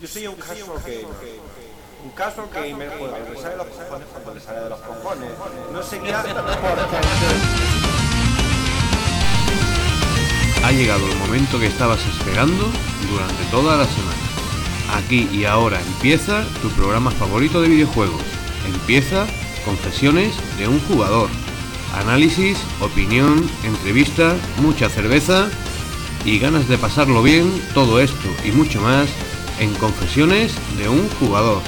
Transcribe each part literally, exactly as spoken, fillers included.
Yo soy un casual gamer. Un casual gamer juega lo que sale de los cojones cuando le sale de los cojones. No sé qué hace porque... Ha llegado el momento que estabas esperando durante toda la semana. Aquí y ahora empieza tu programa favorito de videojuegos. Empieza Confesiones de un jugador. Análisis, opinión, entrevistas, mucha cerveza y ganas de pasarlo bien. Todo esto y mucho más en Confesiones de un jugador.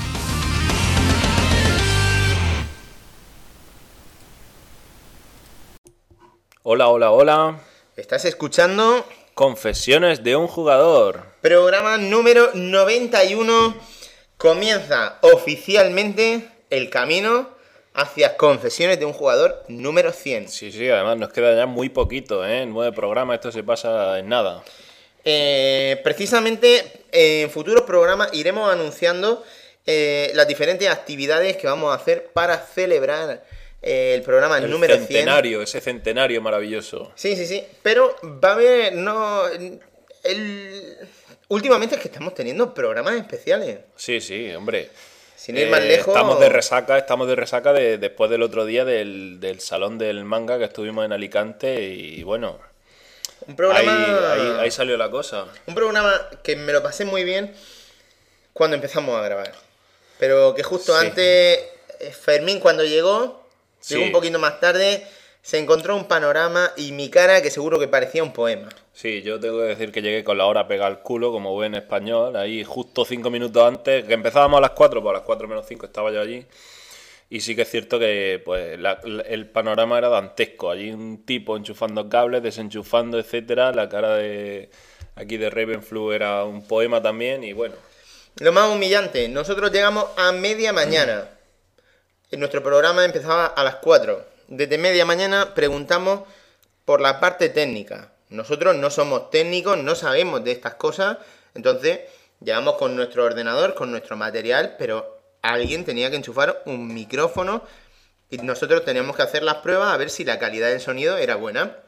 Hola, hola, hola. Estás escuchando Confesiones de un jugador. Programa número noventa y uno. Comienza oficialmente el camino hacia Confesiones de un jugador número cien. Sí, sí, además nos queda ya muy poquito, ¿eh? Nueve programas, esto se pasa en nada. Eh, precisamente en futuros programas iremos anunciando eh, las diferentes actividades que vamos a hacer para celebrar eh, el programa el número cien. Centenario, ese centenario maravilloso. Sí, sí, sí. Pero va a haber... no el... Últimamente es que estamos teniendo programas especiales. Sí, sí, hombre. Sin ir más Eh, lejos... Estamos de resaca, estamos de resaca de, después del otro día del, del Salón del Manga que estuvimos en Alicante y bueno... Un programa... Ahí, ahí, ahí salió la cosa. Un programa que me lo pasé muy bien cuando empezamos a grabar. Pero que justo Sí. antes, Fermín cuando llegó, Sí. llegó un poquito más tarde, se encontró un panorama y mi cara que seguro que parecía un poema. Sí, yo tengo que decir que llegué con la hora pegada al culo, como buen español, ahí justo cinco minutos antes, que empezábamos a las cuatro, pues a las cuatro menos cinco estaba yo allí. Y sí que es cierto que pues la- la- el panorama era dantesco. Allí un tipo enchufando cables, desenchufando, etcétera. La cara de aquí de Ravenflu era un poema también y bueno. Lo más humillante, nosotros llegamos a media mañana. En nuestro programa empezaba a las cuatro. Desde media mañana preguntamos por la parte técnica. Nosotros no somos técnicos, no sabemos de estas cosas. Entonces, llegamos con nuestro ordenador, con nuestro material, pero alguien tenía que enchufar un micrófono y nosotros teníamos que hacer las pruebas a ver si la calidad del sonido era buena.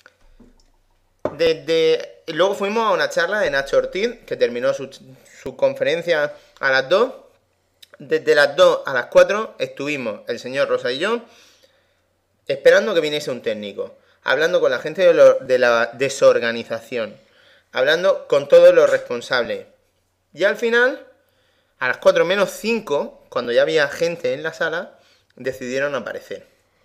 Desde... Luego fuimos a una charla de Nacho Ortiz, que terminó su, su conferencia a las dos. Desde las dos a las cuatro estuvimos el señor Rosa y yo esperando que viniese un técnico, hablando con la gente de, lo- de la desorganización, hablando con todos los responsables. Y al final, a las cuatro menos cinco, cuando ya había gente en la sala, decidieron aparecer.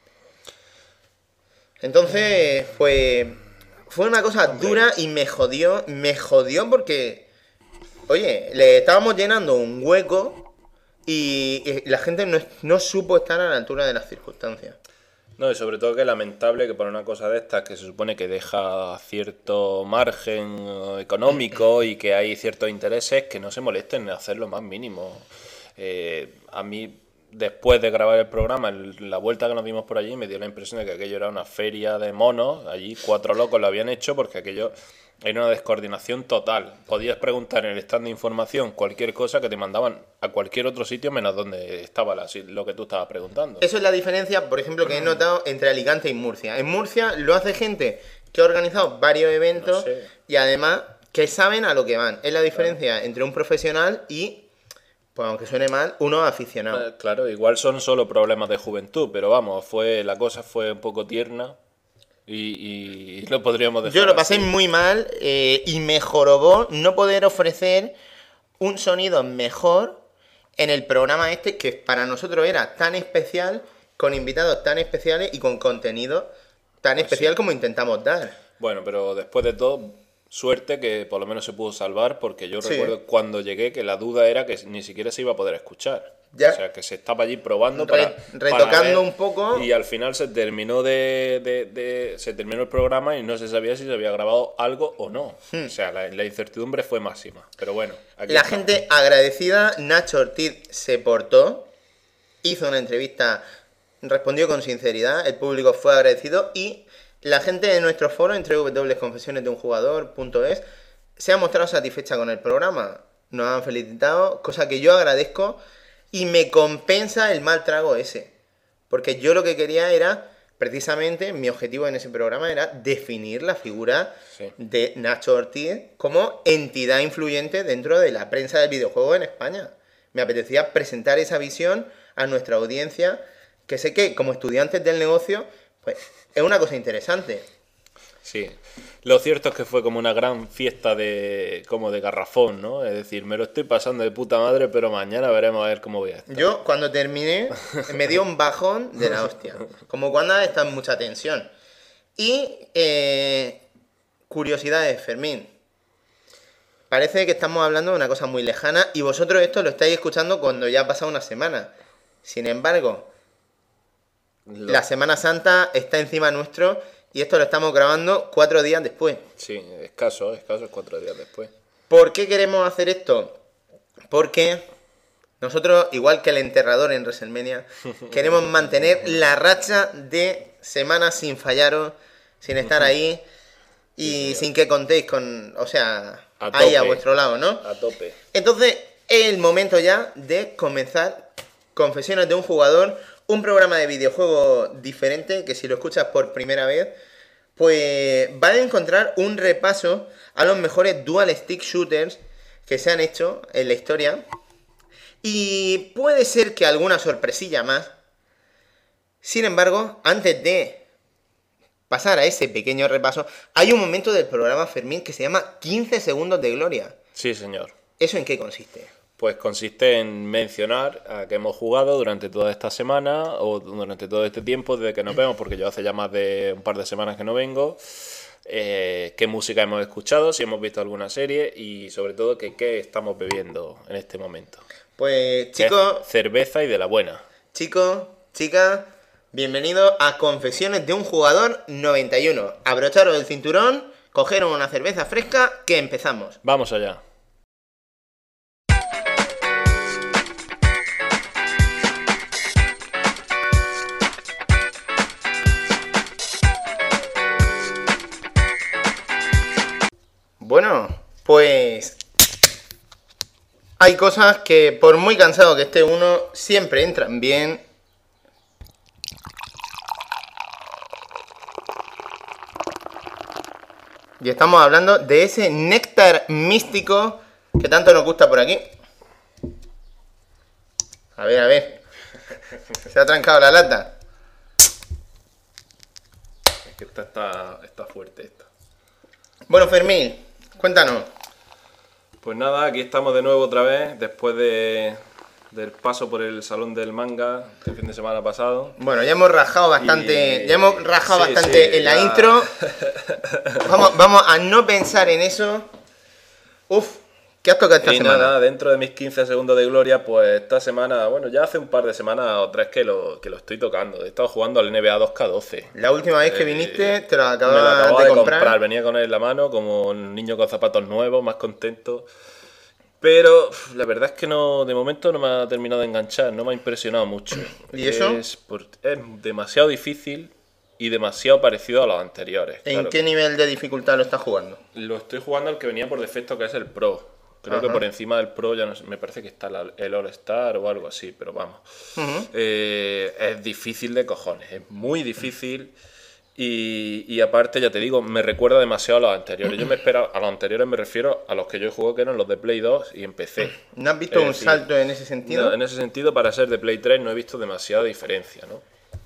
Entonces, fue, fue una cosa dura y me jodió, me jodió porque, oye, le estábamos llenando un hueco y, y la gente no, no supo estar a la altura de las circunstancias. No, y sobre todo que es lamentable que por una cosa de estas que se supone que deja cierto margen eh, económico y que hay ciertos intereses que no se molesten en hacer lo más mínimo. Eh, a mí, después de grabar el programa, el- la vuelta que nos dimos por allí, me dio la impresión de que aquello era una feria de monos. Allí cuatro locos lo habían hecho porque aquello era una descoordinación total. Podías preguntar en el stand de información cualquier cosa que te mandaban a cualquier otro sitio menos donde estaba la- lo que tú estabas preguntando. Eso es la diferencia, por ejemplo, que he notado entre Alicante y Murcia. En Murcia lo hace gente que ha organizado varios eventos No sé. y además que saben a lo que van. Es la diferencia entre un profesional y, pues aunque suene mal, uno aficionado. Eh, Claro, igual son solo problemas de juventud, pero vamos, fue la cosa fue un poco tierna y, y lo podríamos dejar Yo lo pasé así. muy mal eh, y me jorobó no poder ofrecer un sonido mejor en el programa este que para nosotros era tan especial, con invitados tan especiales y con contenido tan especial como intentamos dar. Bueno, pero después de todo, suerte que por lo menos se pudo salvar, porque yo Sí. recuerdo cuando llegué que la duda era que ni siquiera se iba a poder escuchar. Ya. O sea, que se estaba allí probando Re- para, retocando para ver, un poco. y al final se terminó de, de- de- se terminó el programa y no se sabía si se había grabado algo o no. O sea, la, la incertidumbre fue máxima. Pero bueno, aquí Hmm. La estamos. gente agradecida, Nacho Ortiz se portó, hizo una entrevista, respondió con sinceridad, el público fue agradecido y la gente de nuestro foro en doble u doble u doble u punto confesiones de un jugador punto es se ha mostrado satisfecha con el programa. Nos han felicitado, cosa que yo agradezco y me compensa el mal trago ese. Porque yo lo que quería era precisamente mi objetivo en ese programa era definir la figura Sí. de Nacho Ortiz como entidad influyente dentro de la prensa del videojuego en España. Me apetecía presentar esa visión a nuestra audiencia, que sé que como estudiantes del negocio, pues es una cosa interesante. Sí, lo cierto es que fue como una gran fiesta de como de garrafón, ¿no? Es decir, me lo estoy pasando de puta madre, pero mañana veremos a ver cómo voy a estar. Yo cuando terminé me dio un bajón de la hostia, como cuando está en mucha tensión. Y eh, curiosidades, Fermín. Parece que estamos hablando de una cosa muy lejana y vosotros esto lo estáis escuchando cuando ya ha pasado una semana. Sin embargo, Lo- la Semana Santa está encima nuestro y esto lo estamos grabando cuatro días después. Sí, escaso, escaso, cuatro días después. ¿Por qué queremos hacer esto? Porque nosotros, igual que el enterrador en WrestleMania, queremos mantener la racha de semanas sin fallaros, sin estar ahí y Sí, señor. sin que contéis con, o sea, A ahí a tope. vuestro lado, ¿no? A tope. Entonces, es el momento ya de comenzar Confesiones de un Jugador, un programa de videojuego diferente que si lo escuchas por primera vez, pues vas a encontrar un repaso a los mejores dual stick shooters que se han hecho en la historia. Y puede ser que alguna sorpresilla más. Sin embargo, antes de pasar a ese pequeño repaso, hay un momento del programa, Fermín, que se llama quince segundos de gloria. Sí, señor. ¿Eso en qué consiste? Pues consiste en mencionar a qué hemos jugado durante toda esta semana o durante todo este tiempo desde que nos vemos, porque yo hace ya más de un par de semanas que no vengo, eh, qué música hemos escuchado, si hemos visto alguna serie y sobre todo que qué estamos bebiendo en este momento. Pues Que es chicos, cerveza y de la buena. chicos, chicas, bienvenidos a Confesiones de un Jugador noventa y uno. Abrocharos el cinturón, cogeros una cerveza fresca, que empezamos. Vamos allá. Bueno, pues hay cosas que por muy cansado que esté uno, siempre entran bien. Y estamos hablando de ese néctar místico que tanto nos gusta por aquí. A ver, a ver. Se ha trancado la lata. Es que esta está, está fuerte esta. Bueno, Fermín, cuéntanos. Pues nada, aquí estamos de nuevo otra vez, después de, del paso por el Salón del Manga el fin de semana pasado. Bueno, ya hemos rajado bastante, Y- ya hemos rajado sí, bastante sí, en la ya. intro. Vamos, vamos a no pensar en eso. Uf, ¿qué has tocado esta Y semana? nada, dentro de mis quince segundos de gloria, pues esta semana, bueno, ya hace un par de semanas o tres que lo, que lo estoy tocando. He estado jugando al N B A dos K doce. La última vez que Eh, viniste te lo Me lo acababas acababa de de comprar. comprar. Venía con él en la mano, como un niño con zapatos nuevos, más contento. Pero uf, la verdad es que no, de momento no me ha terminado de enganchar, no me ha impresionado mucho. ¿Y eso? Es, por- es demasiado difícil y demasiado parecido a los anteriores. ¿En claro. qué nivel de dificultad lo estás jugando? Lo estoy jugando al que venía por defecto, que es el Pro. Creo Ajá. que por encima del Pro ya no sé, me parece que está la- el All Star o algo así, pero vamos. Ujú. Eh, es difícil de cojones, es muy difícil. Y, y aparte, ya te digo, me recuerda demasiado a los anteriores. Yo me espero, a los anteriores me refiero a los que yo jugué, que eran los de Play dos y en P C. ¿No has visto Es un decir, salto en ese sentido? No, en ese sentido, para ser de Play tres no he visto demasiada diferencia, ¿no?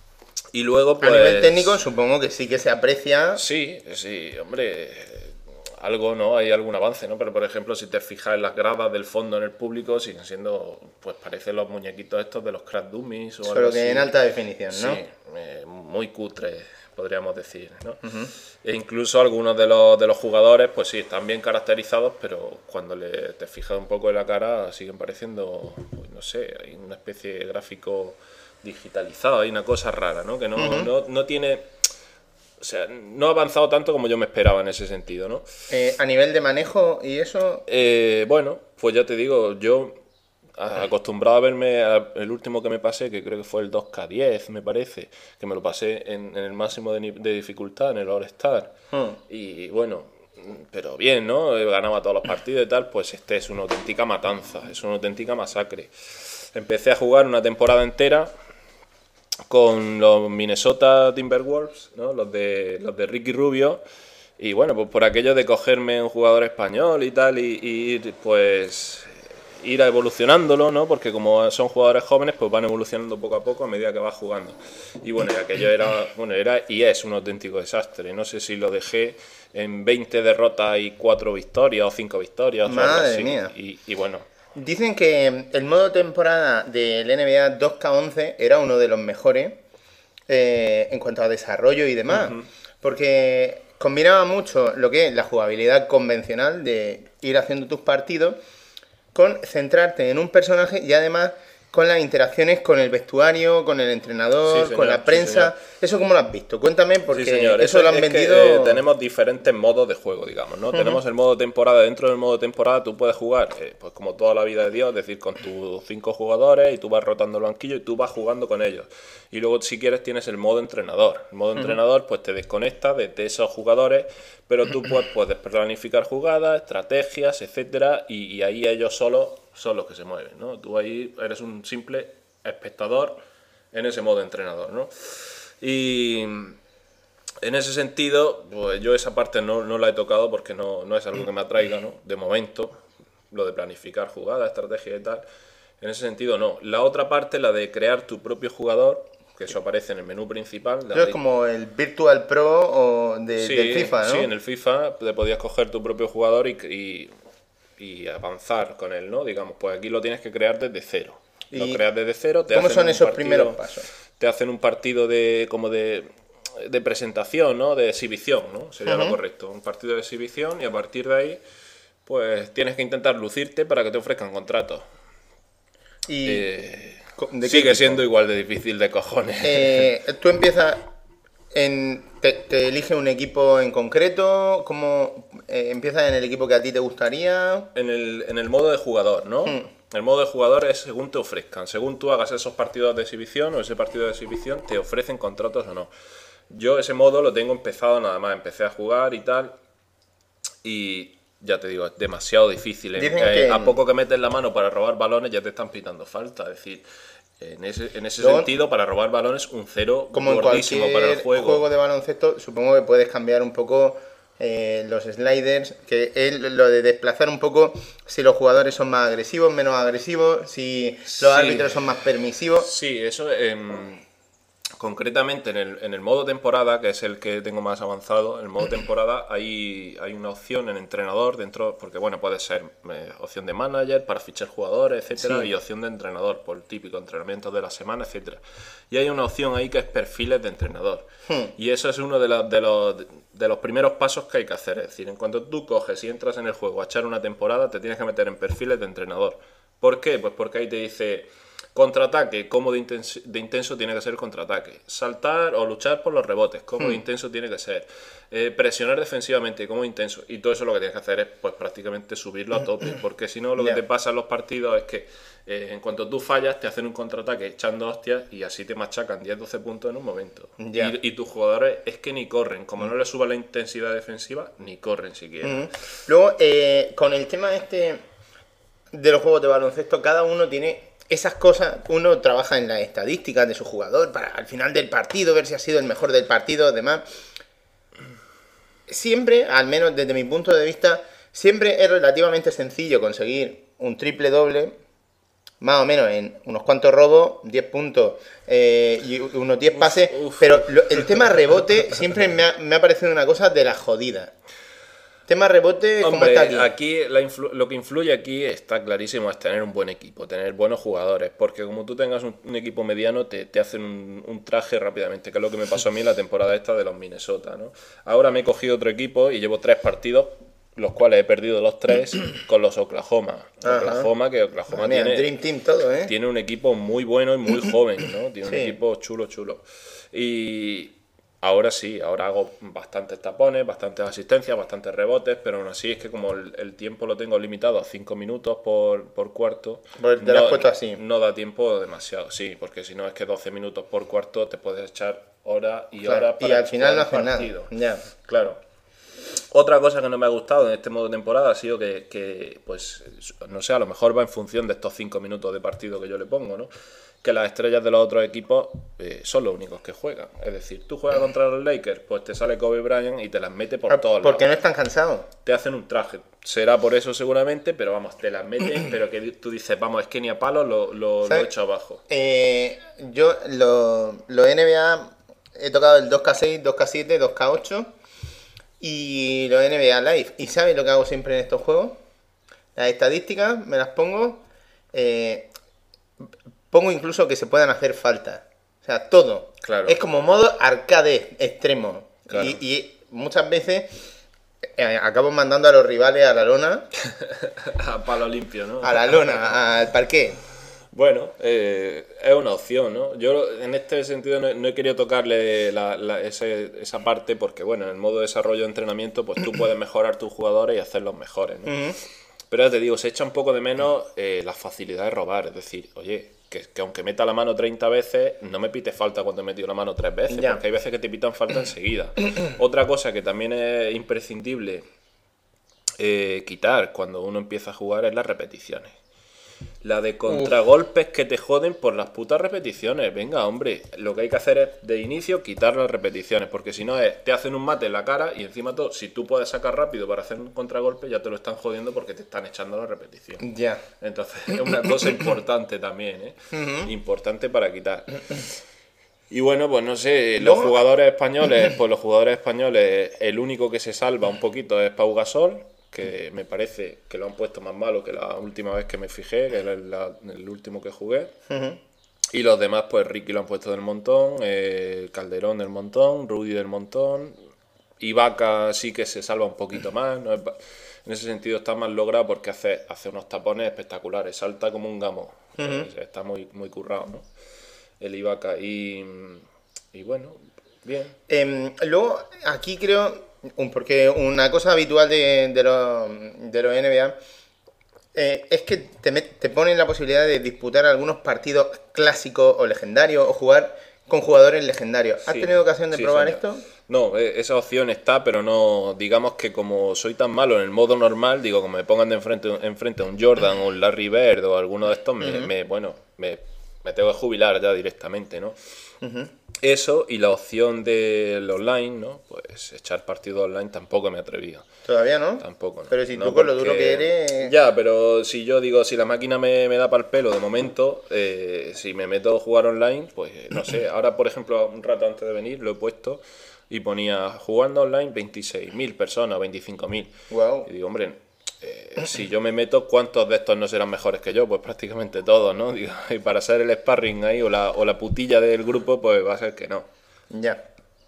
Y luego, A pues... nivel técnico supongo que sí que se aprecia. Sí, sí, hombre, eh, algo, ¿no? Hay algún avance, ¿no? Pero, por ejemplo, si te fijas en las gradas del fondo en el público, siguen siendo, pues parecen los muñequitos estos de los Crash Dummies o algo Solo que así. en alta definición, ¿no? Sí, eh, muy cutre, podríamos decir, ¿no? E incluso algunos de los, de los jugadores, pues sí, están bien caracterizados, pero cuando le, te fijas un poco en la cara, siguen pareciendo, pues, no sé, hay una especie de gráfico digitalizado, hay una cosa rara, ¿no? Que no, no, no tiene... O sea, no ha avanzado tanto como yo me esperaba en ese sentido, ¿no? Eh, a nivel de manejo y eso, Eh, bueno, pues ya te digo, yo a- acostumbrado a verme a- el último que me pasé, que creo que fue el dos K diez, me parece, que me lo pasé en, en el máximo de, ni- de dificultad, en el All Star. Hmm. Y bueno, pero bien, ¿no? Ganaba todos los partidos y tal, pues este es una auténtica matanza, es una auténtica masacre. Empecé a jugar una temporada entera con los Minnesota Timberwolves, ¿no? Los de los de Ricky Rubio. Y bueno, pues por aquello de cogerme un jugador español y tal, y, y ir, pues, ir evolucionándolo, ¿no? Porque como son jugadores jóvenes, pues van evolucionando poco a poco a medida que vas jugando. Y bueno, y aquello era, bueno, era y es un auténtico desastre. No sé si lo dejé en veinte derrotas y cuatro victorias o cinco victorias. Madre o algo así. mía. Y, y bueno. Dicen que el modo temporada del N B A dos K once era uno de los mejores eh, en cuanto a desarrollo y demás. Uh-huh. Porque combinaba mucho lo que es la jugabilidad convencional de ir haciendo tus partidos con centrarte en un personaje y además con las interacciones con el vestuario, con el entrenador, sí, señor, con la prensa. Sí, ¿eso cómo lo has visto? Cuéntame, porque sí, señor. Eso, eso lo han es vendido... Que, eh, tenemos diferentes modos de juego, digamos, ¿no? Uh-huh. Tenemos el modo temporada. Dentro del modo temporada tú puedes jugar, eh, pues como toda la vida de Dios, es decir, con tus cinco jugadores y tú vas rotando el banquillo y tú vas jugando con ellos. Y luego, si quieres, tienes el modo entrenador. El modo uh-huh. entrenador, pues te desconectas de, de esos jugadores, pero tú pues, puedes planificar jugadas, estrategias, etcétera, y, y ahí ellos solos son los que se mueven, ¿no? Tú ahí eres un simple espectador en ese modo entrenador, ¿no? Y en ese sentido, pues yo esa parte no, no la he tocado porque no, no es algo que me atraiga, ¿no? De momento, lo de planificar jugadas, estrategia y tal, en ese sentido no. La otra parte, la de crear tu propio jugador, que eso aparece en el menú principal. Eso es como el Virtual Pro o de, sí, del FIFA, ¿no? Sí, en el FIFA te podías coger tu propio jugador y... y y avanzar con él, ¿no? Digamos, pues aquí lo tienes que crear desde cero. Lo creas desde cero. Te ¿Cómo hacen son un esos partido, primeros pasos? Te hacen un partido de como de, de presentación, ¿no? De exhibición, ¿no? Sería uh-huh. lo correcto. Un partido de exhibición y a partir de ahí, pues tienes que intentar lucirte para que te ofrezcan contratos. Y eh, ¿de sigue siendo igual de difícil de cojones. Eh, tú empiezas... En, te, ¿Te elige un equipo en concreto? ¿Cómo eh, empiezas en el equipo que a ti te gustaría? En el, en el modo de jugador, ¿no? Hmm. El modo de jugador es según te ofrezcan. Según tú hagas esos partidos de exhibición o ese partido de exhibición, te ofrecen contratos o no. Yo ese modo lo tengo empezado nada más. Empecé a jugar y tal. Y ya te digo, es demasiado difícil. ¿eh? Eh, que... A poco que metes la mano para robar balones ya te están pitando falta. Es decir... En ese, en ese Luego, sentido, para robar balones, un cero como gordísimo en para el juego. juego de baloncesto, supongo que puedes cambiar un poco eh, los sliders, que es lo de desplazar un poco si los jugadores son más agresivos, menos agresivos, si los sí. árbitros son más permisivos. Sí, eso eh, concretamente en el, en el modo temporada, que es el que tengo más avanzado, en el modo temporada hay, hay una opción en entrenador dentro, porque bueno, puede ser eh, opción de manager para fichar jugadores, etcétera, sí. y opción de entrenador por el típico entrenamiento de la semana, etcétera. Y hay una opción ahí que es perfiles de entrenador. Hmm. Y eso es uno de, la, de, los, de los primeros pasos que hay que hacer. Es decir, en cuanto tú coges y entras en el juego a echar una temporada, te tienes que meter en perfiles de entrenador. ¿Por qué? Pues porque ahí te dice... Contraataque, cómo de intenso, de intenso tiene que ser el contraataque. Saltar o luchar por los rebotes, cómo hmm. de intenso tiene que ser. Eh, presionar defensivamente, cómo de intenso. Y todo eso lo que tienes que hacer es pues prácticamente subirlo a tope. Porque si no, lo yeah. que te pasa en los partidos es que eh, en cuanto tú fallas, te hacen un contraataque echando hostias y así te machacan diez doce puntos en un momento. Yeah. Y, y tus jugadores es que ni corren. Como no les suba la intensidad defensiva, ni corren siquiera. Mm. Luego, eh, con el tema este de los juegos de baloncesto, cada uno tiene... Esas cosas, uno trabaja en las estadísticas de su jugador para al final del partido ver si ha sido el mejor del partido, además. Siempre, al menos desde mi punto de vista, siempre es relativamente sencillo conseguir un triple doble, más o menos en unos cuantos robos, diez puntos eh, y unos diez pases, uf, uf. Pero lo, el tema rebote siempre me ha, me ha parecido una cosa de la jodida. Tema rebote, ¿cómo está aquí? Aquí la influ- lo que influye aquí está clarísimo, es tener un buen equipo, tener buenos jugadores, porque como tú tengas un, un equipo mediano te, te hacen un, un traje rápidamente, que es lo que me pasó a mí en la temporada esta de los Minnesota, ¿no? Ahora me he cogido otro equipo y llevo tres partidos, los cuales he perdido los tres con los Oklahoma. Ajá. Oklahoma, que Oklahoma Mira, tiene, Dream Team todo, ¿eh? tiene un equipo muy bueno y muy joven, ¿no? Tiene sí. un equipo chulo, chulo. Y... Ahora sí, ahora hago bastantes tapones, bastantes asistencias, bastantes rebotes, pero aún así es que como el, el tiempo lo tengo limitado a cinco minutos por, por cuarto, pues te lo has puesto así. No da tiempo demasiado, sí, porque si no es que doce minutos por cuarto te puedes echar hora y claro, hora para y al final no haces nada. Ya. Claro. Otra cosa que no me ha gustado en este modo de temporada ha sido que, que, pues, no sé, a lo mejor va en función de estos cinco minutos de partido que yo le pongo, ¿no? que las estrellas de los otros equipos eh, son los únicos que juegan. Es decir, tú juegas contra los Lakers, pues te sale Kobe Bryant y te las mete por todos lados. Porque no están cansados. Te hacen un traje. Será por eso seguramente, pero vamos, te las meten, pero que tú dices, vamos, es que ni a palos lo, lo, lo he hecho abajo. Eh, yo, los lo N B A, he tocado el dos K seis, dos K siete, dos K ocho y los N B A Live. ¿Y sabes lo que hago siempre en estos juegos? Las estadísticas me las pongo... Eh, Pongo incluso que se puedan hacer faltas. O sea, todo. Claro. Es como modo arcade extremo. Claro. Y, y muchas veces eh, acabo mandando a los rivales a la lona. A palo limpio, ¿no? A la lona, al parqué. Bueno, eh, es una opción, ¿no? Yo en este sentido no, no he querido tocarle la, la, ese, esa parte porque, bueno, en el modo de desarrollo de entrenamiento, pues tú puedes mejorar tus jugadores y hacerlos mejores, ¿no? Uh-huh. Pero ya te digo, se echa un poco de menos eh, la facilidad de robar. Es decir, oye, que, que aunque meta la mano treinta veces, no me pite falta cuando he metido la mano tres veces, ya. Porque hay veces que te pitan falta enseguida. Otra cosa que también es imprescindible eh, quitar cuando uno empieza a jugar es las repeticiones. La de contragolpes que te joden por las putas repeticiones. Venga, hombre, lo que hay que hacer es de inicio quitar las repeticiones, porque si no es, te hacen un mate en la cara y encima todo, si tú puedes sacar rápido para hacer un contragolpe, ya te lo están jodiendo porque te están echando la repetición. Ya. Entonces es una cosa importante también, ¿eh? Uh-huh. Importante para quitar. Y bueno, pues no sé, los jugadores españoles, pues los jugadores españoles, el único que se salva un poquito es Pau Gasol, que me parece que lo han puesto más malo que la última vez que me fijé, que era el, la, el último que jugué. Uh-huh. Y los demás, pues Ricky lo han puesto del montón, eh, Calderón del montón, Rudy del montón, Ibaka sí que se salva un poquito más, ¿no? En ese sentido está más logrado porque hace, hace unos tapones espectaculares, salta como un gamo. Uh-huh. Está muy, muy currado, ¿no? El Ibaka. Y, y bueno, bien. Eh, luego, aquí creo... Porque una cosa habitual de, de, los, de los N B A eh, es que te, te ponen la posibilidad de disputar algunos partidos clásicos o legendarios o jugar con jugadores legendarios. ¿Has sí, tenido ocasión de sí, probar señor. esto? No, esa opción está, pero no, digamos que como soy tan malo en el modo normal, digo, como me pongan de enfrente, enfrente a un Jordan o un Larry Bird o alguno de estos, me, uh-huh. me, bueno, me, me tengo que jubilar ya directamente, ¿no? Uh-huh. Eso y la opción del online, ¿no? Pues echar partido online tampoco me he atrevido. ¿Todavía no? Tampoco, no. Pero si no, tú con lo duro que eres... Ya, pero si yo digo, si la máquina me, me da para el pelo de momento, eh, si me meto a jugar online, pues no sé. Ahora, por ejemplo, un rato antes de venir lo he puesto y ponía jugando online veintiséis mil personas, veinticinco mil. Wow. Y digo, hombre... Eh, si yo me meto, ¿cuántos de estos no serán mejores que yo? Pues prácticamente todos, ¿no? Digo, y para ser el sparring ahí o la, o la putilla del grupo, pues va a ser que no. Ya.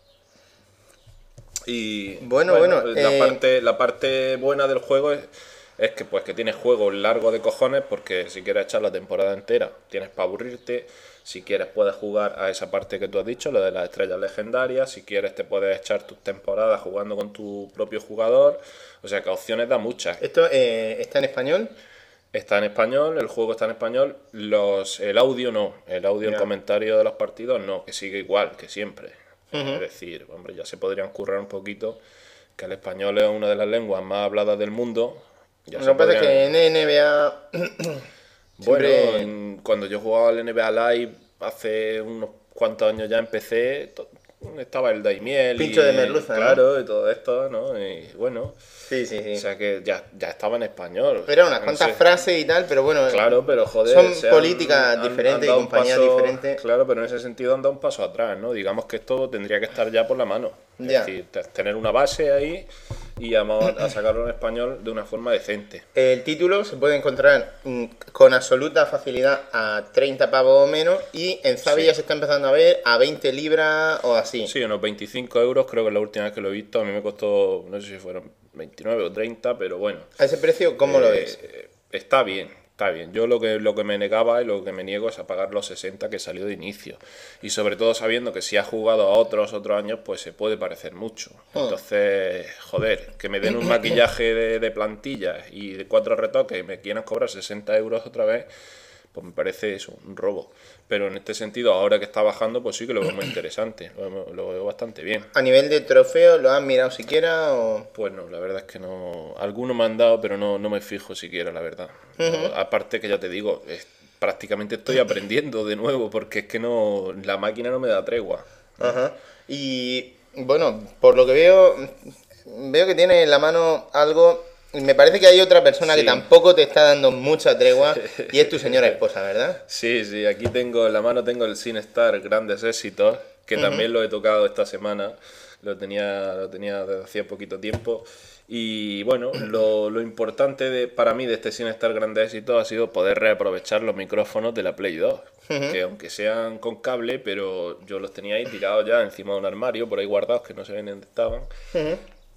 Y bueno, bueno, bueno la, eh... parte, la parte buena del juego es, es que pues que tienes juegos largos de cojones, porque si quieres echar la temporada entera, tienes para aburrirte. Si quieres puedes jugar a esa parte que tú has dicho, lo de las estrellas legendarias. Si quieres te puedes echar tus temporadas jugando con tu propio jugador. O sea que opciones da muchas. ¿Esto eh, está en español? Está en español, el juego está en español. Los, el audio no, el audio, yeah. El comentario de los partidos no, que sigue igual que siempre. Uh-huh. Es decir, hombre, ya se podrían currar un poquito, que el español es una de las lenguas más habladas del mundo. Ya Lo que pasa es que en N B A... Bueno, en, cuando yo jugaba al N B A Live hace unos cuantos años ya empecé, to, estaba el Daimiel Pincho y, de merluza, claro, ¿no? Y todo esto, ¿no? Y bueno, sí, sí, sí. O sea que ya, ya estaba en español. Pero unas cuantas no sé. frases y tal, pero bueno, claro, pero joder, son se políticas han, diferentes han y compañías paso, diferentes. Claro, pero en ese sentido han dado un paso atrás, ¿no? Digamos que esto tendría que estar ya por la mano. Es ya. decir, tener una base ahí y vamos a sacarlo en español de una forma decente. El título se puede encontrar con absoluta facilidad a treinta pavos o menos, y en Zavi sí. ya se está empezando a ver a veinte libras o así. Sí, unos veinticinco euros, creo que es la última vez que lo he visto. A mí me costó, no sé si fueron veintinueve o treinta, pero bueno. ¿A ese precio cómo eh, lo ves? Está bien, está bien. Yo lo que, lo que me negaba y lo que me niego es a pagar los sesenta que salió de inicio. Y sobre todo sabiendo que si has jugado a otros otros años, pues se puede parecer mucho. Entonces, joder, que me den un maquillaje de, de plantillas y de cuatro retoques y me quieran cobrar sesenta euros otra vez, pues me parece eso, un robo. Pero en este sentido, ahora que está bajando, pues sí que lo veo muy interesante, lo, lo veo bastante bien. ¿A nivel de trofeo lo has mirado siquiera? O... Pues no, la verdad es que no. Algunos me han dado, pero no, no me fijo siquiera, la verdad. Uh-huh. No, aparte que ya te digo, es, prácticamente estoy aprendiendo de nuevo, porque es que no la máquina no me da tregua. Ajá. Y bueno, por lo que veo, veo que tienes en la mano algo. Me parece que hay otra persona Sí. que tampoco te está dando mucha tregua y es tu señora esposa, ¿verdad? Sí, sí, aquí tengo en la mano tengo el SingStar Grandes Éxitos, que Ujú. también lo he tocado esta semana, lo tenía, lo tenía desde hacía poquito tiempo. Y bueno, lo, lo importante de, para mí de este SingStar Grandes Éxitos ha sido poder reaprovechar los micrófonos de la Play dos, Ujú. que aunque sean con cable, pero yo los tenía ahí tirados ya encima de un armario, por ahí guardados, que no se ven dónde estaban. Ujú.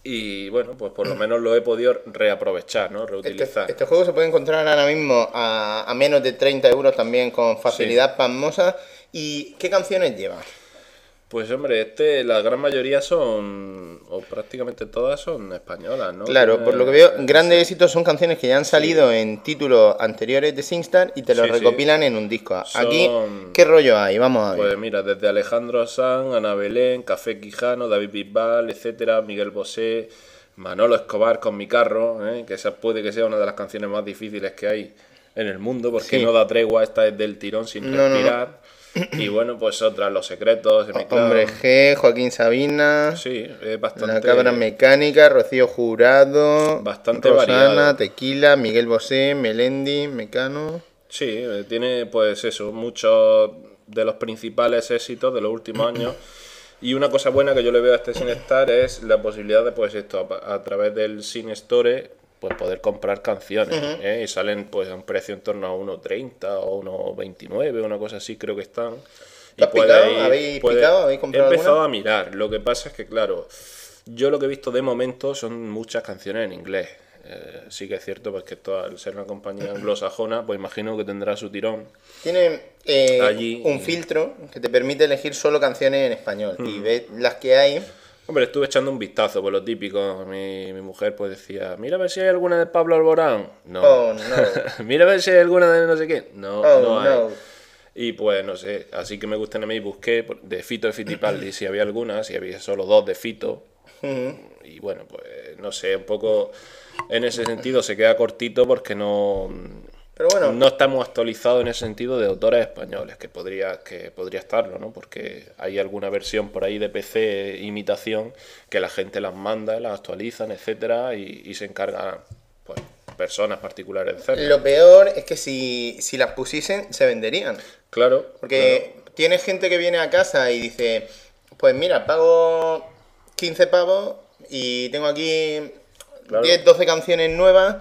Y bueno, pues por lo menos lo he podido reaprovechar, ¿no? Este, Reutilizar. este juego se puede encontrar ahora mismo a, a menos de treinta euros también con facilidad pasmosa. ¿Y qué canciones lleva? Pues hombre, este, la gran mayoría son, o prácticamente todas son españolas, ¿no? Claro, Tiene- por lo que veo, eh, grandes sí. éxitos son canciones que ya han salido en títulos anteriores de SingStar y te los Sí, sí. recopilan en un disco. Aquí, Son- ¿qué rollo hay? Vamos a ver. Pues mira, desde Alejandro Sanz, Ana Belén, Café Quijano, David Bisbal, etcétera, Miguel Bosé, Manolo Escobar con Mi Carro, ¿eh? Que esa puede que sea una de las canciones más difíciles que hay en el mundo, porque Sí. no da tregua, esta es del tirón sin No, no, no. respirar. Y bueno, pues otras, Los Secretos, Semiclown. Hombre G, Joaquín Sabina, Sí, es bastante... La Cabra Mecánica, Rocío Jurado, Bastante Rosana, variado. Tequila, Miguel Bosé, Melendi, Mecano. Sí, eh, tiene pues eso, muchos de los principales éxitos de los últimos años. Y una cosa buena que yo le veo a este SingStar es la posibilidad de, pues esto, a, a través del SingStore, pues poder comprar canciones. ¿eh? Y salen pues a un precio en torno a uno treinta o uno veintinueve, una cosa así creo que están. ¿Te has picado? ¿Habéis picado? ¿Habéis comprado He empezado alguna? a mirar. Lo que pasa es que, claro, yo lo que he visto de momento son muchas canciones en inglés. Eh, sí que es cierto, pues que esto al ser una compañía anglosajona, pues imagino que tendrá su tirón. Tiene eh, Allí- un filtro que te permite elegir solo canciones en español Mm. y ves las que hay. Hombre, estuve echando un vistazo por lo típico. Mi, mi mujer pues decía, mira a ver si hay alguna de Pablo Alborán. No. Oh, no. Mira a ver si hay alguna de no sé qué. No, Oh, no hay. no. Y pues no sé, así que me gustan a mí, busqué por- de Fito de Fitipaldi si había alguna, si había solo dos de Fito. Ujú. Y bueno, pues no sé, un poco en ese sentido se queda cortito porque no... Pero bueno, No estamos actualizados en ese sentido de autores españoles, que podría, que podría estarlo, ¿no? Porque hay alguna versión por ahí de P C imitación que la gente las manda, las actualizan, etcétera, y, y se encargan, pues, personas particulares de hacerlo. lo peor es que si, si las pusiesen, se venderían. Claro, Porque tiene gente que viene a casa y dice, pues mira, pago quince pavos y tengo aquí Claro. diez, doce canciones nuevas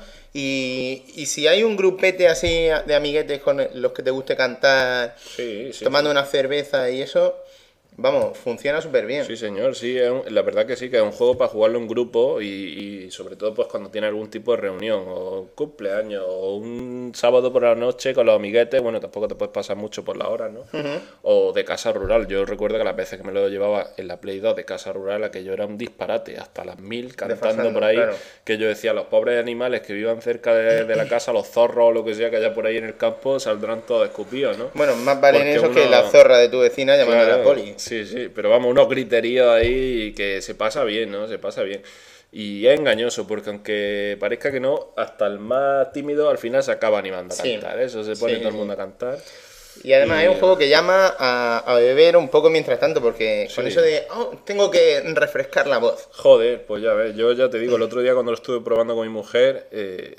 y, y si hay un grupete así de amiguetes con los que te guste cantar, sí, sí. tomando una cerveza y eso, vamos, funciona súper bien. Sí, señor, sí, es un- la verdad que sí, que es un juego para jugarlo en grupo y, y sobre todo pues cuando tiene algún tipo de reunión o un cumpleaños o un sábado por la noche con los amiguetes, bueno, tampoco te puedes pasar mucho por la hora, ¿no? O de casa rural, yo recuerdo que las veces que me lo llevaba en la Play dos de casa rural, aquello era un disparate, hasta las mil cantando Desfasando, por ahí, claro. que yo decía, los pobres animales que vivan cerca de, de la casa, los zorros o lo que sea que haya por ahí en el campo, saldrán todos escupidos, ¿no? Bueno, más valen Porque eso que uno- la zorra de tu vecina llamando a la Claro, poli. Sí, sí, pero vamos, unos griteríos ahí que se pasa bien, ¿no? Se pasa bien. Y es engañoso, porque aunque parezca que no, hasta el más tímido al final se acaba animando a Sí. cantar. Eso se pone Sí, todo el sí. mundo a cantar. Y además Y- es un juego que llama a, a beber un poco mientras tanto, porque con Sí. eso de, oh, tengo que refrescar la voz. Joder, pues ya ves, yo ya te digo, el otro día cuando lo estuve probando con mi mujer, eh,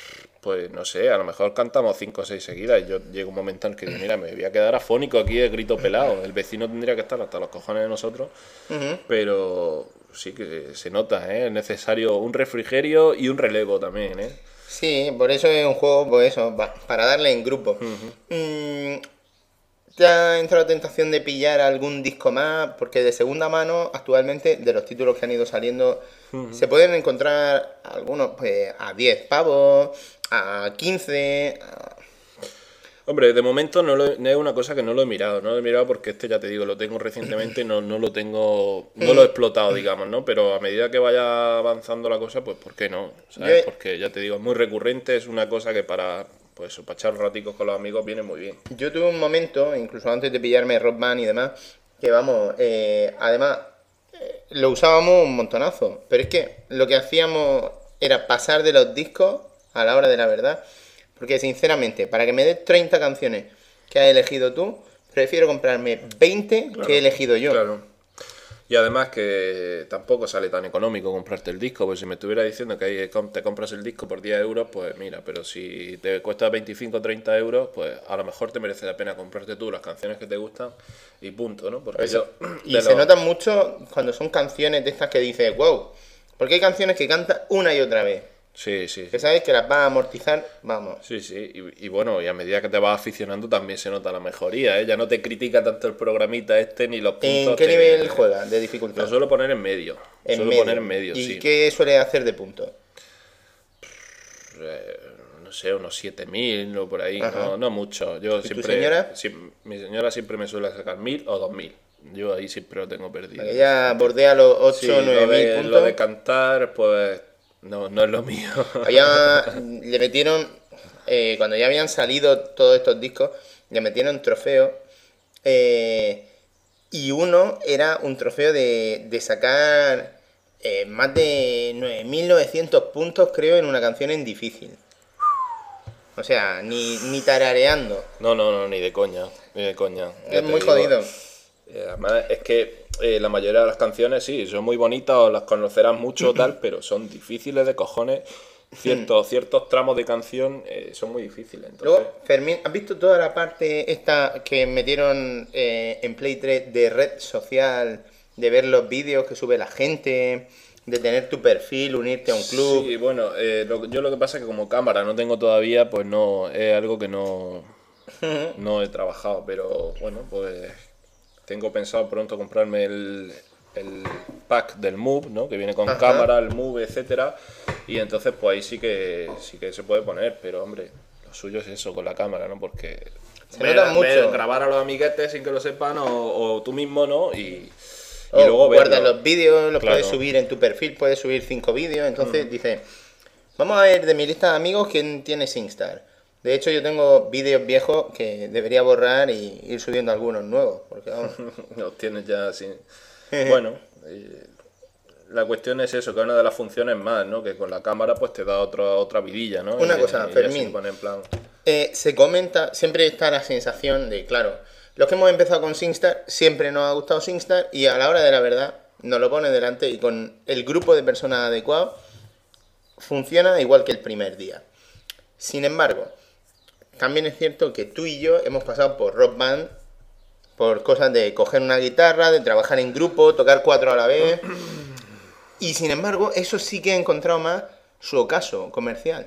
pues no sé, a lo mejor cantamos cinco o seis seguidas y yo llego un momento en el que digo, mira, me voy a quedar afónico aquí de grito pelado. El vecino tendría que estar hasta los cojones de nosotros, Ujú. pero sí que se nota, ¿eh? Es necesario un refrigerio y un relevo también, ¿eh? Sí, por eso es un juego, pues eso, va- para darle en grupo. Mm, ¿te ha entrado la tentación de pillar algún disco más? Porque de segunda mano, actualmente, de los títulos que han ido saliendo, se pueden encontrar algunos pues a diez pavos, a quince... a- Hombre, de momento no, lo, he- es una cosa que no lo he mirado, no lo he mirado porque este ya te digo, lo tengo recientemente y no, no lo tengo, no lo he explotado, digamos, ¿no? Pero a medida que vaya avanzando la cosa, pues ¿por qué no? ¿Sabes? Yo- Porque ya te digo, es muy recurrente, es una cosa que para, pues, para echar raticos con los amigos viene muy bien. Yo tuve un momento, incluso antes de pillarme Rock Band y demás, que vamos, eh, además eh, lo usábamos un montonazo, pero es que lo que hacíamos era pasar de los discos a la hora de la verdad, Porque sinceramente, para que me des treinta canciones que has elegido tú, prefiero comprarme veinte Claro, que he elegido yo. Claro. Y además que tampoco sale tan económico comprarte el disco, pues si me estuviera diciendo que ahí te compras el disco por diez euros, pues mira, pero si te cuesta veinticinco o treinta euros, pues a lo mejor te merece la pena comprarte tú las canciones que te gustan y punto, ¿no? Porque Eso. yo... Y de se los- nota mucho cuando son canciones de estas que dices, wow, porque hay canciones que cantas una y otra vez, Sí, sí, que sí. sabes que las vas a amortizar, vamos. Sí, sí, y, y bueno, y a medida que te vas aficionando también se nota la mejoría, ¿eh? Ya no te critica tanto el programita este ni los puntos. ¿En qué te- nivel juega de dificultad? Lo suelo poner en medio. En suelo medio. poner en medio, ¿Y sí. qué suele hacer de punto? Eh, no sé, unos siete mil o por ahí, Ajá. no, no mucho. Yo ¿Y tu siempre, señora? sí, mi señora siempre me suele sacar mil o dos mil. Yo ahí siempre lo tengo perdido. Ella bordea los ocho Sí, o lo nueve mil de, puntos. lo de cantar, pues no, no es lo mío. Había, le metieron, eh, cuando ya habían salido todos estos discos, le metieron trofeos. eh, y uno era un trofeo de, de sacar eh, más de nueve mil novecientos puntos, creo, en una canción en difícil. O sea, ni, ni tarareando. No, no, no, ni de coña, ni de coña. Ya Es te muy digo. jodido. Eh, Además, es que eh, la mayoría de las canciones sí, son muy bonitas o las conocerás mucho o tal, pero son difíciles de cojones. Ciertos, ciertos tramos de canción eh, son muy difíciles. Entonces, Luego, Fermín, ¿has visto toda la parte esta que metieron eh, en Play tres de red social, de ver los vídeos que sube la gente, de tener tu perfil, unirte a un club? sí, bueno, eh, lo- yo lo que pasa es que como cámara no tengo todavía, pues no, es algo que no, no he trabajado, pero bueno, pues tengo pensado pronto comprarme el, el pack del Move, ¿no? Que viene con Ajá. cámara, el Move, etcétera, y entonces pues ahí sí que sí que se puede poner, pero hombre, lo suyo es eso con la cámara, ¿no? Porque Se nota mucho. grabar a los amiguetes sin que lo sepan o, o tú mismo, ¿no? Y, y O luego guardas verlo. los vídeos, los Claro. puedes subir en tu perfil, puedes subir cinco vídeos, entonces dices, vamos a ver de mi lista de amigos quién tiene SingStar. De hecho, yo tengo vídeos viejos que debería borrar y ir subiendo algunos nuevos, porque vamos. Los tienes ya así. Bueno, eh, la cuestión es eso, que es una de las funciones más, ¿no? Que con la cámara pues te da otra otra vidilla, ¿no? Una Y- cosa, y ya Fermín. se pone en plan... Eh, se comenta, siempre está la sensación de, claro, los que hemos empezado con SingStar, siempre nos ha gustado SingStar y a la hora de la verdad nos lo pone delante y con el grupo de personas adecuado funciona igual que el primer día. Sin embargo, también es cierto que tú y yo hemos pasado por Rock Band, por cosas de coger una guitarra, de trabajar en grupo, tocar cuatro a la vez. Y sin embargo, eso sí que he encontrado más su ocaso comercial.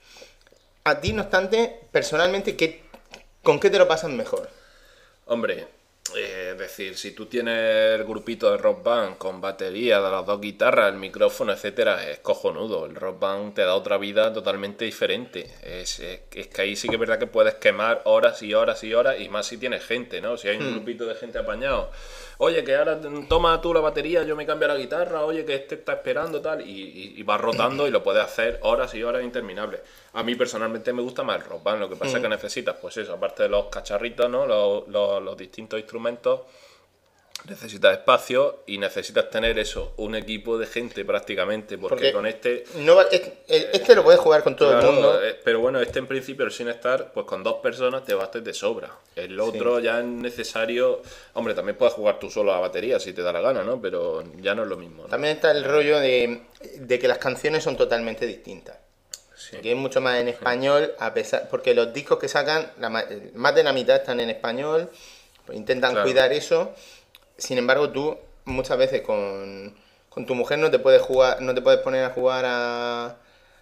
A ti, no obstante, personalmente, ¿qué, ¿con qué te lo pasas mejor? Hombre, eh, es decir, si tú tienes el grupito de Rock Band con batería, de las dos guitarras, el micrófono, etcétera, es cojonudo. El Rock Band te da otra vida totalmente diferente. Es, es, es que ahí sí que es verdad que puedes quemar horas y horas y horas, y más si tienes gente, ¿no? Si hay un grupito de gente apañado. Oye, que ahora toma tú la batería, yo me cambio la guitarra, oye, que este está esperando, tal, y, y, y vas rotando y lo puedes hacer horas y horas interminables. A mí personalmente me gusta más el Rock Band, lo que pasa es que necesitas, pues eso, aparte de los cacharritos, ¿no? Los, los, los distintos instrumentos, necesitas espacio y necesitas tener eso, un equipo de gente prácticamente, porque, Porque con este... No, va- es- el- este lo puedes jugar con todo Claro, el mundo. eh, pero bueno, este en principio, el SingStar, pues con dos personas te bastes de sobra. El otro ya es necesario... Hombre, también puedes jugar tú solo a la batería si te da la gana, ¿no? Pero ya no es lo mismo, ¿no? También está el rollo de, de que las canciones son totalmente distintas. Sí. Que es mucho más en español, a pesar porque los discos que sacan, la ma- más de la mitad están en español, pues intentan Claro. cuidar eso. Sin embargo, tú muchas veces con, con tu mujer no te puedes jugar, no te puedes poner a jugar a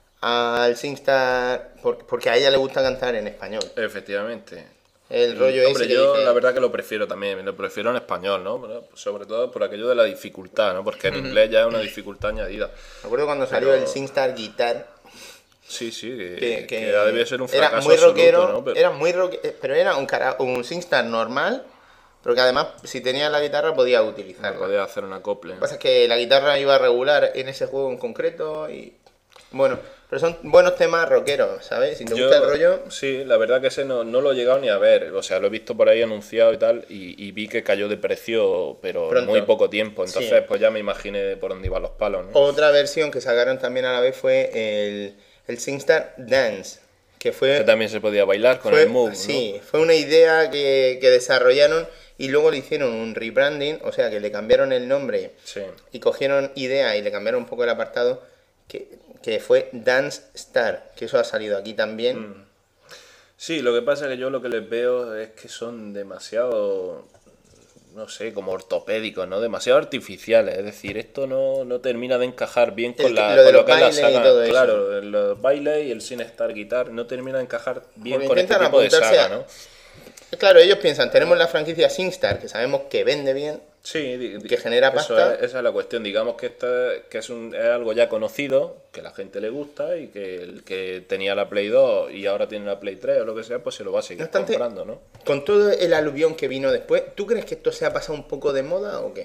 al SingStar por- porque a ella le gusta cantar en español. Efectivamente. El rollo Hombre, ese que yo dice- la verdad que lo prefiero también, lo prefiero en español, ¿no? Pero, sobre todo por aquello de la dificultad, ¿no? Porque en inglés ya es una dificultad añadida. Me acuerdo cuando salió Pero- el SingStar Guitar, Sí, sí, que, que, que que ya debía ser un era fracaso muy absoluto, rockero, ¿no? Pero, era muy rock- eh, pero era un, cara- un SingStar normal, pero que además si tenía la guitarra podía utilizarla. podía hacer un acople, Lo ¿no? que pasa es que la guitarra iba a regular en ese juego en concreto y... Bueno, pero son buenos temas rockeros, ¿sabes? Si te Yo- gusta el rollo... Sí, la verdad que ese no, no lo he llegado ni a ver. O sea, lo he visto por ahí anunciado y tal, y, y vi que cayó de precio, pero en Pronto. muy poco tiempo. Entonces, Sí. pues ya me imaginé por dónde iban los palos, ¿no? Otra versión que sacaron también a la vez fue el, el SingStar Dance, que fue... Que también se podía bailar con fue, el Move, ¿no? Sí, fue una idea que, que desarrollaron y luego le hicieron un rebranding, o sea que le cambiaron el nombre Sí. y cogieron idea y le cambiaron un poco el apartado, que, que fue Dance Star, que eso ha salido aquí también. Mm. Sí, lo que pasa es que yo lo que les veo es que son demasiado, no sé, como ortopédicos, ¿no? Demasiado artificiales. Es decir, esto no, no termina de encajar bien con, El- la, lo de con los lo que es la bailes y saga. todo eso. Claro, los bailes y el Sin Star Guitar no termina de encajar bien Porque con este intentan tipo de apuntarse saga, a- ¿no? Claro, ellos piensan, tenemos la franquicia SingStar, que sabemos que vende bien, Sí, di- di- que genera eso pasta. es- esa es la cuestión. Digamos que esto es, que es, un, es algo ya conocido, que la gente le gusta y que el que tenía la Play dos y ahora tiene la Play tres o lo que sea, pues se lo va a seguir No obstante, comprando, ¿no? con todo el aluvión que vino después, ¿tú crees que esto se ha pasado un poco de moda o qué?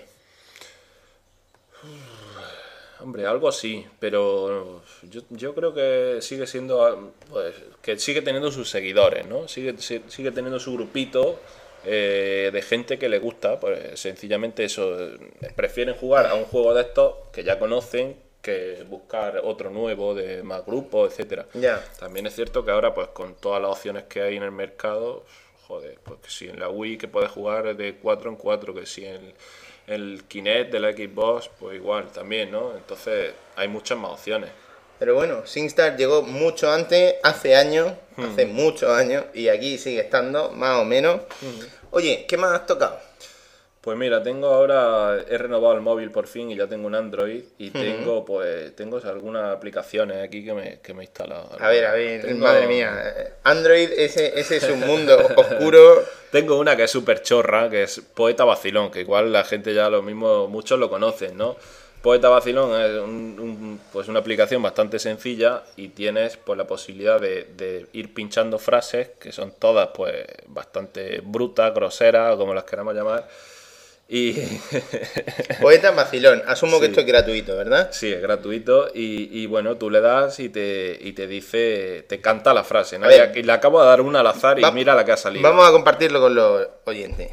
Hombre, algo sí, pero yo, yo creo que sigue siendo, pues, que sigue teniendo sus seguidores, ¿no? Sigue, si- sigue teniendo su grupito eh, de gente que le gusta, pues sencillamente eso, eh, prefieren jugar a un juego de estos que ya conocen que buscar otro nuevo de más grupos, etcétera. Ya. También es cierto que ahora, pues con todas las opciones que hay en el mercado, joder, pues que si en la Wii que puedes jugar de cuatro en cuatro, que si en el Kinect de la Xbox, pues igual también, ¿no? Entonces hay muchas más opciones. Pero bueno, SingStar llegó mucho antes, hace años, Hmm. hace muchos años, y aquí sigue estando, más o menos. Oye, ¿qué más has tocado? Pues mira, tengo ahora, he renovado el móvil por fin y ya tengo un Android y tengo, pues, tengo algunas aplicaciones aquí que me, que me he instalado. A ver, a ver, Tengo- madre mía. Android, ese, ese es un mundo oscuro. Tengo una que es súper chorra, que es Poeta Vacilón, que igual la gente ya lo mismo, muchos lo conocen, ¿no? Poeta Vacilón es un- un- pues una aplicación bastante sencilla y tienes pues la posibilidad de, de ir pinchando frases que son todas pues bastante brutas, groseras o como las queramos llamar. Y Poeta Vacilón, asumo que Sí. esto es gratuito, ¿verdad? sí, es gratuito y, y bueno, tú le das y te, y te dice, te canta la frase, ¿no? A Y ver. aquí le acabo de dar una al azar y Va- mira la que ha salido. Vamos a compartirlo con los oyentes.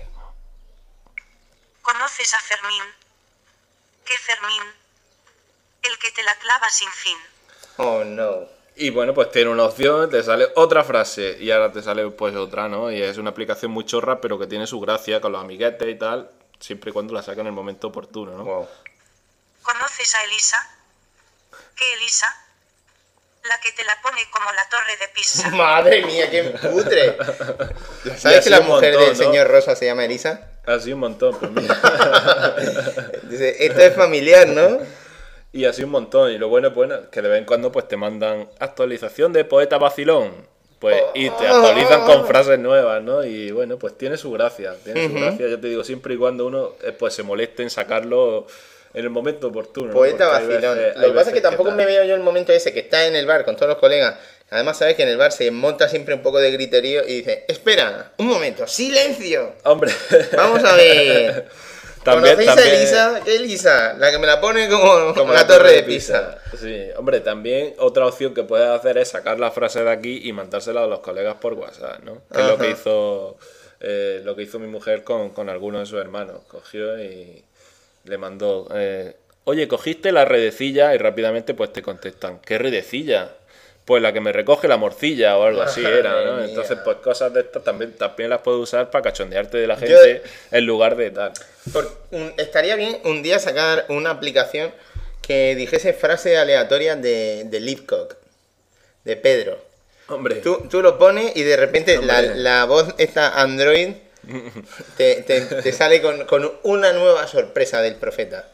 ¿Conoces a Fermín? ¿Qué Fermín? El que te la clava sin fin. Oh, no. Y bueno, pues tiene una opción, te sale otra frase y ahora te sale pues otra, ¿no? Y es una aplicación muy chorra, pero que tiene su gracia con los amiguetes y tal, siempre y cuando la saca en el momento oportuno, ¿no? Wow. ¿Conoces a Elisa? ¿Qué Elisa? La que te la pone como la torre de Pisa. Madre mía, qué putre. Y ¿Sabes así que la un mujer montón, del ¿no? señor Rosa se llama Elisa? Así un montón, pues mira. Dice, esto es familiar, ¿no? Y así un montón. Y lo bueno es bueno, que de vez en cuando pues te mandan actualización de Poeta Vacilón. Pues, y te actualizan con frases nuevas, ¿no? Y bueno, pues tiene su gracia. Tiene su gracia, ya te digo, siempre y cuando uno eh, pues se moleste en sacarlo en el momento oportuno, ¿no? Poeta Porque hay Vacilón. veces- Lo hay que pasa es que veces tampoco tal. me veo yo el momento ese que está en el bar con todos los colegas. Además, sabes que en el bar se monta siempre un poco de griterío y dice, espera, un momento, silencio. Hombre. Vamos a ver. También, ¿Conocéis también- a Elisa? ¿Qué Elisa? La que me la pone como, como la torre de Pisa. Sí, hombre, también otra opción que puedes hacer es sacar la frase de aquí y mandársela a los colegas por WhatsApp, ¿no? Que es lo que Ajá. hizo eh, lo que hizo mi mujer con, con algunos de sus hermanos. Cogió y le mandó, eh, oye, cogiste la redecilla y rápidamente pues te contestan, ¿qué redecilla? Pues la que me recoge la morcilla o algo así era, Madre ¿no? mía. Entonces, pues cosas de estas también, también las puedes usar para cachondearte de la gente en lugar de tal. Por- un- estaría bien un día sacar una aplicación que dijese frases aleatorias de, de Leapcock, de Pedro. Hombre, Tú, tú lo pones y de repente la, Hombre. la voz, esta Android, te, te- te sale con, con una nueva sorpresa del profeta.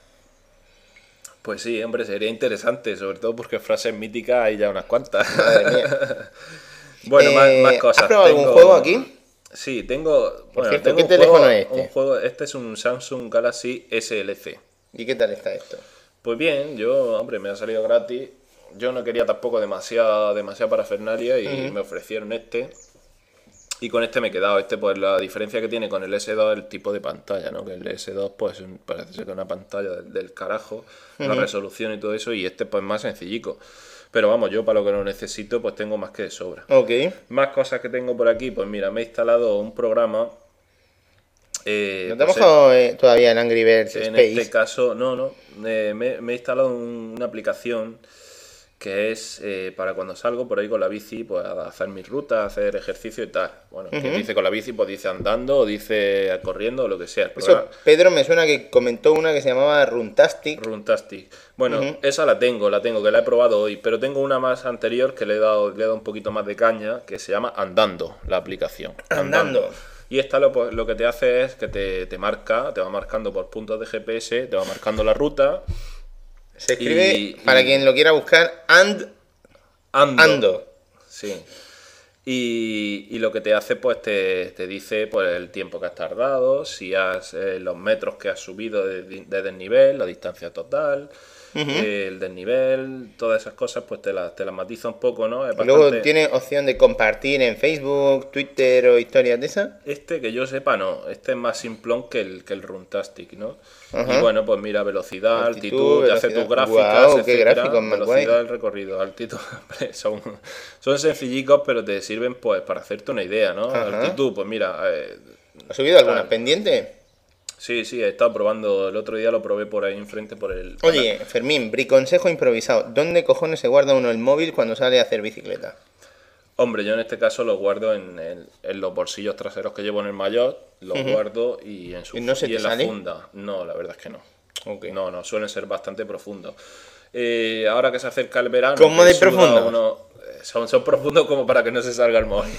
pues sí, hombre, sería interesante, sobre todo porque frases míticas hay ya unas cuantas. Madre mía. Bueno, más, Eh, más cosas. ¿has probado algún Tengo- juego aquí? Sí, tengo. Bueno, cierto, tengo ¿qué un teléfono juego- es este? Un juego, este es un Samsung Galaxy S L C. ¿Y qué tal está esto? Pues bien, yo, hombre, me ha salido gratis. Yo no quería tampoco demasiada, demasiada parafernalia y me ofrecieron este. Y con este me he quedado. Este, pues la diferencia que tiene con el S dos es el tipo de pantalla, ¿no? Que el S dos, pues un- parece ser que es una pantalla del, del carajo, la resolución y todo eso, y este, pues más sencillico. Pero vamos, yo para lo que lo necesito, pues tengo más que de sobra. Ok. Más cosas que tengo por aquí, pues mira, me he instalado un programa. eh, ¿No te pues, hemos jugado eh, todavía en Angry Birds en Space? este caso, no, no. eh, me, me he instalado un- una aplicación que es eh, para cuando salgo por ahí con la bici, pues a hacer mis rutas, hacer ejercicio y tal. Bueno, uh-huh. que dice con la bici, pues dice andando, o dice corriendo, o lo que sea. El Eso, programa... Pedro me suena que comentó una que se llamaba Runtastic. Runtastic. Bueno, Uh-huh. esa la tengo, la tengo, que la he probado hoy, pero tengo una más anterior que le he dado, le he dado un poquito más de caña, que se llama Andando, la aplicación. Andando. Andando. Y esta lo, pues, lo que te hace es que te, te marca, te va marcando por puntos de G P S, te va marcando la ruta. Se escribe, y, para y... quien lo quiera buscar, and... Ando. Ando. Sí. Y, y lo que te hace, pues te, te dice pues, el tiempo que has tardado, si has eh, los metros que has subido de, de desnivel, la distancia total, uh-huh. eh, el desnivel, todas esas cosas, pues te las te las matiza un poco, ¿no? Es bastante... Luego tiene opción de compartir en Facebook, Twitter o historias de esas. Este, que yo sepa, no. Este es más simplón que el, que el Runtastic, ¿no? Uh-huh. Y bueno, pues mira, velocidad, altitud, altitud te hace tus gráficas, wow, etcétera, qué gráficos más velocidad guay. del recorrido, altitud, son, son sencillicos, pero te sirven pues para hacerte una idea, ¿no? Uh-huh. Altitud, pues mira... Eh, ¿Has subido algunas pendientes? Sí, sí, he estado probando, el otro día lo probé por ahí enfrente por el... Oye, Fermín, briconsejo improvisado, ¿dónde cojones se guarda uno el móvil cuando sale a hacer bicicleta? Hombre, yo en este caso lo guardo en, el, en los bolsillos traseros que llevo en el maillot, los uh-huh. guardo y en, su, ¿Y no se y te en la sale? funda. No, la verdad es que no. Okay. No, no, suelen ser bastante profundos. Eh, ahora que se acerca el verano... ¿Cómo de profundo? Uno, son, son profundos como para que no se salga el móvil.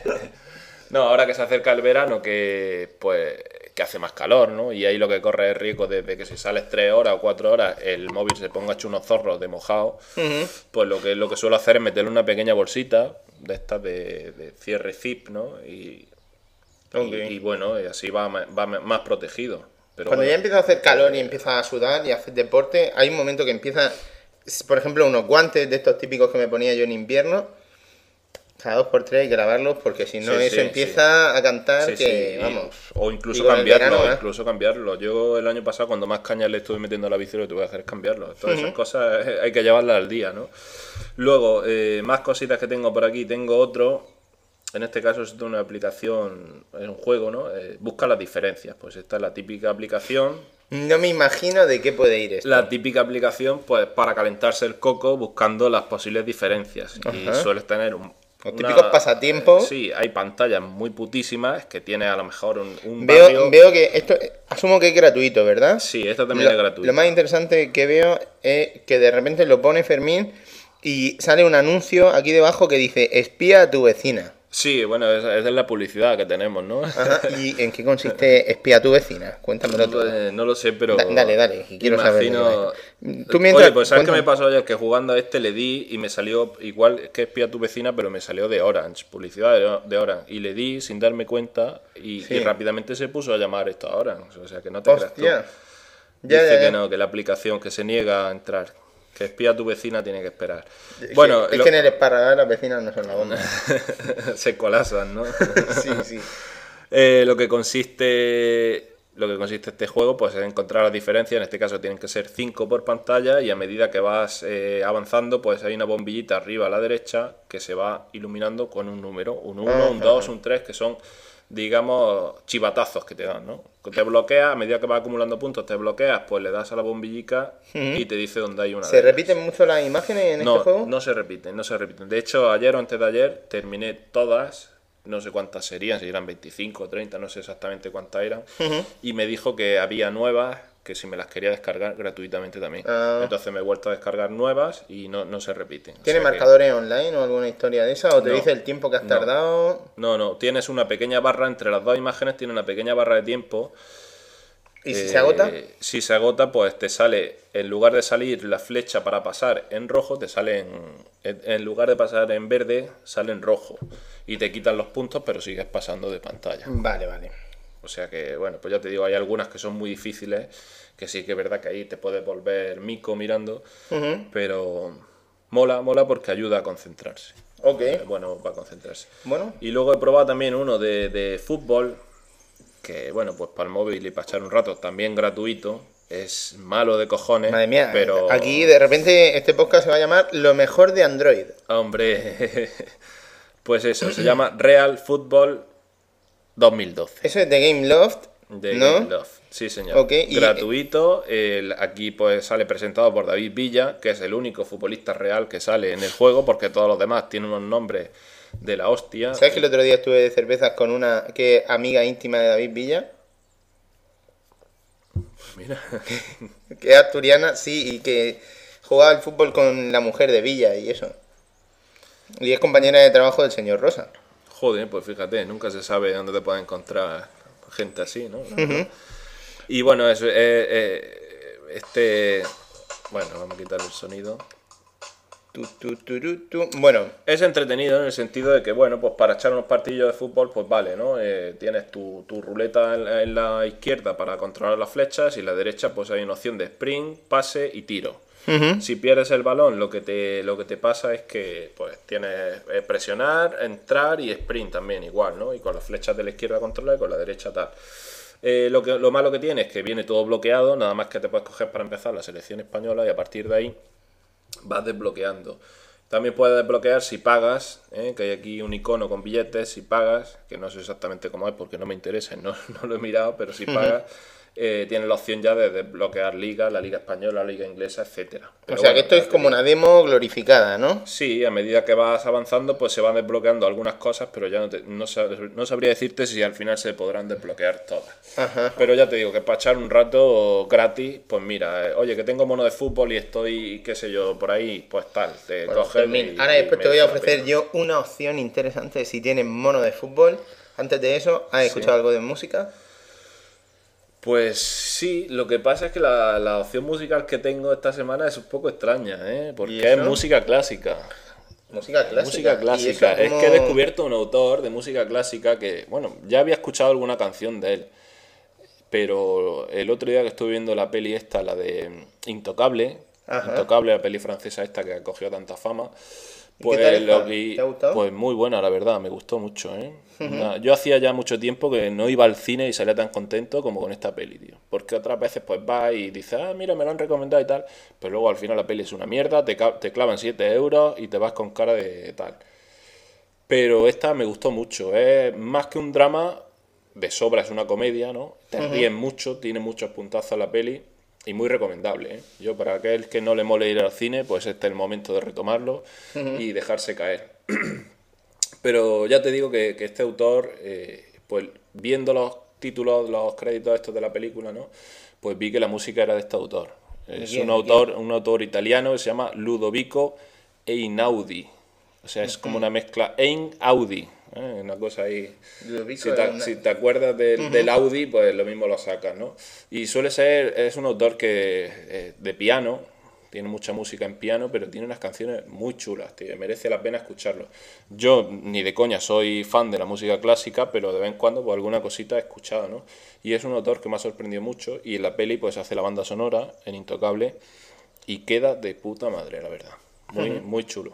No, ahora que se acerca el verano, que pues que hace más calor, ¿no? Y ahí lo que corre es riesgo de, de que si sales tres horas o cuatro horas, el móvil se ponga hecho unos zorros de mojado. Uh-huh. Pues lo que, lo que suelo hacer es meterle una pequeña bolsita de estas de, de cierre zip, ¿no? Y, okay. y, y bueno, y así va, va más protegido. Pero Cuando bueno, ya empieza a hacer calor y empieza a sudar y a hacer deporte, hay un momento que empieza, por ejemplo, unos guantes de estos típicos que me ponía yo en invierno. Cada dos por tres hay que lavarlos porque si no sí, eso sí, empieza sí. a cantar sí, que, sí. vamos... O incluso digo, cambiarlo, verano, ¿eh? incluso cambiarlo. Yo el año pasado cuando más cañas le estuve metiendo a la bici lo que tuve que hacer es cambiarlo. Todas uh-huh. esas cosas hay que llevarlas al día, ¿no? Luego, eh, más cositas que tengo por aquí. Tengo otro, en este caso es de una aplicación, es un juego, ¿no? Eh, busca las diferencias. Pues esta es la típica aplicación... No me imagino de qué puede ir esto. La típica aplicación, pues para calentarse el coco buscando las posibles diferencias. Uh-huh. Y sueles tener un... Los típicos una, pasatiempos. Sí, hay pantallas muy putísimas que tiene a lo mejor un, un veo, barrio... Veo que esto, asumo que es gratuito, ¿verdad? Sí, esto también lo, es gratuito. Lo más interesante que veo es que de repente lo pone Fermín y sale un anuncio aquí debajo que dice espía a tu vecina. Sí, bueno, esa es la publicidad que tenemos, ¿no? Ajá. ¿Y en qué consiste espía a tu vecina? Cuéntamelo no, todo. No lo sé, pero... Da, dale, dale, quiero imagino... saber. ¿Tú mientras... Oye, pues ¿sabes qué me pasó ayer? Que jugando a este le di y me salió igual que espía a tu vecina, pero me salió de Orange, publicidad de, de Orange. Y le di sin darme cuenta y, sí. y rápidamente se puso a llamar esto a Orange. O sea, que no te Hostia. creas tú. Ya, Dice ya, ya. que no, que la aplicación que se niega a entrar. Que espía a tu vecina tiene que esperar. Sí, bueno, es lo... que en el esparadrapo las vecinas no son la bomba. Se colapsan, ¿no? Sí, sí. Eh, lo que consiste lo que consiste este juego pues es encontrar las diferencias. En este caso tienen que ser cinco por pantalla y a medida que vas eh, avanzando pues hay una bombillita arriba a la derecha que se va iluminando con un número, un uno, uh-huh. un dos, un tres, que son, digamos, chivatazos que te dan, ¿no? Te bloqueas, a medida que vas acumulando puntos te bloqueas, pues le das a la bombillica uh-huh. y te dice dónde hay una. ¿Se repiten mucho las imágenes en no, este juego? No se repiten, no se repiten. De hecho, ayer o antes de ayer terminé todas, no sé cuántas serían, si eran veinticinco o treinta, no sé exactamente cuántas eran, uh-huh. y me dijo que había nuevas, que si me las quería descargar gratuitamente también. Uh. Entonces me he vuelto a descargar nuevas y no, no se repiten. ¿Tiene o sea marcadores que... online o alguna historia de esa? ¿O te no, dice el tiempo que has no, tardado? No, no, tienes una pequeña barra, entre las dos imágenes tiene una pequeña barra de tiempo. ¿Y si eh, se agota? Si se agota, pues te sale, en lugar de salir la flecha para pasar en rojo, te sale en, en, en lugar de pasar en verde, sale en rojo. Y te quitan los puntos, pero sigues pasando de pantalla. Vale, vale. O sea que, bueno, pues ya te digo, hay algunas que son muy difíciles, que sí que es verdad que ahí te puedes volver mico mirando, uh-huh. pero mola, mola porque ayuda a concentrarse. Ok. Eh, bueno, para concentrarse. Bueno. Y luego he probado también uno de, de fútbol, que bueno, pues para el móvil y para echar un rato, también gratuito. Es malo de cojones. Madre mía, pero... aquí de repente este podcast se va a llamar Lo mejor de Android. Hombre, pues eso, se llama Real Football dos mil doce. Eso es de Gameloft. de ¿No? Game Love. Sí, señor. Ok, y- Gratuito. el- aquí pues sale presentado por David Villa, que es el único futbolista real que sale en el juego, porque todos los demás tienen unos nombres de la hostia. ¿Sabes que el otro día estuve de cervezas con una que amiga íntima de David Villa? Mira. Que es asturiana, sí, y que jugaba al fútbol con la mujer de Villa y eso. Y es compañera de trabajo del señor Rosa. Joder, pues fíjate, nunca se sabe dónde te puede encontrar gente así, ¿no? Y bueno, eso, eh, eh, este... Bueno, vamos a quitar el sonido. Tu, tu, tu, tu, tu. Bueno, Es entretenido en el sentido de que, bueno, pues para echar unos partidos de fútbol, pues vale, ¿no? Eh, tienes tu, tu ruleta en, en la izquierda para controlar las flechas y en la derecha pues hay una opción de sprint, pase y tiro. ujú. Si pierdes el balón, lo que te, lo que te pasa es que pues tienes eh, presionar, entrar y sprint también igual, ¿no? Y con las flechas de la izquierda controlar y con la derecha tal. Eh, lo, que, lo malo que tiene es que viene todo bloqueado, nada más que te puedes coger para empezar la selección española y a partir de ahí vas desbloqueando. También puedes desbloquear si pagas, ¿eh? Que hay aquí un icono con billetes, si pagas, que no sé exactamente cómo es porque no me interesa, no, no lo he mirado, pero si pagas, eh, tienes la opción ya de desbloquear ligas, la liga española, la liga inglesa, etcétera. O sea que esto es como una demo glorificada, ¿no? Sí, a medida que vas avanzando, pues se van desbloqueando algunas cosas, pero ya no, te- no, sab- no sabría decirte si al final se podrán desbloquear todas. Ajá. Pero ya te digo que para echar un rato gratis, pues mira, eh, oye, que tengo mono de fútbol y estoy, qué sé yo, por ahí, pues tal, te Bueno, coges Fermín, y- ahora y después te voy a merece la ofrecer pena. yo una opción interesante si tienes mono de fútbol. Antes de eso, ¿has escuchado algo de música? Pues sí, lo que pasa es que la, la opción musical que tengo esta semana es un poco extraña, ¿eh? ¿Y Porque es eso? música clásica. Música clásica. Música ¿Y eso clásica. Es cómo- que he descubierto un autor de música clásica que, bueno, ya había escuchado alguna canción de él, pero el otro día que estuve viendo la peli esta, la de Intocable, Ajá. Intocable, la peli francesa esta que ha cogido tanta fama, ¿Y pues qué tal lo está? vi- ¿Te ha gustado? pues muy buena, la verdad, me gustó mucho, ¿eh? Una- yo hacía ya mucho tiempo que no iba al cine y salía tan contento como con esta peli, tío. Porque otras veces pues vas y dices, ah, mira, me lo han recomendado y tal, pero luego al final la peli es una mierda, te, ca- te clavan siete euros y te vas con cara de tal. Pero esta me gustó mucho, es más que un drama, de sobra es una comedia, ¿no? Te ríes mucho, tiene muchos puntazos la peli y muy recomendable, ¿eh? Yo para aquel que no le mole ir al cine, pues este es el momento de retomarlo y dejarse caer. Pero ya te digo que, que este autor, eh, pues viendo los títulos, los créditos estos de la película, ¿no? Pues vi que la música era de este autor. Es quién? un ¿De autor, un autor italiano que se llama Ludovico Einaudi. O sea, es como una mezcla Einaudi, ¿eh? Una cosa ahí. Ludovico Si te, Einaudi. si te acuerdas del, del Audi, pues lo mismo lo sacas, ¿no? Y suele ser, es un autor que eh, de piano, tiene mucha música en piano, pero tiene unas canciones muy chulas, tío, merece la pena escucharlo. Yo ni de coña soy fan de la música clásica, pero de vez en cuando pues alguna cosita he escuchado, ¿no? Y es un autor que me ha sorprendido mucho y en la peli pues hace la banda sonora en Intocable y queda de puta madre, la verdad. Muy, muy chulo.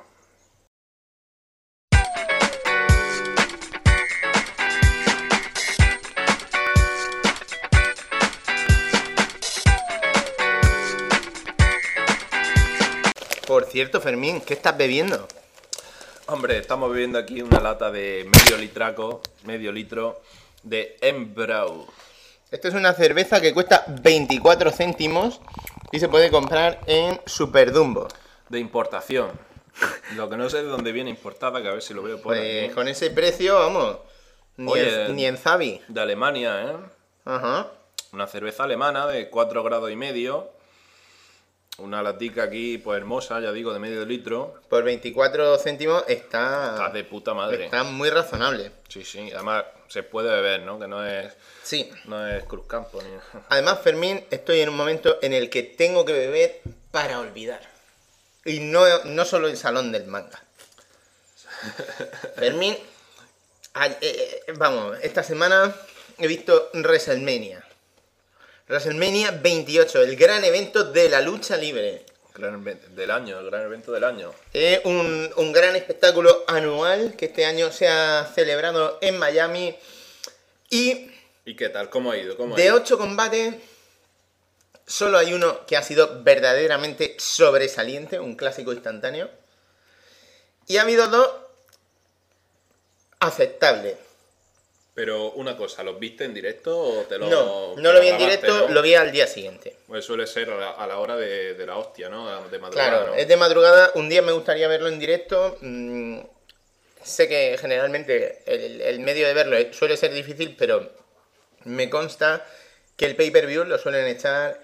Por cierto, Fermín, ¿qué estás bebiendo? Hombre, estamos bebiendo aquí una lata de medio litraco, medio litro de Embrau. Esto es una cerveza que cuesta veinticuatro céntimos y se puede comprar en Superdumbo. De importación. Lo que no sé de dónde viene importada, que a ver si lo veo por Pues aquí. con ese precio, vamos, ni, Oye, en, ni en Zabi. De Alemania, ¿eh? Ajá. Una cerveza alemana de cuatro grados y medio. Una latica aquí, pues hermosa, ya digo, de medio litro. Por veinticuatro céntimos está, Está de puta madre. está muy razonable. Sí, sí. Además, se puede beber, ¿no? Que no es, Sí. no es Cruzcampo ni... Además, Fermín, estoy en un momento en el que tengo que beber para olvidar. Y no, no solo el salón del manga. Fermín, a- eh, eh, vamos, esta semana he visto WrestleMania. WrestleMania veintiocho, el gran evento de la lucha libre. Gran evento del año, el gran evento del año. Es un, un gran espectáculo anual que este año se ha celebrado en Miami. Y ¿Y qué tal? ¿Cómo ha ido? ¿Cómo ha de ido? ocho combates, solo hay uno que ha sido verdaderamente sobresaliente, un clásico instantáneo. Y ha habido dos aceptables. Pero una cosa, ¿los viste en directo o te lo No, te no lo vi en grabaste, directo, ¿no? lo vi al día siguiente. Pues suele ser a la, a la hora de, de la hostia, ¿no? De madrugada, Claro, ¿no? es de madrugada, un día me gustaría verlo en directo. mmm, sé que generalmente el, el medio de verlo suele ser difícil, pero me consta que el pay-per-view lo suelen echar,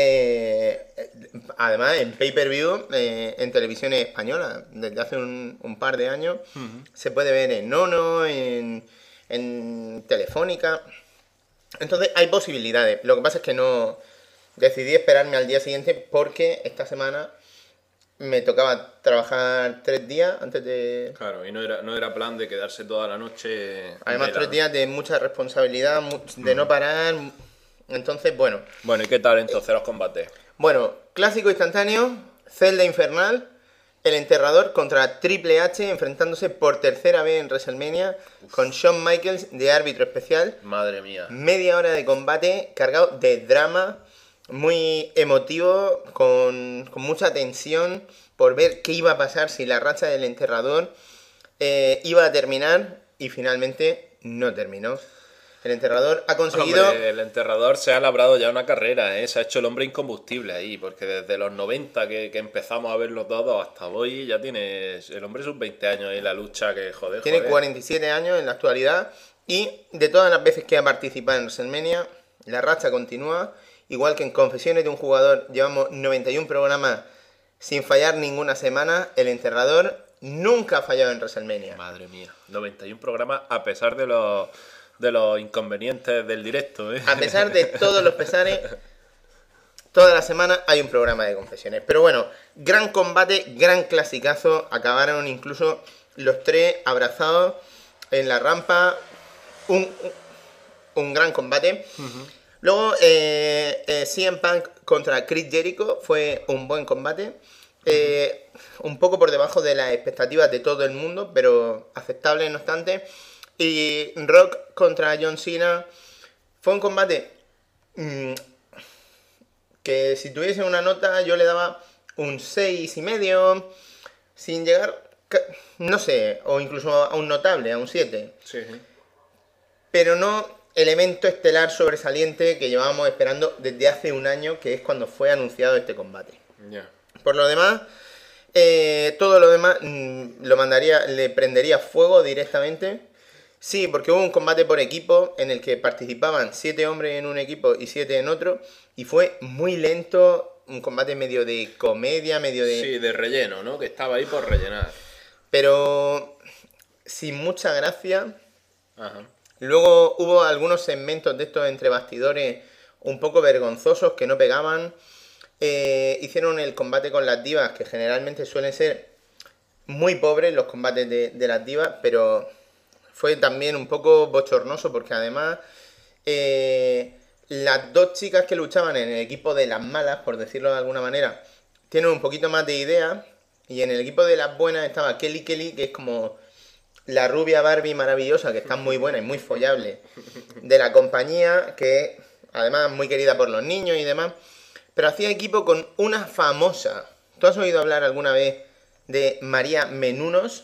eh, además en pay-per-view eh, en televisión española, desde hace un, un par de años. Uh-huh. Se puede ver en Nono, en, en Telefónica. Entonces hay posibilidades. Lo que pasa es que no decidí esperarme al día siguiente porque esta semana me tocaba trabajar tres días antes de... Claro, y no era, no era plan de quedarse toda la noche... Además, tres días de mucha responsabilidad, de no parar. Entonces, bueno. Bueno, ¿y qué tal entonces los combates? Bueno, clásico instantáneo, Celda Infernal, El Enterrador contra Triple H, enfrentándose por tercera vez en WrestleMania, Uf. con Shawn Michaels de árbitro especial. Madre mía. Media hora de combate cargado de drama, muy emotivo, con, con mucha tensión por ver qué iba a pasar, si la racha del Enterrador eh, iba a terminar, y finalmente no terminó. El Enterrador ha conseguido... Hombre, el Enterrador se ha labrado ya una carrera, ¿eh? Se ha hecho el hombre incombustible ahí, porque desde los noventa que, que empezamos a verlos todos hasta hoy ya tienes el hombre sus veinte años en la lucha, que joder, Tiene joder. cuarenta y siete años en la actualidad, y de todas las veces que ha participado en WrestleMania, la racha continúa. Igual que en Confesiones de un Jugador llevamos noventa y uno programas sin fallar ninguna semana, el Enterrador nunca ha fallado en WrestleMania. Madre mía, noventa y uno programas a pesar de los... de los inconvenientes del directo, ¿eh? A pesar de todos los pesares, toda la semana hay un programa de confesiones. Pero bueno, gran combate, gran clasicazo. Acabaron incluso los tres abrazados en la rampa. Un, un gran combate. Uh-huh. Luego, eh, eh, C M Punk contra Chris Jericho fue un buen combate. Eh, un poco por debajo de las expectativas de todo el mundo, pero aceptable no obstante. Y Rock contra John Cena fue un combate mmm, que si tuviese una nota yo le daba un seis y medio, sin llegar, no sé, o incluso a un notable, a un siete. Sí, sí. Pero no el evento estelar sobresaliente que llevábamos esperando desde hace un año, que es cuando fue anunciado este combate. Yeah. Por lo demás, eh, todo lo demás mmm, lo mandaría, le prendería fuego directamente. Sí, porque hubo un combate por equipo en el que participaban siete hombres en un equipo y siete en otro, y fue muy lento, un combate medio de comedia, medio de... Sí, de relleno, ¿no? Que estaba ahí por rellenar. Pero sin mucha gracia. Ajá. Luego hubo algunos segmentos de estos entre bastidores un poco vergonzosos que no pegaban. Eh, hicieron el combate con las divas, que generalmente suelen ser muy pobres los combates de, de las divas, pero... fue también un poco bochornoso porque además eh, las dos chicas que luchaban en el equipo de las malas, por decirlo de alguna manera, tienen un poquito más de idea, y en el equipo de las buenas estaba Kelly Kelly, que es como la rubia Barbie maravillosa, que está muy buena y muy follable, de la compañía, que además muy querida por los niños y demás, pero hacía equipo con una famosa. ¿Tú has oído hablar alguna vez de María Menounos?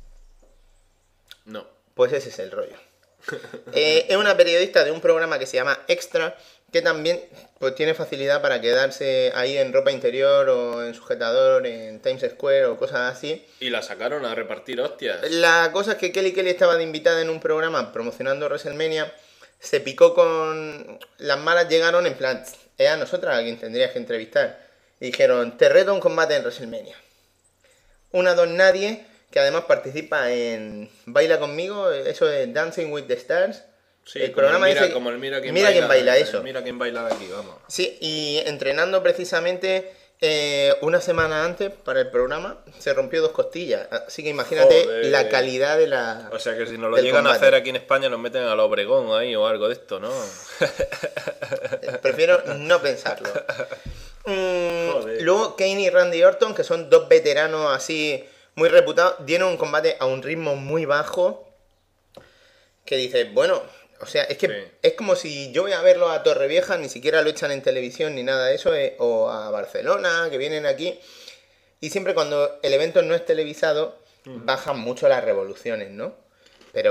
No. Pues ese es el rollo. Eh, es una periodista de un programa que se llama Extra, que también pues, tiene facilidad para quedarse ahí en ropa interior o en sujetador en Times Square o cosas así. Y la sacaron a repartir hostias. La cosa es que Kelly Kelly estaba de invitada en un programa promocionando WrestleMania, se picó con... Las malas llegaron en plan, es a nosotras a quien tendrías que entrevistar. Y dijeron, te reto a un combate en WrestleMania. Una don nadie... que además participa en Baila Conmigo, eso de Dancing with the Stars. Sí, el como programa el mira, ese, como el mira quién mira baila, quién baila eso. Mira quién baila de aquí, vamos. Sí, y entrenando precisamente eh, una semana antes para el programa, se rompió dos costillas. Así que imagínate Joder. La calidad de la... O sea que si nos lo del llegan combate. a hacer aquí en España nos meten al Obregón ahí o algo de esto, ¿no? Prefiero no pensarlo. Mm, luego Kane y Randy Orton, que son dos veteranos así... muy reputados, dieron un combate a un ritmo muy bajo, que dices, bueno, o sea, es que sí. Es como si yo voy a verlo a Torrevieja, ni siquiera lo echan en televisión ni nada de eso, eh, o a Barcelona, que vienen aquí, y siempre cuando el evento no es televisado, uh-huh. bajan mucho las revoluciones, ¿no? Pero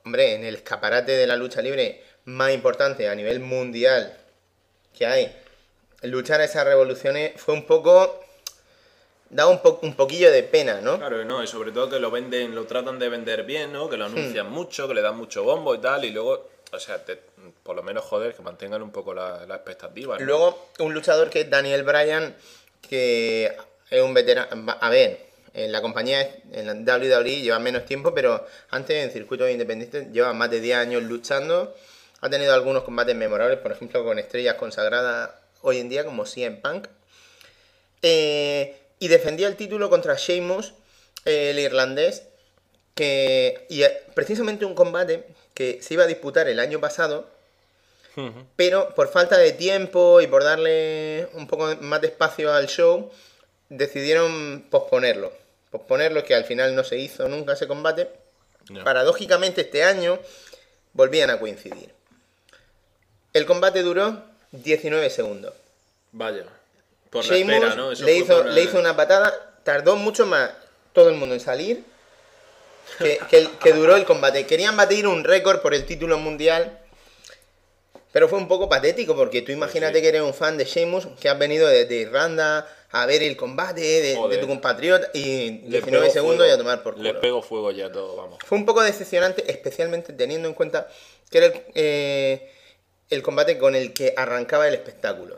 hombre, en el escaparate de la lucha libre más importante a nivel mundial que hay, luchar a esas revoluciones fue un poco... da un, po un poquillo de pena, ¿no? Claro, no, y sobre todo que lo venden, lo tratan de vender bien, ¿no? Que lo anuncian hmm. mucho, que le dan mucho bombo y tal, y luego, o sea, te, por lo menos, joder, que mantengan un poco la, la expectativa, ¿no? Luego, un luchador que es Daniel Bryan, que es un veterano... A ver, en la compañía, en la doble u doble u E, lleva menos tiempo, pero antes en circuitos independientes lleva más de diez años luchando. Ha tenido algunos combates memorables, por ejemplo, con estrellas consagradas hoy en día, como C M Punk. Eh... Y defendía el título contra Sheamus, eh, el irlandés, que y precisamente un combate que se iba a disputar el año pasado, uh-huh. pero por falta de tiempo y por darle un poco más de espacio al show, decidieron posponerlo. Posponerlo, que al final no se hizo nunca ese combate. No. Paradójicamente este año volvían a coincidir. El combate duró diecinueve segundos. Vaya. Por Sheamus la espera, ¿no? Eso le, hizo, una... le hizo una patada, tardó mucho más todo el mundo en salir que, que, que duró el combate. Querían batir un récord por el título mundial, pero fue un poco patético, porque tú imagínate sí, sí. que eres un fan de Sheamus, que has venido desde Irlanda a ver el combate de, de tu compatriota, y diecinueve segundos fuego, y a tomar por culo. Le pego fuego ya todo, vamos. Fue un poco decepcionante, especialmente teniendo en cuenta que era el, eh, el combate con el que arrancaba el espectáculo.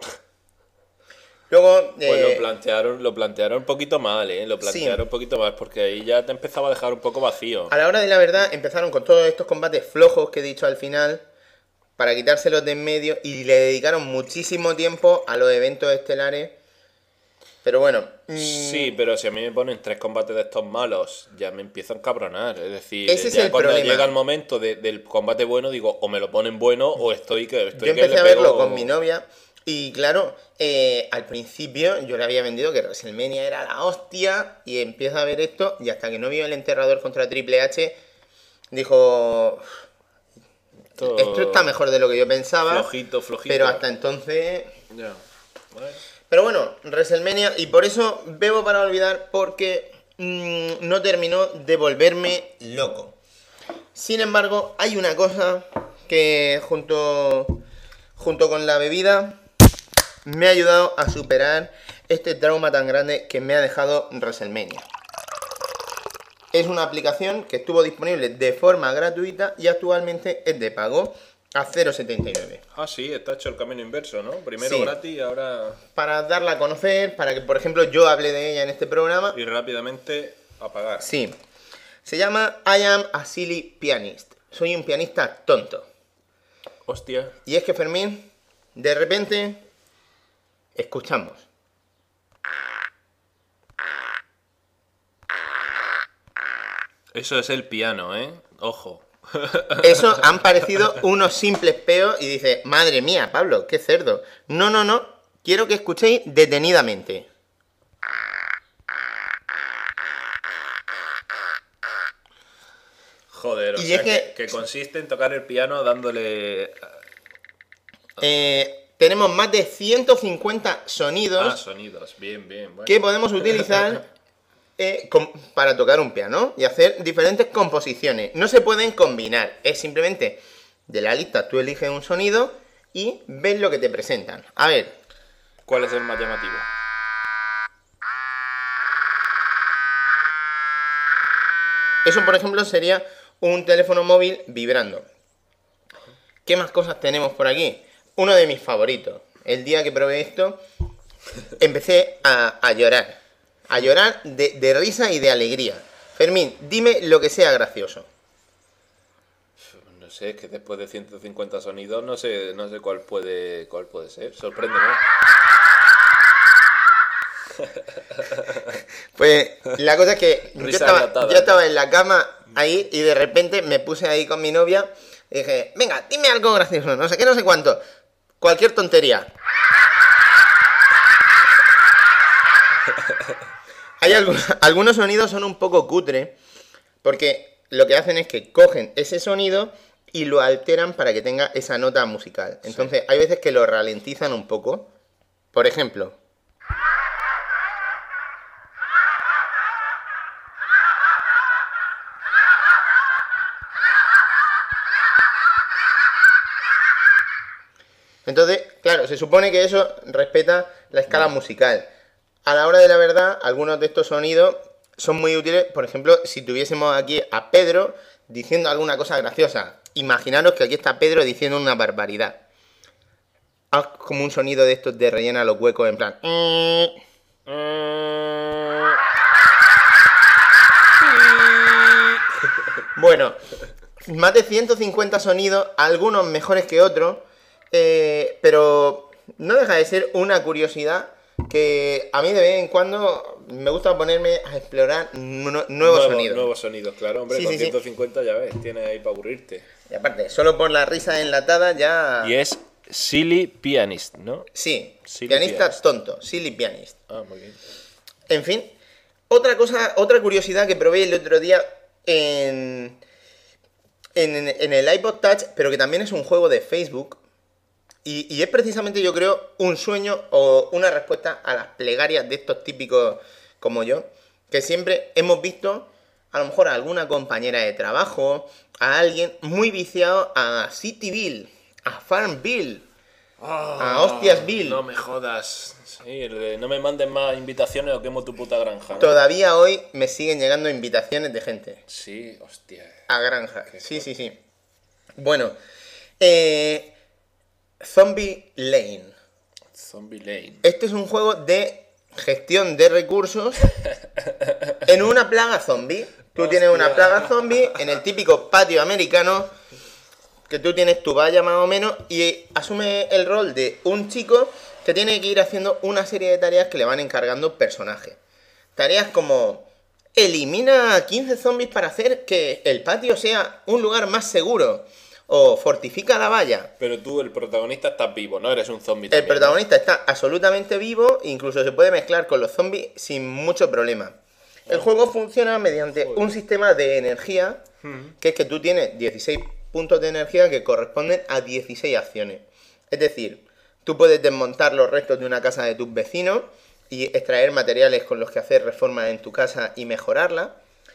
Luego, pues eh, lo plantearon, lo plantearon un poquito mal, ¿eh? Lo plantearon sí. un poquito mal, porque ahí ya te empezaba a dejar un poco vacío. A la hora de la verdad, empezaron con todos estos combates flojos que he dicho al final, para quitárselos de en medio, y le dedicaron muchísimo tiempo a los eventos estelares. Pero bueno... Mmm... Sí, pero si a mí me ponen tres combates de estos malos, ya me empiezo a encabronar. Es decir, ese ya es el cuando problema. llega el momento de, del combate bueno, digo, o me lo ponen bueno, o estoy que... Estoy Yo que empecé le a verlo pego... con mi novia... Y claro, eh, al principio yo le había vendido que WrestleMania era la hostia, y empiezo a ver esto, y hasta que no vio el enterrador contra Triple H, dijo... Esto, esto está mejor de lo que yo pensaba. Flojito, flojito. Pero hasta entonces... Ya. Bueno. Pero bueno, WrestleMania, y por eso bebo para olvidar, porque mmm, no terminó de volverme loco. Sin embargo, hay una cosa que junto, junto con la bebida... me ha ayudado a superar este trauma tan grande que me ha dejado WrestleMania. Es una aplicación que estuvo disponible de forma gratuita y actualmente es de pago a cero coma setenta y nueve. Ah, sí, está hecho el camino inverso, ¿no? Primero sí. gratis y ahora... Para darla a conocer, para que, por ejemplo, yo hable de ella en este programa. Y rápidamente a pagar. Sí. Se llama I am a silly pianist. Soy un pianista tonto. Hostia. Y es que, Fermín, de repente... escuchamos. Eso es el piano, ¿eh? Ojo. Eso han parecido unos simples peos y dice, madre mía, Pablo, qué cerdo. No, no, no. Quiero que escuchéis detenidamente. Joder, o y sea, es que, que, que consiste en tocar el piano dándole... Eh... Tenemos más de ciento cincuenta sonidos, ah, sonidos. Bien, bien, bueno. que podemos utilizar eh, com- para tocar un piano y hacer diferentes composiciones. No se pueden combinar, es simplemente de la lista tú eliges un sonido y ves lo que te presentan. A ver. ¿Cuál es el más llamativo? Eso, por ejemplo, sería un teléfono móvil vibrando. ¿Qué más cosas tenemos por aquí? Uno de mis favoritos. El día que probé esto, empecé a, a llorar. A llorar de, de risa y de alegría. Fermín, dime lo que sea gracioso. No sé, es que después de ciento cincuenta sonidos no sé, no sé cuál puede, cuál puede ser. Sorpréndeme. Pues la cosa es que yo estaba, yo estaba en la cama ahí y de repente me puse ahí con mi novia y dije, venga, dime algo gracioso, no sé qué, no sé cuánto. Cualquier tontería. Hay algunos, algunos sonidos son un poco cutre, porque lo que hacen es que cogen ese sonido y lo alteran para que tenga esa nota musical. Entonces, sí. Hay veces que lo ralentizan un poco. Por ejemplo. Entonces, claro, se supone que eso respeta la escala musical. A la hora de la verdad, algunos de estos sonidos son muy útiles. Por ejemplo, si tuviésemos aquí a Pedro diciendo alguna cosa graciosa. Imaginaros que aquí está Pedro diciendo una barbaridad. Haz como un sonido de estos de rellena los huecos en plan... Bueno, más de ciento cincuenta sonidos, algunos mejores que otros, eh, pero no deja de ser una curiosidad que a mí de vez en cuando me gusta ponerme a explorar nu- nuevos Nuevos, sonidos. nuevos sonidos, claro, hombre, Sí, con sí, sí. ciento cincuenta ya ves, tienes ahí para aburrirte. Y aparte, solo por la risa enlatada ya... Y es Silly Pianist, ¿no? Sí, Silly pianista pianist. tonto, silly pianist. Ah, muy bien. En fin, otra cosa, otra curiosidad que probé el otro día en, en, en el iPod Touch, pero que también es un juego de Facebook, y, y es precisamente, yo creo, un sueño o una respuesta a las plegarias de estos típicos como yo, que siempre hemos visto a lo mejor a alguna compañera de trabajo, a alguien muy viciado a Cityville, a Farmville, a Hostiasville. No me jodas. Sí, el de no me mandes más invitaciones o quemo tu puta granja, ¿no? Todavía hoy me siguen llegando invitaciones de gente Sí, hostia. a granja. Sí, sí, sí. Bueno, eh, Zombie Lane. Zombie Lane. Este es un juego de gestión de recursos en una plaga zombie. Tú tienes una plaga zombie en el típico patio americano, que tú tienes tu valla más o menos, y asume el rol de un chico que tiene que ir haciendo una serie de tareas que le van encargando personajes. Tareas como: elimina quince zombies para hacer que el patio sea un lugar más seguro, o fortifica la valla. Pero tú, el protagonista, estás vivo, ¿no? Eres un zombie El también, ¿no? protagonista está absolutamente vivo, incluso se puede mezclar con los zombies sin mucho problema. El juego funciona mediante un sistema de energía, que es que tú tienes dieciséis puntos de energía que corresponden a dieciséis acciones. Es decir, tú puedes desmontar los restos de una casa de tus vecinos y extraer materiales con los que hacer reformas en tu casa y mejorarla.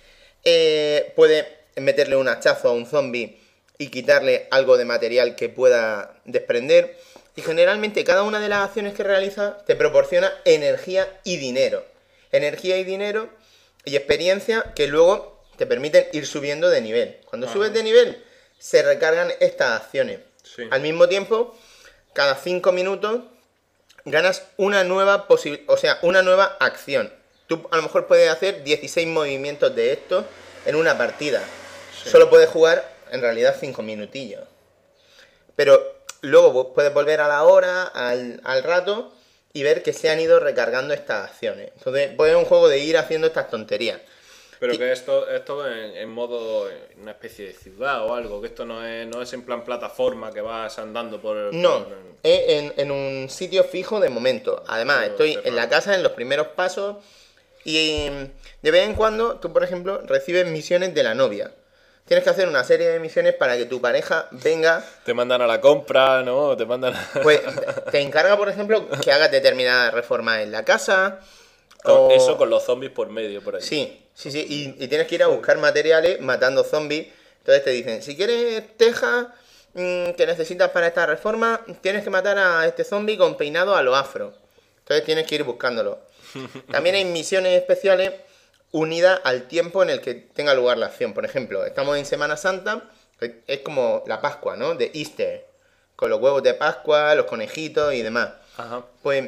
Eh, puedes meterle un hachazo a un zombie y quitarle algo de material que pueda desprender. Y generalmente cada una de las acciones que realizas te proporciona energía y dinero. Energía y dinero y experiencia que luego te permiten ir subiendo de nivel. Cuando Ajá. subes de nivel, se recargan estas acciones. Sí. Al mismo tiempo, cada cinco minutos ganas una nueva posi- o sea, una nueva acción. Tú a lo mejor puedes hacer dieciséis movimientos de estos en una partida. Sí. Solo puedes jugar en realidad cinco minutillos. Pero luego vos puedes volver a la hora, al, al rato, y ver que se han ido recargando estas acciones. Entonces, pues es un juego de ir haciendo estas tonterías. Pero Y- que esto, esto en, en modo, en una especie de ciudad o algo, que esto no es, no es en plan plataforma que vas andando por... No, por- es en, en un sitio fijo de momento. Además, Pero estoy cerrado. en la casa en los primeros pasos y de vez en cuando tú, por ejemplo, recibes misiones de la novia. Tienes que hacer una serie de misiones para que tu pareja venga, Te mandan a la compra, ¿no? Te mandan a... pues te encarga, por ejemplo, que hagas determinadas reformas en la casa. Con- o- Eso con los zombies por medio, por ahí. Sí, sí, sí, y, y tienes que ir a buscar materiales matando zombies. Entonces te dicen, si quieres teja mmm, que necesitas para esta reforma, tienes que matar a este zombie con peinado a lo afro. Entonces tienes que ir buscándolo. También hay misiones especiales unidas al tiempo en el que tenga lugar la acción. Por ejemplo, estamos en Semana Santa, que es como la Pascua, ¿no? De Easter, con los huevos de Pascua, los conejitos y demás. Ajá. Pues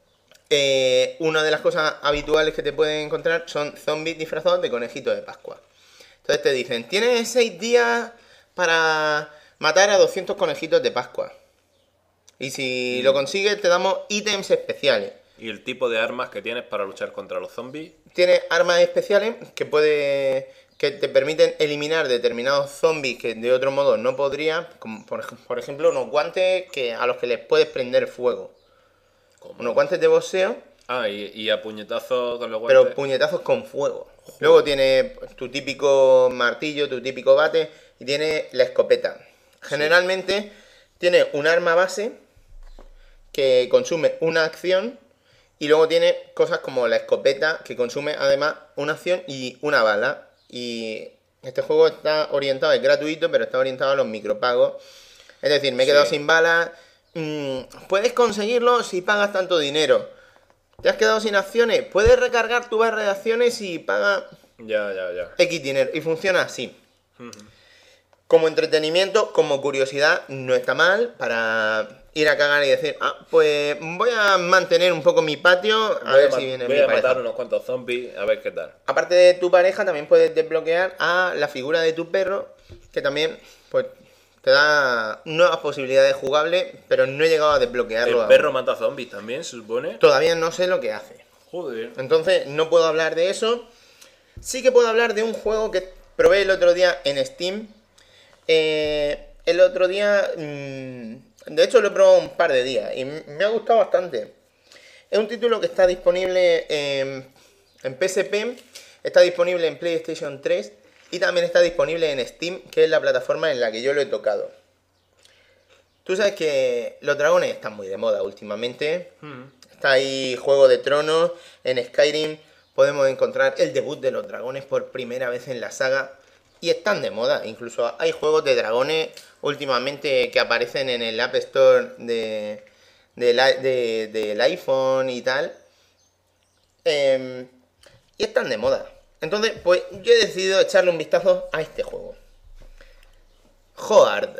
eh, una de las cosas habituales que te pueden encontrar son zombies disfrazados de conejitos de Pascua. Entonces te dicen, tienes seis días para matar a doscientos conejitos de Pascua. Y si lo consigues te damos ítems especiales. Y el tipo de armas que tienes para luchar contra los zombies. Tienes armas especiales que puede, que te permiten eliminar determinados zombies que de otro modo no podrías, como por, ej- por ejemplo unos guantes que, a los que les puedes prender fuego. ¿Cómo? Unos guantes de boxeo, Ah, y, y a puñetazos con los guantes. pero puñetazos con fuego. Luego tiene tu típico martillo, tu típico bate y tiene la escopeta. Generalmente tiene un arma base que consume una acción y luego tiene cosas como la escopeta que consume además una acción y una bala. Y este juego está orientado, es gratuito, pero está orientado a los micropagos. Es decir, me he quedado Sí. sin balas, mmm, puedes conseguirlo si pagas tanto dinero. ¿Te has quedado sin acciones? Puedes recargar tu barra de acciones y pagas Ya, ya, ya. X dinero. Y funciona así. Como entretenimiento, como curiosidad, no está mal para ir a cagar y decir, ah, pues voy a mantener un poco mi patio a Voy ver a, ma- si viene voy mi a pareja. matar unos cuantos zombies, a ver qué tal. Aparte de tu pareja, también puedes desbloquear a la figura de tu perro, que también pues te da nuevas posibilidades jugables, pero no he llegado a desbloquearlo El aún. perro mata zombies también, se supone. Todavía no sé lo que hace. Joder. Entonces no puedo hablar de eso. Sí que puedo hablar de un juego que probé el otro día en Steam. Eh, el otro día... mmm, de hecho lo he probado un par de días y m- me ha gustado bastante. Es un título que está disponible en, en P S P, está disponible en PlayStation tres y también está disponible en Steam, que es la plataforma en la que yo lo he tocado. Tú sabes que los dragones están muy de moda últimamente. Está ahí Juego de Tronos, en Skyrim podemos encontrar el debut de los dragones por primera vez en la saga. Y están de moda, incluso hay juegos de dragones últimamente que aparecen en el App Store de, de la- de- del iPhone y tal. Eh, y están de moda. Entonces, pues yo he decidido echarle un vistazo a este juego. Hoard.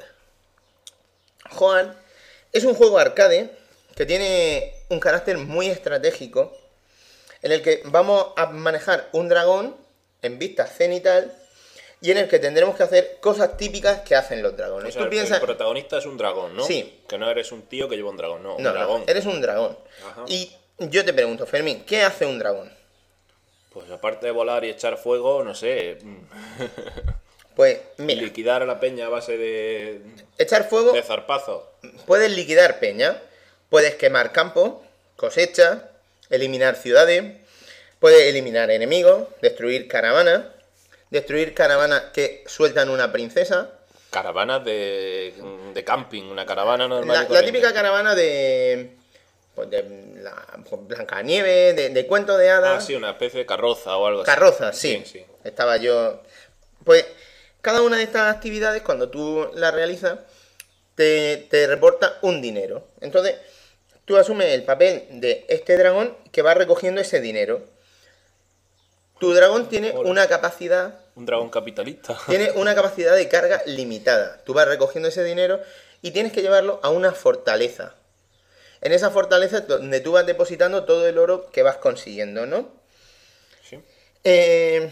Hoard es un juego arcade que tiene un carácter muy estratégico en el que vamos a manejar un dragón en vista cenital y en el que tendremos que hacer cosas típicas que hacen los dragones. O sea, Tú el- piensas... el protagonista es un dragón, ¿no? Sí. Que no eres un tío que lleva un dragón, no, un No, no, dragón. eres un dragón. Ajá. Y yo te pregunto, Fermín, ¿qué hace un dragón? Pues aparte de volar y echar fuego, no sé, Pues mira, liquidar a la peña a base de, echar fuego, de zarpazo. puedes liquidar peña, puedes quemar campo, cosecha, eliminar ciudades, puedes eliminar enemigos, destruir caravanas, destruir caravanas que sueltan una princesa. Caravanas de, de camping, una caravana normal. La, y la corriente. típica caravana de, pues de la pues Blancanieves, de, de cuento de Ah, hadas. sí, una especie de carroza o algo así. Carroza, sí. Sí, sí. Estaba yo. Pues cada una de estas actividades, cuando tú las realizas, te, te reporta un dinero. Entonces, tú asumes el papel de este dragón que va recogiendo ese dinero. Tu dragón tiene Hola. una capacidad. Un dragón capitalista. Tiene una capacidad de carga limitada. Tú vas recogiendo ese dinero y tienes que llevarlo a una fortaleza. En esa fortaleza es donde tú vas depositando todo el oro que vas consiguiendo, ¿no? Sí. Eh,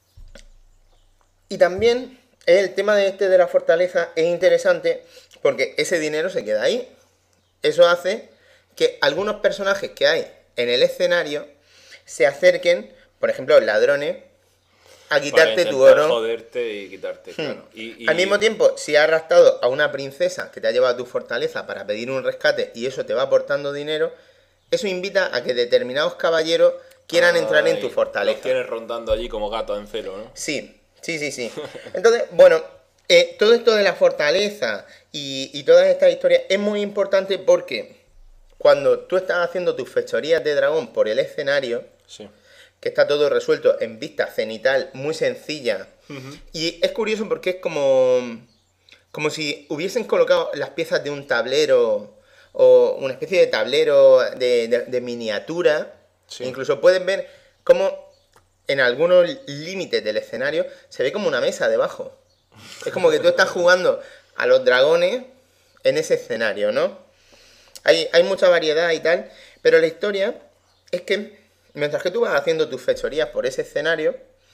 y también el tema de este de la fortaleza es interesante porque ese dinero se queda ahí. Eso hace que algunos personajes que hay en el escenario se acerquen, por ejemplo, ladrones, a quitarte Para tu intentar oro. joderte y quitarte, claro. Y, y- Al mismo tiempo, si has arrastrado a una princesa que te ha llevado a tu fortaleza para pedir un rescate y eso te va aportando dinero, eso invita a que determinados caballeros quieran entrar en Ay, tu Los fortaleza. tienes rondando allí como gatos en celo, ¿no? Sí, sí, sí, sí. Entonces, bueno, eh, todo esto de la fortaleza y, y todas estas historias es muy importante porque cuando tú estás haciendo tus fechorías de dragón por el escenario, Sí. que está todo resuelto en vista cenital, muy sencilla. Y es curioso porque es como, como si hubiesen colocado las piezas de un tablero o una especie de tablero de, de- de miniatura. Sí. Incluso pueden ver cómo en algunos límites del escenario se ve como una mesa debajo. Es como que tú estás jugando a los dragones en ese escenario, ¿no? Hay, hay mucha variedad y tal, pero la historia es que mientras que tú vas haciendo tus fechorías por ese escenario,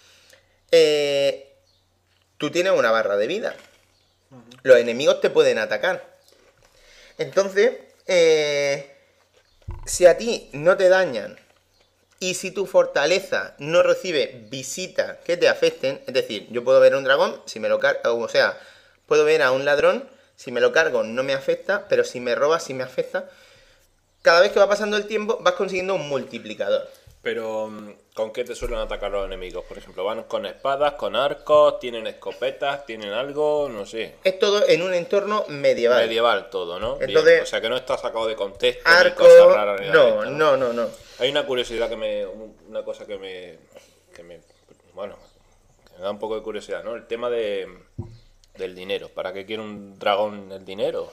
eh, tú tienes una barra de vida. Los enemigos te pueden atacar. Entonces, eh, si a ti no te dañan y si tu fortaleza no recibe visitas que te afecten, es decir, yo puedo ver a un dragón, si me lo cargo, o sea, puedo ver a un ladrón, si me lo cargo no me afecta, pero si me roba sí me afecta. Cada vez que va pasando el tiempo vas consiguiendo un multiplicador. Pero, mm, ¿con qué te suelen atacar los enemigos? Por ejemplo, ¿van con espadas, con arcos, tienen escopetas, tienen algo? No sé. Es todo en un entorno medieval. Medieval todo, ¿no? Bien, Entonces- o sea, que no está sacado de contexto ni Arco, cosas raras ni nada de no, esto, no, no, no. Hay una curiosidad que me... Una cosa que me... Que me bueno, que me da un poco de curiosidad, ¿no? El tema de... Del dinero. ¿Para qué quiere un dragón el dinero?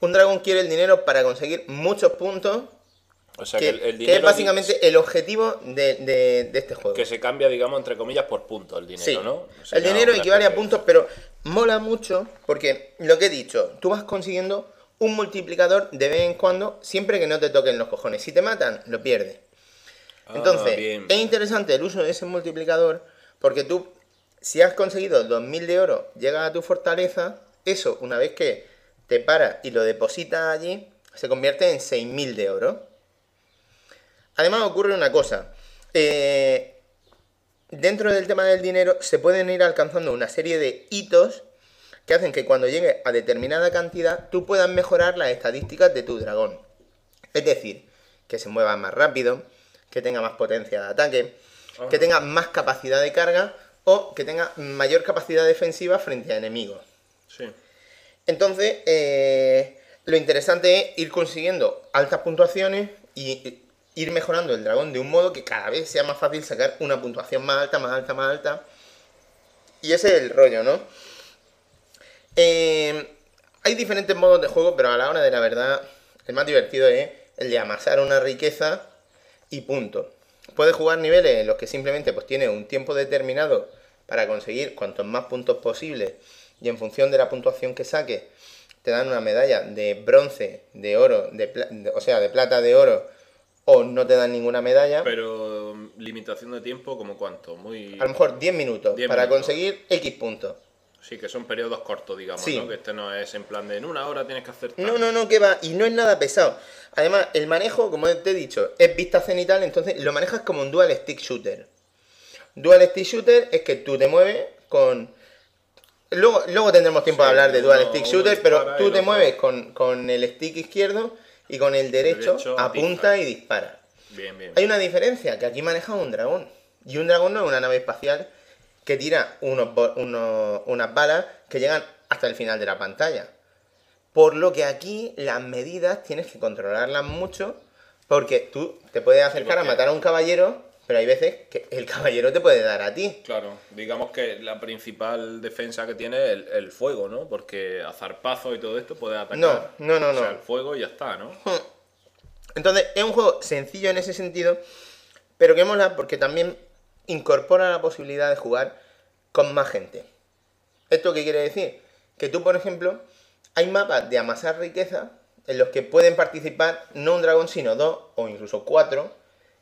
un dragón quiere el dinero para conseguir muchos puntos. O sea, que, que, el, el que dinero es básicamente el objetivo de, de, de este juego. que se cambia, digamos, entre comillas, por puntos el dinero, Sí. ¿no? O sea, El dinero una equivale a especie- puntos, pero mola mucho porque lo que he dicho, tú vas consiguiendo un multiplicador de vez en cuando, siempre que no te toquen los cojones. Si te matan, lo pierdes. Ah, Entonces, bien. es interesante el uso de ese multiplicador porque tú, si has conseguido dos mil de oro, llegas a tu fortaleza, eso, una vez que te paras y lo depositas allí, se convierte en seis mil de oro. Además ocurre una cosa, eh, dentro del tema del dinero se pueden ir alcanzando una serie de hitos que hacen que cuando llegues a determinada cantidad tú puedas mejorar las estadísticas de tu dragón. Es decir, que se mueva más rápido, que tenga más potencia de ataque, Ajá. que tenga más capacidad de carga o que tenga mayor capacidad defensiva frente a enemigos. Sí. Entonces, eh, lo interesante es ir consiguiendo altas puntuaciones y ir mejorando el dragón de un modo que cada vez sea más fácil sacar una puntuación más alta, más alta, más alta. Y ese es el rollo, ¿no? Eh, hay diferentes modos de juego, pero a la hora de la verdad, el más divertido es el de amasar una riqueza y punto. Puedes jugar niveles en los que simplemente pues tienes un tiempo determinado para conseguir cuantos más puntos posibles y en función de la puntuación que saques te dan una medalla de bronce, de oro, de pla- de- o sea, de plata, de oro, o no te dan ninguna medalla. Pero limitación de tiempo, ¿como cuánto? Muy... A lo mejor diez minutos diez para minutos. conseguir X puntos. Sí, que son periodos cortos, digamos, Sí. ¿no? Que este no es en plan de en una hora tienes que hacer tal. No, no, no, que va, y no es nada pesado. Además, el manejo, como te he dicho, es vista cenital, entonces lo manejas como un dual stick shooter. Dual stick shooter es que tú te mueves con... Luego, luego tendremos tiempo Sí, de hablar de uno- dual stick uno shooter, pero dispara y tú el te otro- mueves con, con el stick izquierdo y con el derecho, derecho apunta dispara. y dispara. Bien, bien. Hay una diferencia, que aquí manejas un dragón. Y un dragón no es una nave espacial que tira unos, bo- unos- unas balas que llegan hasta el final de la pantalla. Por lo que aquí las medidas tienes que controlarlas mucho porque tú te puedes acercar a porque- matar a un caballero, pero hay veces que el caballero te puede dar a ti. Claro, digamos que la principal defensa que tiene es el, el fuego, ¿no? Porque a zarpazo y todo esto puede atacar. No, no, no, O sea, no. el fuego y ya está, ¿no? Entonces es un juego sencillo en ese sentido, pero que mola porque también incorpora la posibilidad de jugar con más gente. ¿Esto qué quiere decir? Que tú, por ejemplo, hay mapas de amasar riqueza en los que pueden participar no un dragón, sino dos o incluso cuatro.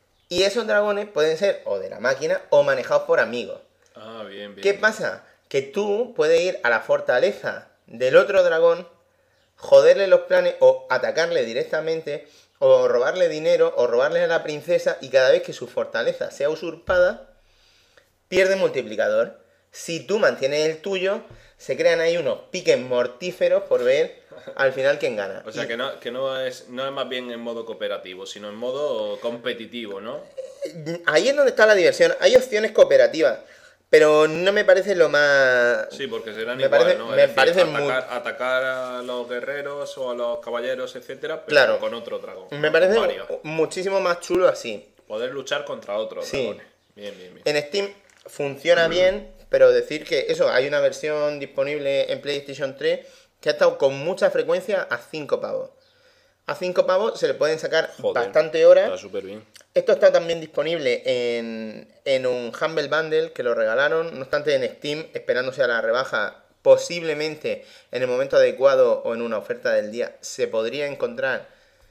Y esos dragones pueden ser o de la máquina o manejados por amigos. Ah, bien, bien. ¿Qué bien. pasa? Que tú puedes ir a la fortaleza del otro dragón, joderle los planes o atacarle directamente, o robarle dinero, o robarle a la princesa, y cada vez que su fortaleza sea usurpada, pierde multiplicador. Si tú mantienes el tuyo, se crean ahí unos piques mortíferos por ver al final quién gana. O sea, Y que no, que no es no es más bien en modo cooperativo, sino en modo competitivo, ¿no? ahí es donde está la diversión. Hay opciones cooperativas, pero no me parece lo más... Sí, porque serán Me igual, parece- ¿no? me Es decir, parece atacar, muy- atacar a los guerreros o a los caballeros, etcétera, pero Claro. con otro dragón. Me con parece varios. muchísimo más chulo así. Poder luchar contra otros Sí. dragones. Bien, bien, bien. En Steam funciona bien, pero decir que eso, hay una versión disponible en PlayStation tres que ha estado con mucha frecuencia a cinco pavos. A cinco pavos se le pueden sacar Joder, bastante horas. Está súper bien. Esto está también disponible en, en un Humble Bundle que lo regalaron, no obstante en Steam, esperándose a la rebaja, posiblemente en el momento adecuado o en una oferta del día, se podría encontrar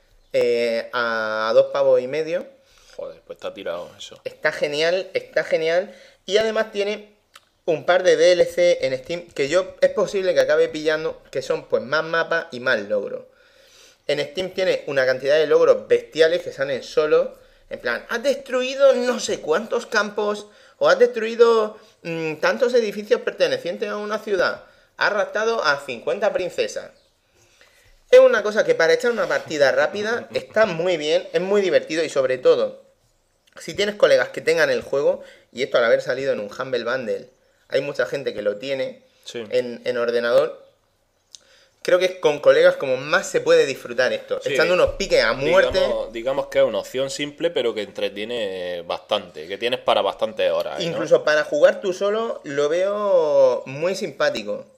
eh, a dos pavos y medio. Joder, pues está tirado eso. Está genial, está genial. Y además tiene un par de D L C en Steam que yo es posible que acabe pillando, que son pues más mapas y más logros. En Steam tiene una cantidad de logros bestiales que salen solo. En plan, has destruido no sé cuántos campos o has destruido mmm, tantos edificios pertenecientes a una ciudad. Has raptado a cincuenta princesas. Es una cosa que para echar una partida rápida está muy bien, es muy divertido y sobre todo, si tienes colegas que tengan el juego, y esto al haber salido en un Humble Bundle, hay mucha gente que lo tiene Sí. en, en ordenador, creo que es con colegas como más se puede disfrutar esto, Sí. echando unos piques a muerte. Digamos, digamos que es una opción simple, pero que entretiene bastante, que tienes para bastantes horas. ¿no? Incluso para jugar tú solo lo veo muy simpático.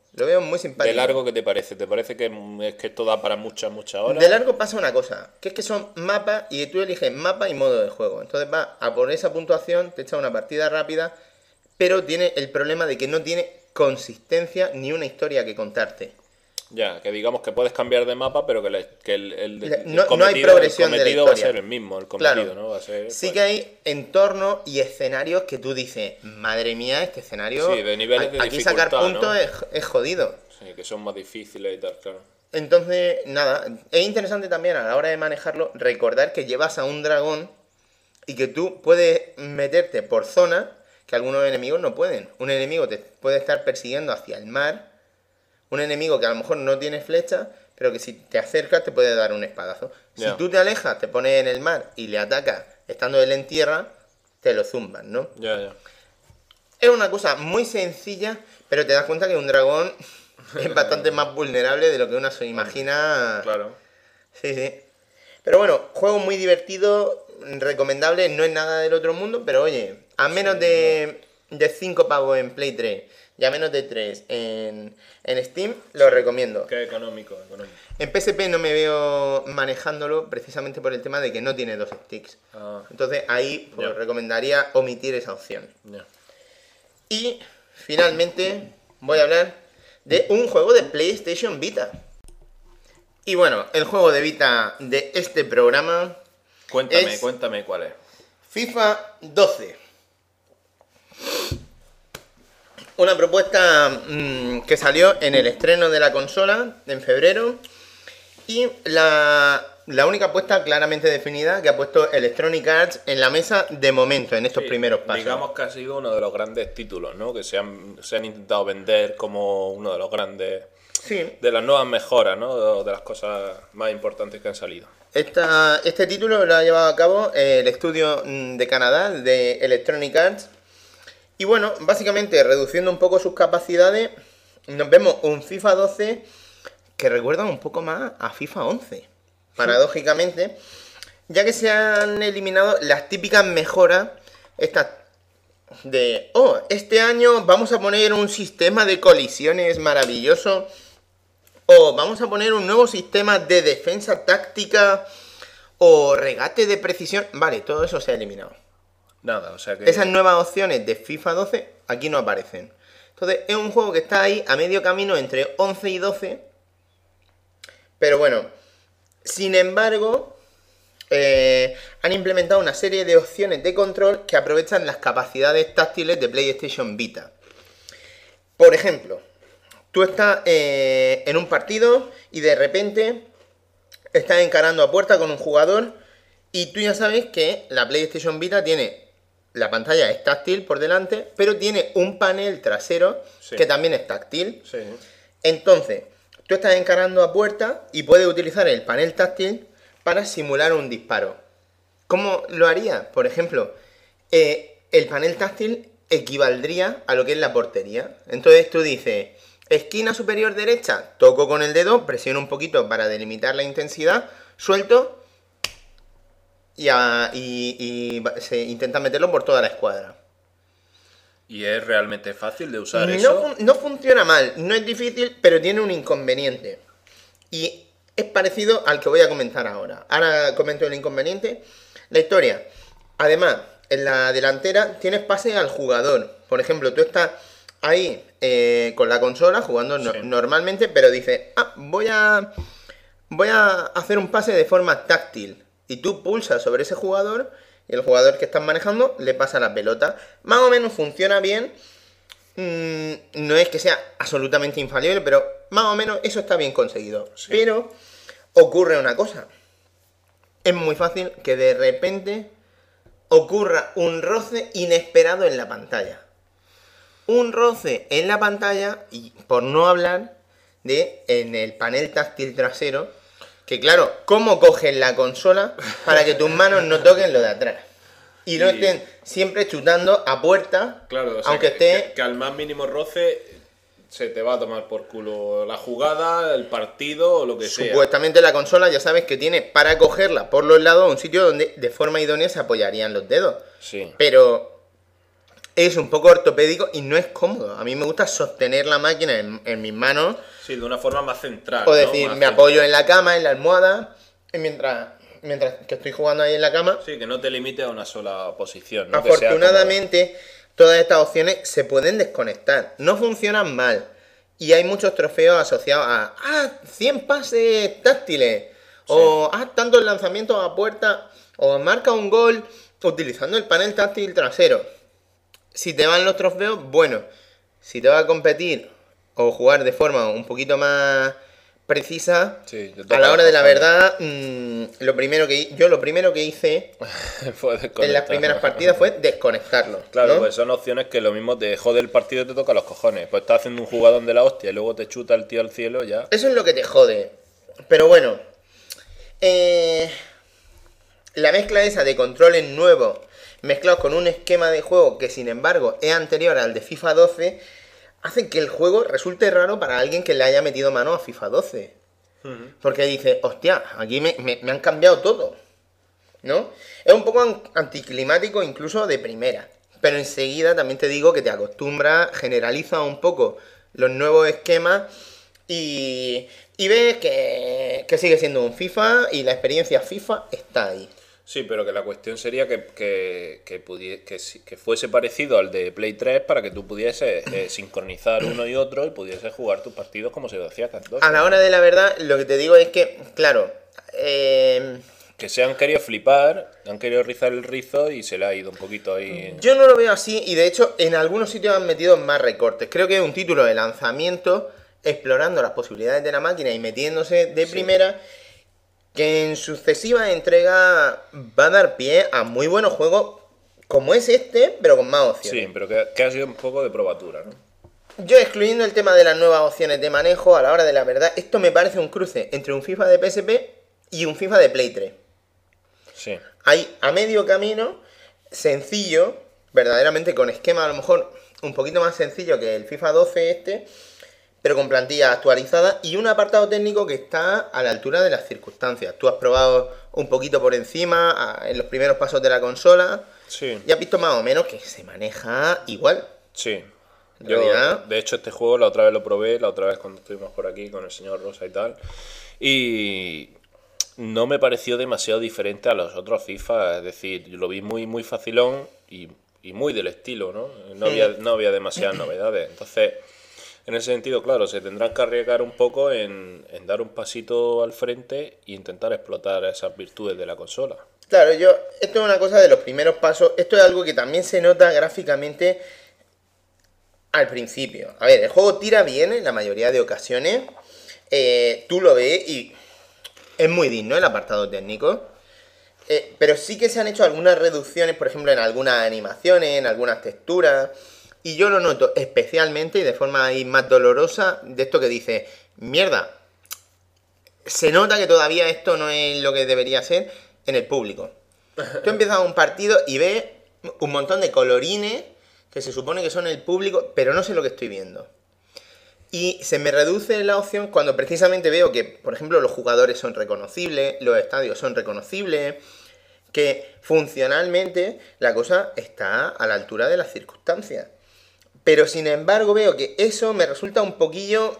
Lo veo muy simpático. ¿De largo qué te parece? ¿Te parece que es que esto da para muchas, muchas horas? De largo pasa una cosa, que es que son mapas y tú eliges mapa y modo de juego. Entonces vas a por esa puntuación, te echa una partida rápida, pero tiene el problema de que no tiene consistencia ni una historia que contarte. Ya, que digamos que puedes cambiar de mapa, pero que, le- que el, el, el No- no cometido, hay progresión el de la cometido va a historia. ser el mismo, el cometido, Claro. ¿no? Va a ser, Sí pues, que hay entornos y escenarios que tú dices, madre mía, este escenario, Sí, de niveles de aquí dificultad, sacar puntos ¿no? es, es jodido. sí, que son más difíciles y tal, claro. Entonces, nada, es interesante también a la hora de manejarlo recordar que llevas a un dragón y que tú puedes meterte por zonas que algunos enemigos no pueden. Un enemigo te puede estar persiguiendo hacia el mar, un enemigo que a lo mejor no tiene flecha, pero que si te acercas te puede dar un espadazo. Ya. Si tú te alejas, te pones en el mar y le atacas estando él en tierra, te lo zumban, ¿no? Ya, ya. Es una cosa muy sencilla, pero te das cuenta que un dragón es bastante más vulnerable de lo que uno se imagina. Claro. Sí, sí. Pero bueno, juego muy divertido, recomendable, no es nada del otro mundo, pero oye, a menos de cinco pavos en Play tres y a menos de tres en, en Steam, lo recomiendo. Que económico, económico. En P S P no me veo manejándolo precisamente por el tema de que no tiene dos sticks. Ah, Entonces ahí pues, Ya. recomendaría omitir esa opción. ya. Y finalmente voy a hablar de un juego de PlayStation Vita. Y bueno, el juego de Vita de este programa, Cuéntame, Es- cuéntame cuál es. FIFA doce. Una propuesta mm, que salió en el estreno de la consola en febrero. Y la, la única apuesta claramente definida que ha puesto Electronic Arts en la mesa de momento, en estos Sí, primeros pasos. Digamos que ha sido uno de los grandes títulos, ¿no? Que se han, se han intentado vender como uno de los grandes... Sí. De las nuevas mejoras, ¿no? De las cosas más importantes que han salido. Esta, este título lo ha llevado a cabo el estudio mm, de Canadá, de Electronic Arts. Y bueno, básicamente reduciendo un poco sus capacidades, nos vemos un FIFA doce que recuerda un poco más a FIFA once, paradójicamente, ya que se han eliminado las típicas mejoras, estas de, oh, este año vamos a poner un sistema de colisiones maravilloso, o vamos a poner un nuevo sistema de defensa táctica, o regate de precisión. Vale, todo eso se ha eliminado. Nada, o sea que... Esas nuevas opciones de FIFA doce aquí no aparecen. Entonces es un juego que está ahí a medio camino entre once y doce. Pero bueno, sin embargo, eh, han implementado una serie de opciones de control que aprovechan las capacidades táctiles de PlayStation Vita. Por ejemplo, tú estás eh, en un partido y de repente estás encarando a puerta con un jugador y tú ya sabes que la PlayStation Vita tiene... La pantalla es táctil por delante, pero tiene un panel trasero Sí. que también es táctil. Sí. Entonces, tú estás encarando a puerta y puedes utilizar el panel táctil para simular un disparo. ¿Cómo lo haría? Por ejemplo, eh, el panel táctil equivaldría a lo que es la portería. Entonces tú dices, esquina superior derecha, toco con el dedo, presiono un poquito para delimitar la intensidad, suelto y, a- y- y va- se intenta meterlo por toda la escuadra. ¿Y es realmente fácil de usar No, eso? fun- no funciona mal, no es difícil, pero tiene un inconveniente. Y es parecido al que voy a comentar ahora. Ahora comento el inconveniente. La historia. Además, en la delantera tienes pase al jugador. Por ejemplo, tú estás ahí eh, con la consola jugando no- Sí. normalmente, pero dices, ah, voy a, voy a hacer un pase de forma táctil. Y tú pulsas sobre ese jugador y el jugador que estás manejando le pasa la pelota. Más o menos funciona bien. Mm, no es que sea absolutamente infalible, pero más o menos eso está bien conseguido. Sí. Pero ocurre una cosa. Es muy fácil que de repente ocurra un roce inesperado en la pantalla. Un roce en la pantalla y por no hablar de en el panel táctil trasero, que claro, ¿cómo coges la consola para que tus manos no toquen lo de atrás? Y no Y- estén siempre chutando a puerta, Claro, o sea, aunque que, esté... que- que al más mínimo roce se te va a tomar por culo la jugada, el partido o lo que sea. Supuestamente la consola ya sabes que tiene para cogerla por los lados un sitio donde de forma idónea se apoyarían los dedos. Sí. Pero es un poco ortopédico y no es cómodo. A mí me gusta sostener la máquina en, en mis manos. Sí, de una forma más central. O ¿no? decir, Más me central. apoyo en la cama, en la almohada, y mientras, mientras que estoy jugando ahí en la cama. Sí, que no te limite a una sola posición. ¿no? Que sea Afortunadamente, todas estas opciones se pueden desconectar. No funcionan mal. Y hay muchos trofeos asociados a ah, cien pases táctiles. O ah, tantos lanzamientos a puerta. O marca un gol utilizando el panel táctil trasero. Si te van los trofeos, bueno. Si te vas a competir o jugar de forma un poquito más precisa, Sí, te toca a la hora de la los verdad, mmm, lo primero que yo lo primero que hice Fue en las desconectar. primeras partidas fue desconectarlo. Claro, ¿no? pues son opciones que lo mismo te jode el partido y te toca los cojones. Pues estás haciendo un jugadón de la hostia y luego te chuta el tío al cielo, ya. Eso es lo que te jode. Pero bueno, eh, la mezcla esa de controles nuevos mezclados con un esquema de juego que sin embargo es anterior al de FIFA doce, hace que el juego resulte raro para alguien que le haya metido mano a FIFA doce. Uh-huh. Porque dice, hostia, aquí me, me, me han cambiado todo, ¿no? Es un poco an- anticlimático incluso de primera. Pero enseguida también te digo que te acostumbras, generaliza un poco los nuevos esquemas y, y ves que, que sigue siendo un FIFA y la experiencia FIFA está ahí. Sí, pero que la cuestión sería que, que, que, pudie- que, si- que fuese parecido al de Play tres para que tú pudieses eh, sincronizar uno y otro y pudieses jugar tus partidos como se lo hacía Call of Duty. A la hora de la verdad, lo que te digo es que, claro, eh, Que se han querido flipar, han querido rizar el rizo y se le ha ido un poquito ahí. yo no lo veo así y de hecho en algunos sitios han metido más recortes. Creo que es un título de lanzamiento explorando las posibilidades de la máquina y metiéndose de Sí. primera, que en sucesivas entregas va a dar pie a muy buenos juegos como es este, pero con más opciones. Sí, pero que, que ha sido un poco de probatura, ¿no? Yo, excluyendo el tema de las nuevas opciones de manejo, a la hora de la verdad, esto me parece un cruce entre un FIFA de P S P y un FIFA de Play tres. Sí. Hay a medio camino, sencillo, verdaderamente con esquema a lo mejor un poquito más sencillo que el FIFA doce este, pero con plantilla actualizada y un apartado técnico que está a la altura de las circunstancias. Tú has probado un poquito por encima a- en los primeros pasos de la consola Sí. y has visto más o menos que se maneja igual. Sí. En Yo, realidad- de hecho, este juego la otra vez lo probé, la otra vez cuando estuvimos por aquí con el señor Rosa y tal. Y no me pareció demasiado diferente a los otros FIFA. Es decir, yo lo vi muy, muy facilón y, y muy del estilo, ¿no? No había, no había demasiadas novedades. Entonces, en ese sentido, claro, se tendrán que arriesgar un poco en, en dar un pasito al frente e intentar explotar esas virtudes de la consola. Claro, yo, esto es una cosa de los primeros pasos, esto es algo que también se nota gráficamente al principio. A ver, el juego tira bien en la mayoría de ocasiones, eh, tú lo ves y es muy digno el apartado técnico, eh, pero sí que se han hecho algunas reducciones, por ejemplo, en algunas animaciones, en algunas texturas, y yo lo noto especialmente y de forma ahí más dolorosa de esto que dice, mierda, se nota que todavía esto no es lo que debería ser en el público. Tú empiezas un partido y ves un montón de colorines que se supone que son el público, pero no sé lo que estoy viendo. Y se me reduce la opción cuando precisamente veo que, por ejemplo, los jugadores son reconocibles, los estadios son reconocibles, que funcionalmente la cosa está a la altura de las circunstancias. Pero sin embargo veo que eso me resulta un poquillo...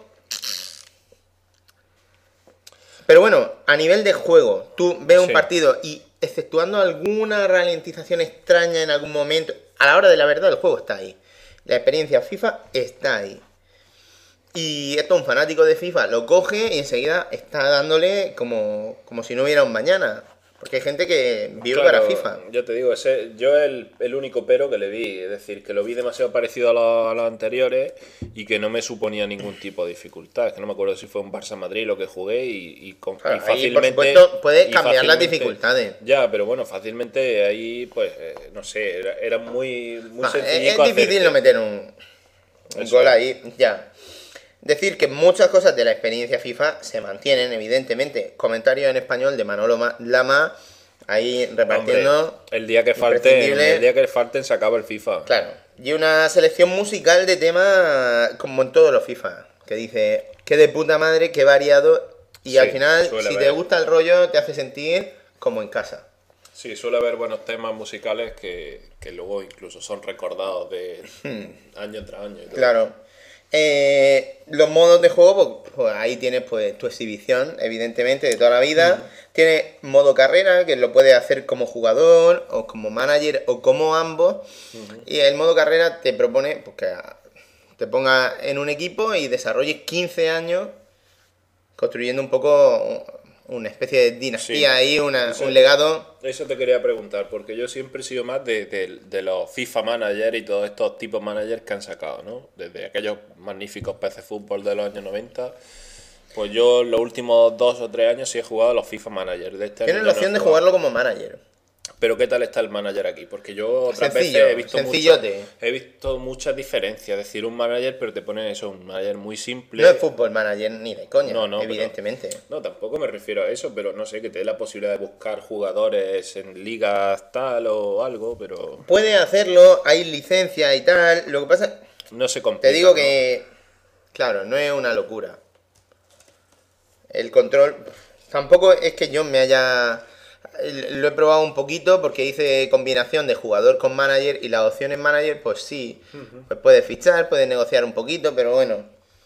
Pero bueno, a nivel de juego, tú ves un Sí. partido y exceptuando alguna ralentización extraña en algún momento, a la hora de la verdad el juego está ahí. La experiencia FIFA está ahí. Y esto un fanático de FIFA lo coge y enseguida está dándole como, como si no hubiera un mañana. Porque hay gente que vive Claro, para FIFA. Yo te digo, ese, yo el, el único pero que le vi, es decir, que lo vi demasiado parecido a, lo- a los anteriores y que no me suponía ningún tipo de dificultad. Es que no me acuerdo si fue un Barça-Madrid lo que jugué y, y, con, Claro, y ahí, fácilmente... por supuesto, puedes y cambiar las fácilmente- dificultades. Ya, pero bueno, fácilmente ahí, pues, eh, no sé, era, era muy, muy Ah, es, sencillico es difícil hacerte. no meter un, un Eso gol es. ahí, ya. Decir que muchas cosas de la experiencia FIFA se mantienen, evidentemente. Comentarios en español de Manolo Ma- Lama, ahí repartiendo. Hombre, el día que falten, imprescindible. el día que falten se acaba el FIFA. Claro. Y una selección musical de temas como en todos los FIFA. Que dice, que de puta madre, qué variado. Y Sí, al final, suele si haber. te gusta el rollo, te hace sentir como en casa. Sí, suele haber buenos temas musicales que, que luego incluso son recordados de año tras año. y todo. Claro. Eh, los modos de juego, pues, pues ahí tienes pues tu exhibición, evidentemente, de toda la vida. Uh-huh. Tienes modo carrera, que lo puedes hacer como jugador, o como manager, o como ambos. Uh-huh. Y el modo carrera te propone pues, que te pongas en un equipo y desarrolles quince años construyendo un poco una especie de dinastía sí, ahí, una, eso, un legado. Eso te quería preguntar, porque yo siempre he sido más de, de, de los FIFA Manager y todos estos tipos managers que han sacado, ¿no? Desde aquellos magníficos P C Fútbol de los años noventa, pues yo los últimos dos o tres años sí he jugado a los FIFA Manager. De este Tienes la opción no de jugarlo como manager. Pero ¿qué tal está el manager aquí? Porque yo otras Sencillo, veces he visto, mucho, he visto muchas diferencias. Es decir, un manager, pero te ponen eso, un manager muy simple. No es fútbol manager ni de coña, no, no, evidentemente. Pero, no, tampoco me refiero a eso, pero no sé, que te dé la posibilidad de buscar jugadores en ligas tal o algo, pero... Puede hacerlo, hay licencia y tal. Lo que pasa... No se complica. Te digo que... ¿no? Claro, no es una locura. El control... Tampoco es que yo me haya... Lo he probado un poquito porque hice combinación de jugador con manager y las opciones manager, pues sí, uh-huh. pues puedes fichar, puedes negociar un poquito, pero bueno.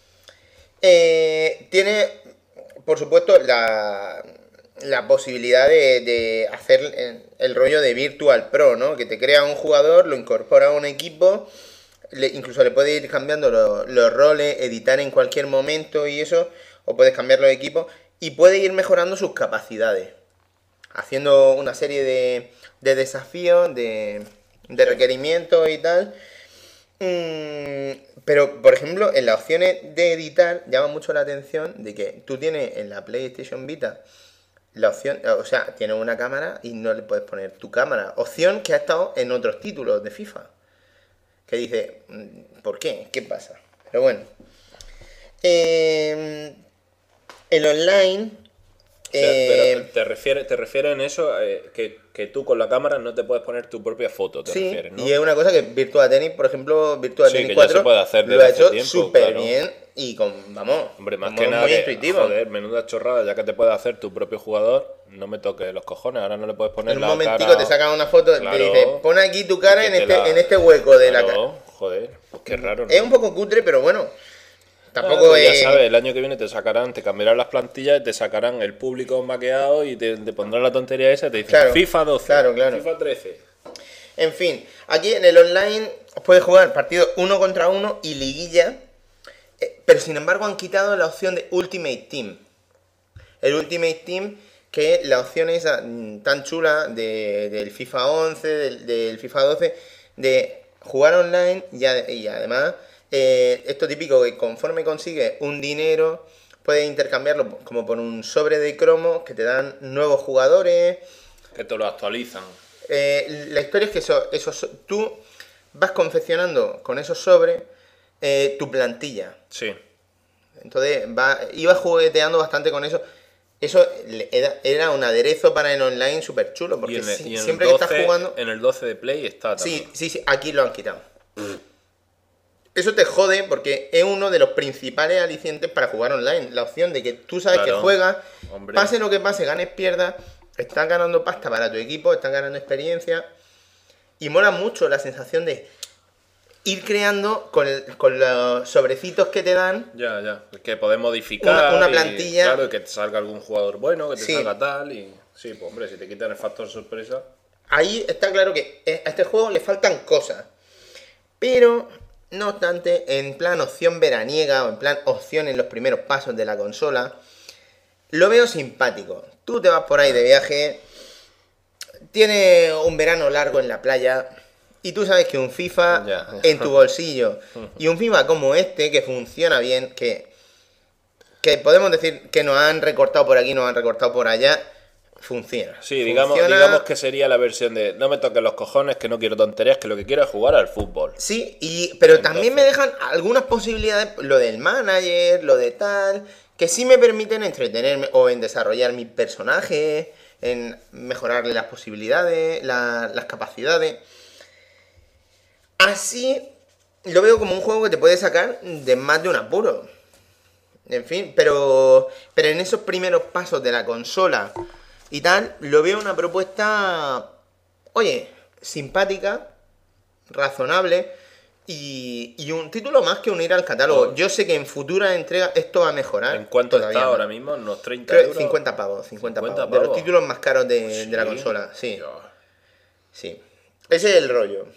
Eh, tiene, por supuesto, la, la posibilidad de, de hacer el, el rollo de Virtual Pro, ¿no? Que te crea un jugador, lo incorpora a un equipo, le, incluso le puedes ir cambiando lo, los roles, editar en cualquier momento y eso, o puedes cambiar los equipos y puede ir mejorando sus capacidades. Haciendo una serie de, de desafíos, de, de requerimientos y tal. Mm, pero, por ejemplo, en las opciones de editar llama mucho la atención de que tú tienes en la PlayStation Vita la opción, o sea, tienes una cámara y no le puedes poner tu cámara. Opción que ha estado en otros títulos de FIFA. Que dice, ¿por qué? ¿Qué pasa? Pero bueno. Eh, el online... O sea, pero te refieres, te refieres en eso eh, que, que tú con la cámara no te puedes poner tu propia foto, te sí, refieres, ¿no? Y es una cosa que Virtua Tennis, por ejemplo, Virtua sí, Tennis que cuatro ya se puede hacer lo ha hecho súper claro. bien y con, vamos, hombre, más muy, que nada muy que, intuitivo. Joder, menuda chorrada, ya que te puedes hacer tu propio jugador, no me toques los cojones, ahora no le puedes poner en la un momentico cara... te sacan una foto claro, y te dice, pon aquí tu cara en este, la... en este hueco de claro, la cara. Joder, pues qué raro, ¿no? Es un poco cutre, pero bueno. Tampoco ah, pues es... Ya sabes, el año que viene te sacarán, te cambiarán las plantillas, te sacarán el público maqueado y te, te pondrán la tontería esa y te dicen claro, FIFA doce, claro, claro. FIFA trece. En fin, aquí en el online puedes jugar partidos uno contra uno y liguilla, eh, pero sin embargo han quitado la opción de Ultimate Team. El Ultimate Team, que es la opción esa tan chula de, del FIFA once, del, del FIFA doce, de jugar online y, ad- y además... Eh, esto típico que conforme consigues un dinero puedes intercambiarlo como por un sobre de cromos que te dan nuevos jugadores que te lo actualizan. Eh, la historia es que eso, eso, tú vas confeccionando con esos sobres eh, tu plantilla. Sí. Entonces va, ibas jugueteando bastante con eso. Eso era, era un aderezo para el online súper chulo porque y en el, si, y en siempre el doce, que estás jugando... En el doce de Play está también. Sí, sí, sí, aquí lo han quitado. Eso te jode porque es uno de los principales alicientes para jugar online. La opción de que tú sabes Claro, que juegas, hombre. pase lo que pase, ganes, pierdas, estás ganando pasta para tu equipo, estás ganando experiencia. Y mola mucho la sensación de ir creando con, el- con los sobrecitos que te dan. Ya, ya. Que podés modificar. Una- una y, plantilla. claro, y que te salga algún jugador bueno, que te Sí. salga tal. Y sí, pues hombre, si te quitan el factor sorpresa. Ahí está claro que a este juego le faltan cosas. Pero, no obstante, en plan opción veraniega o en plan opción en los primeros pasos de la consola, lo veo simpático. Tú te vas por ahí de viaje, tienes un verano largo en la playa y tú sabes que un FIFA Ya. en tu bolsillo y un FIFA como este que funciona bien, que, que podemos decir que nos han recortado por aquí, nos han recortado por allá, funciona. Sí, digamos, Funciona- digamos que sería la versión de no me toques los cojones, que no quiero tonterías, que lo que quiero es jugar al fútbol. Sí, y, pero Entonces- también me dejan algunas posibilidades, lo del manager, lo de tal, que sí me permiten entretenerme o en desarrollar mi personaje, en mejorarle las posibilidades, la- las capacidades. Así lo veo como un juego que te puede sacar de más de un apuro. En fin, pero, pero en esos primeros pasos de la consola y tal, lo veo una propuesta, oye, simpática, razonable y, y un título más que unir al catálogo. Yo sé que en futuras entregas esto va a mejorar. ¿En cuánto todavía está más. ahora mismo? ¿Unos treinta Creo euros? cincuenta pavos, cincuenta, cincuenta pavos. De los pavos. títulos más caros de, Sí. de la consola, sí. Dios. Sí. Ese es el rollo.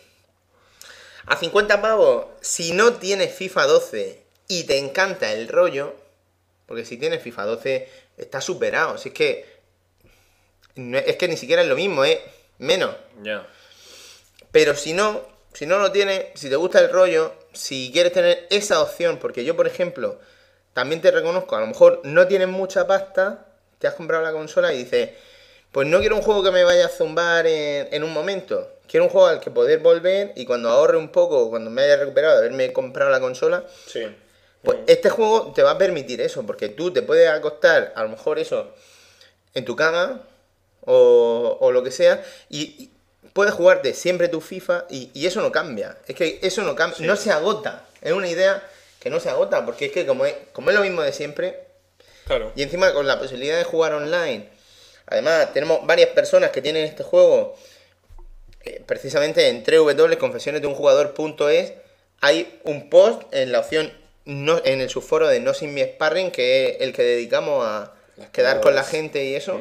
A cincuenta pavos, si no tienes FIFA doce y te encanta el rollo, porque si tienes FIFA doce está superado. Si es que no- es que ni siquiera es lo mismo, es menos. Ya. Pero si no, si no lo tienes, si te gusta el rollo, si quieres tener esa opción, porque yo, por ejemplo, también te reconozco, a lo mejor no tienes mucha pasta, te has comprado la consola y dices, pues no quiero un juego que me vaya a zumbar en, en un momento, quiero un juego al que poder volver y cuando ahorre un poco, cuando me haya recuperado de haberme comprado la consola, Sí. pues este juego te va a permitir eso, porque tú te puedes acostar, a lo mejor eso, en tu cama o, o lo que sea, y, y puedes jugarte siempre tu FIFA y, y eso no cambia. Es que eso no cambia, Sí. no se agota. Es una idea que no se agota, porque es que como es, como es lo mismo de siempre, Claro. y encima con la posibilidad de jugar online, además tenemos varias personas que tienen este juego, eh, precisamente en doble u doble u doble u punto confesiones de un jugador punto es, hay un post en la opción, no, en el subforo de No Sin Mi Sparring, que es el que dedicamos a Las quedar con la palabras. gente y eso, Ujú.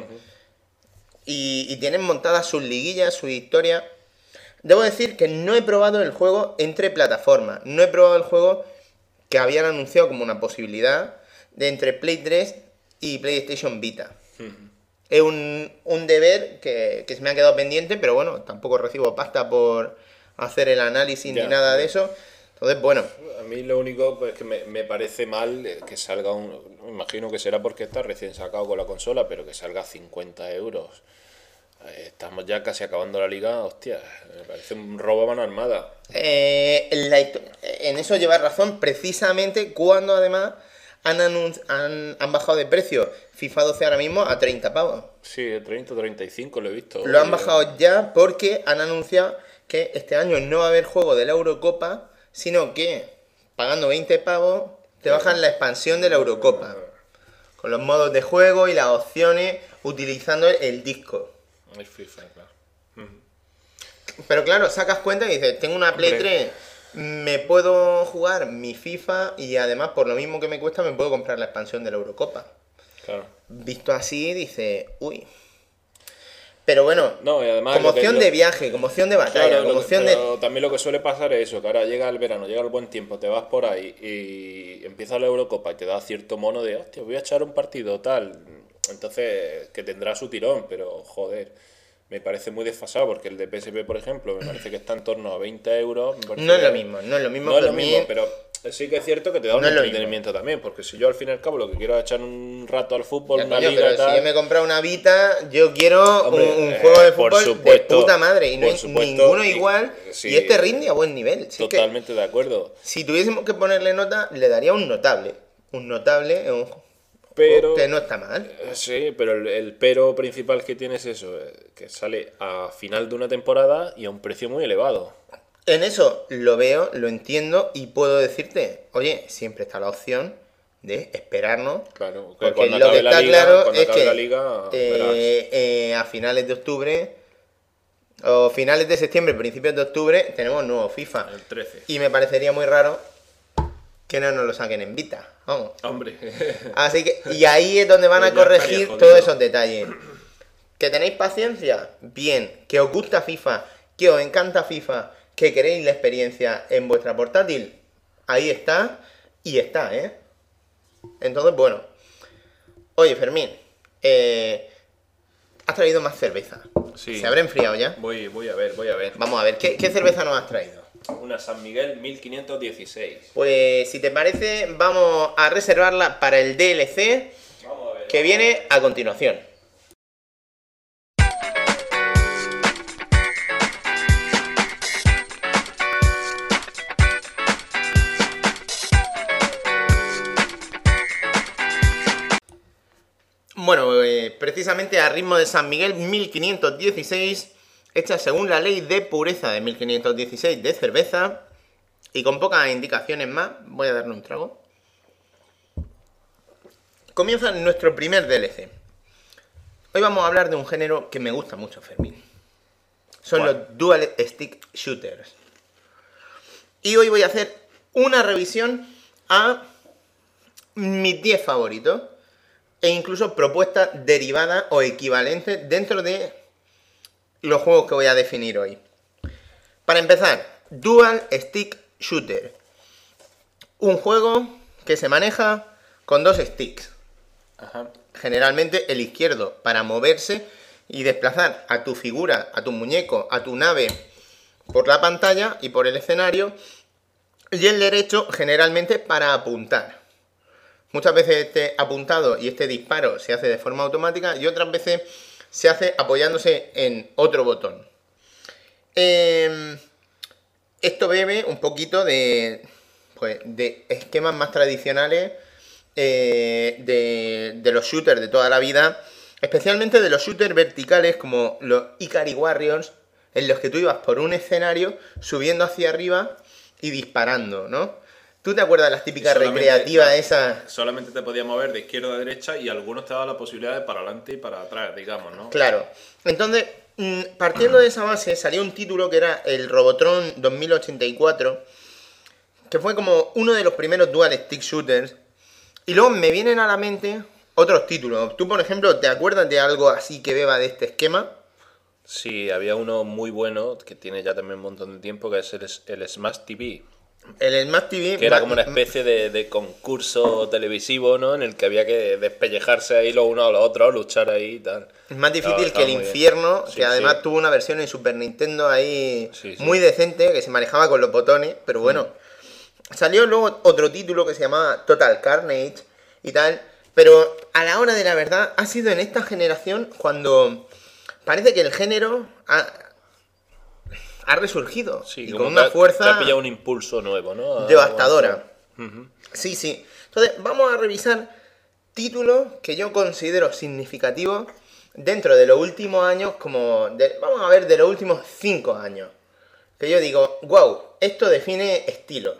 y, y tienen montadas sus liguillas, su historia. Debo decir que no he probado el juego entre plataformas, no he probado el juego que habían anunciado como una posibilidad de entre Play tres y PlayStation Vita. Es un, un deber que, que se me ha quedado pendiente, pero bueno, tampoco recibo pasta por hacer el análisis Ya, ni nada de ya. eso. Entonces, bueno, A mí lo único pues, que me, me parece mal eh, que salga un... Me imagino que será porque está recién sacado con la consola, pero que salga cincuenta euros. Eh, Estamos ya casi acabando la liga, hostia, me parece un robo a mano armada. eh, la histo- en eso llevas razón, precisamente cuando además han, anun- han, han bajado de precio FIFA doce ahora mismo a treinta pavos. Sí, de treinta, treinta y cinco lo he visto. Lo han Oye, bajado ya porque han anunciado que este año no va a haber juego de la Eurocopa, sino que pagando veinte pavos te bajan la expansión de la Eurocopa. Con los modos de juego y las opciones utilizando el disco. El FIFA, claro. Pero claro, sacas cuenta y dices, tengo una Play Hombre. tres, me puedo jugar mi FIFA y además por lo mismo que me cuesta me puedo comprar la expansión de la Eurocopa. Claro. Visto así, dice, uy. Pero bueno, No, y además como lo que- opción lo- de viaje, como opción de batalla, Claro, como lo que- opción pero de... también lo que suele pasar es eso, que ahora llega el verano, llega el buen tiempo, te vas por ahí y empieza la Eurocopa y te da cierto mono de, hostia, voy a echar un partido tal. Entonces, que tendrá su tirón, pero joder, me parece muy desfasado porque el de P S P, por ejemplo, me parece que está en torno a veinte euros. me parece No es que- lo mismo, no es lo mismo, No es lo Fermín. mismo, pero sí que es cierto que te da un No es lo entretenimiento también, porque si yo al fin y al cabo lo que quiero es echar un rato al fútbol, Ya, una coño, liga pero y tal... si yo me he comprado una Vita, yo quiero Hombre, un, un eh, juego de por fútbol supuesto, de puta madre y no por hay supuesto, ninguno y- igual sí, y este rinde a buen nivel. Si es que Totalmente de acuerdo. si tuviésemos que ponerle nota, le daría un notable. Un notable es un Pero... juego que no está mal. Eh, Sí, pero el, el pero principal que tiene es eso, eh, que sale a final de una temporada y a un precio muy elevado. En eso lo veo, lo entiendo y puedo decirte, oye, siempre está la opción de esperarnos. Claro, que Porque cuando lo acabe que la está liga, claro cuando es acabe que la liga, eh, verás. eh, a finales de octubre o finales de septiembre, principios de octubre, tenemos nuevo FIFA. El trece. Y me parecería muy raro que no nos lo saquen en Vita. Vamos. Hombre, Así que, y ahí es donde van Pues a ya estaría corregir jodido. todos esos detalles. ¿Que tenéis paciencia? Bien. ¿Que os gusta FIFA? ¿Que os encanta FIFA? ¿Que queréis la experiencia en vuestra portátil? Ahí está. Y está, ¿eh? Entonces, bueno. Oye, Fermín. Eh, has traído más cerveza. Sí. ¿Se habrá enfriado ya? voy, voy a ver, voy a ver. Vamos a ver, ¿qué, qué cerveza nos has traído? Una San Miguel mil quinientos dieciséis. Pues, si te parece, vamos a reservarla para el D L C Vamos a ver. que viene a continuación. Bueno, eh, precisamente a ritmo de San Miguel mil quinientos dieciséis, hecha según la ley de pureza de mil quinientos dieciséis de cerveza, y con pocas indicaciones más, voy a darle un trago. Comienza nuestro primer D L C. Hoy vamos a hablar de un género que me gusta mucho, Fermín. Son ¿Cuál? los Dual Stick Shooters. Y hoy voy a hacer una revisión a mis diez favoritos. E incluso propuestas derivadas o equivalentes dentro de los juegos que voy a definir hoy. Para empezar, Dual Stick Shooter. Un juego que se maneja con dos sticks. Ajá. Generalmente el izquierdo para moverse y desplazar a tu figura, a tu muñeco, a tu nave por la pantalla y por el escenario. Y el derecho generalmente para apuntar. Muchas veces este apuntado y este disparo se hace de forma automática y otras veces se hace apoyándose en otro botón. Eh, esto bebe un poquito de, pues, de esquemas más tradicionales eh, de, de los shooters de toda la vida, especialmente de los shooters verticales como los Ikari Warriors, en los que tú ibas por un escenario subiendo hacia arriba y disparando, ¿no? ¿Tú te acuerdas de las típicas Solamente- recreativas esas? Solamente te podías mover de izquierda a derecha y algunos te daban la posibilidad de para adelante y para atrás, digamos, ¿no? Claro. Entonces, mm, partiendo de esa base, salió un título que era el Robotron dos mil ochenta y cuatro, que fue como uno de los primeros dual stick shooters. Y luego me vienen a la mente otros títulos. Tú, por ejemplo, ¿te acuerdas de algo así que beba de este esquema? Sí, había uno muy bueno que tiene ya también un montón de tiempo, que es el, el Smash T V. El Smash T V... Que era va- como una especie de, de concurso televisivo, ¿no? En el que había que despellejarse ahí los unos a los otros, luchar ahí y tal. Es más difícil Estaba- que estaba el muy bien. infierno, Sí, que además sí. tuvo una versión en Super Nintendo ahí Sí, sí. muy decente, que se manejaba con los botones, pero bueno. Salió luego otro título que se llamaba Total Carnage y tal, pero a la hora de la verdad ha sido en esta generación cuando parece que el género ha, ha resurgido Sí, y como con que una ha- fuerza que ha pillado un impulso nuevo, ¿no? devastadora. Ujú. Sí, sí. Entonces, vamos a revisar títulos que yo considero significativos dentro de los últimos años, como... de- vamos a ver, de los últimos cinco años. Que yo digo, wow, esto define estilo.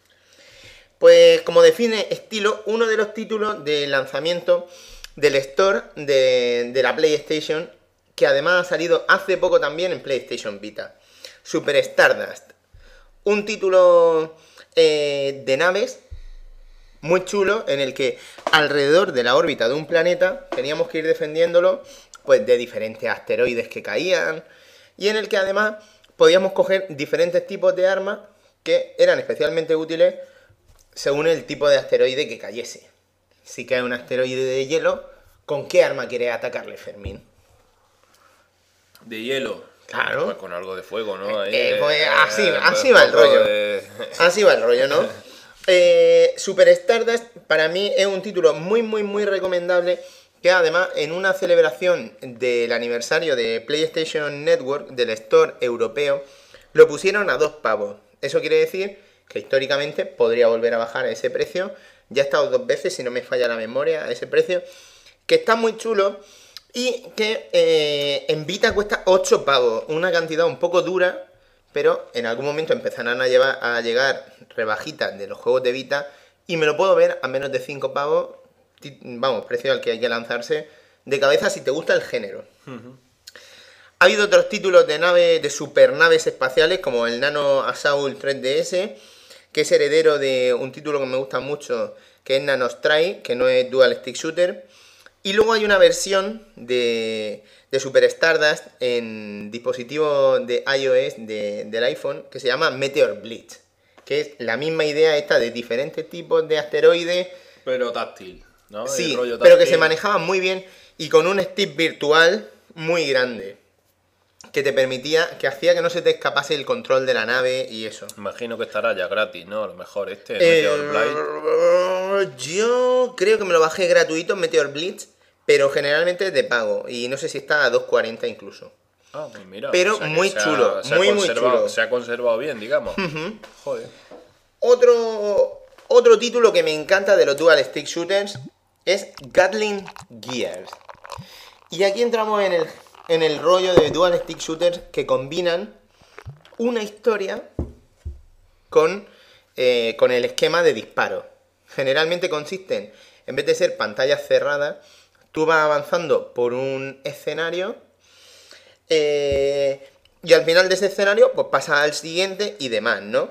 Pues como define estilo, uno de los títulos de lanzamiento del store de, de la PlayStation, que además ha salido hace poco también en PlayStation Vita. Super Stardust. Un título eh, de naves muy chulo, en el que alrededor de la órbita de un planeta teníamos que ir defendiéndolo pues de diferentes asteroides que caían, y en el que además podíamos coger diferentes tipos de armas que eran especialmente útiles según el tipo de asteroide que cayese. Si cae un asteroide de hielo, ¿con qué arma quieres atacarle, Fermín? De hielo. Claro. Pues con algo de fuego, ¿no? Ahí, Eh, pues eh, así, pues así va el poco rollo. de- Así va el rollo, ¿no? Eh, Super Stardust para mí es un título muy, muy, muy recomendable, que además en una celebración del aniversario de PlayStation Network, del store europeo, lo pusieron a dos pavos. Eso quiere decir que históricamente podría volver a bajar a ese precio. Ya ha estado dos veces, si no me falla la memoria, a ese precio. Que está muy chulo y que eh, en Vita cuesta ocho pavos. Una cantidad un poco dura, pero en algún momento empezarán a, llevar, a llegar rebajitas de los juegos de Vita y me lo puedo ver a menos de cinco pavos. Ti- Vamos, precio al que hay que lanzarse de cabeza si te gusta el género. Ha habido otros títulos de nave, de supernaves espaciales, como el Nano Assault tres D S, que es heredero de un título que me gusta mucho, que es Nanostray, que no es Dual Stick Shooter. Y luego hay una versión de, de Super Stardust en dispositivos de iOS de- del iPhone, que se llama Meteor Blitz, que es la misma idea esta de diferentes tipos de asteroides. Pero táctil, ¿no? El Sí, rollo pero que se táctil. manejaba muy bien y con un stick virtual muy grande, que te permitía, que hacía que no se te escapase el control de la nave y eso. Imagino que estará ya gratis, ¿no? A lo mejor este, Eh, Meteor Blade. yo creo que me lo bajé gratuito, Meteor Blitz, pero generalmente es de pago y no sé si está a dos cuarenta incluso. Ah, pues mira. pero que muy se ha- chulo, se ha muy, muy conservado- chulo. Se ha conservado bien, digamos. Joder. Otro, otro título que me encanta de los Dual Stick Shooters es Gatling Gears. Y aquí entramos en el, en el rollo de Dual Stick Shooters que combinan una historia con, eh, con el esquema de disparo. Generalmente consisten, en vez de ser pantallas cerradas, tú vas avanzando por un escenario eh, y al final de ese escenario pues pasas al siguiente y demás, ¿no?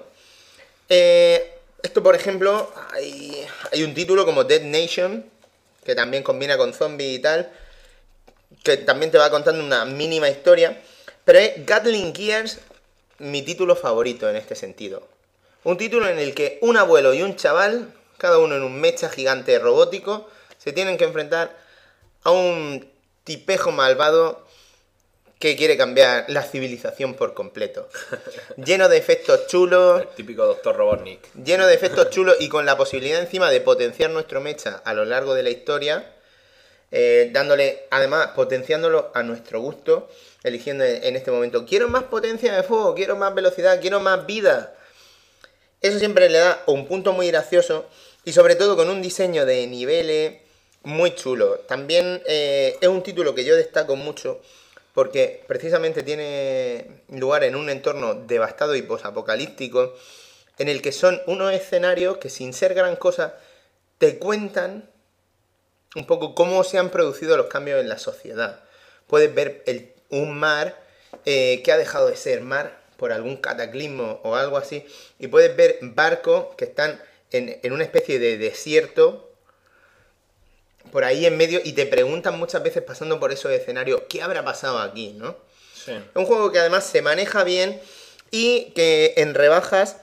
Eh, esto, por ejemplo, hay, hay un título como Dead Nation, que también combina con zombies y tal, que también te va contando una mínima historia, pero es Gatling Gears mi título favorito en este sentido. Un título en el que un abuelo y un chaval, cada uno en un mecha gigante robótico, se tienen que enfrentar a un tipejo malvado que quiere cambiar la civilización por completo. Lleno de efectos chulos. El típico doctor Robotnik. Lleno de efectos chulos y con la posibilidad encima de potenciar nuestro mecha a lo largo de la historia, eh, dándole, además, potenciándolo a nuestro gusto, eligiendo en este momento, quiero más potencia de fuego, quiero más velocidad, quiero más vida. Eso siempre le da un punto muy gracioso y sobre todo con un diseño de niveles muy chulo. También eh, es un título que yo destaco mucho porque precisamente tiene lugar en un entorno devastado y posapocalíptico, en el que son unos escenarios que sin ser gran cosa te cuentan un poco cómo se han producido los cambios en la sociedad. Puedes ver el, un mar eh, que ha dejado de ser mar por algún cataclismo o algo así, y puedes ver barcos que están en, en una especie de desierto por ahí en medio y te preguntan muchas veces pasando por esos escenarios, ¿qué habrá pasado aquí, no? Sí. Es un juego que además se maneja bien y que en rebajas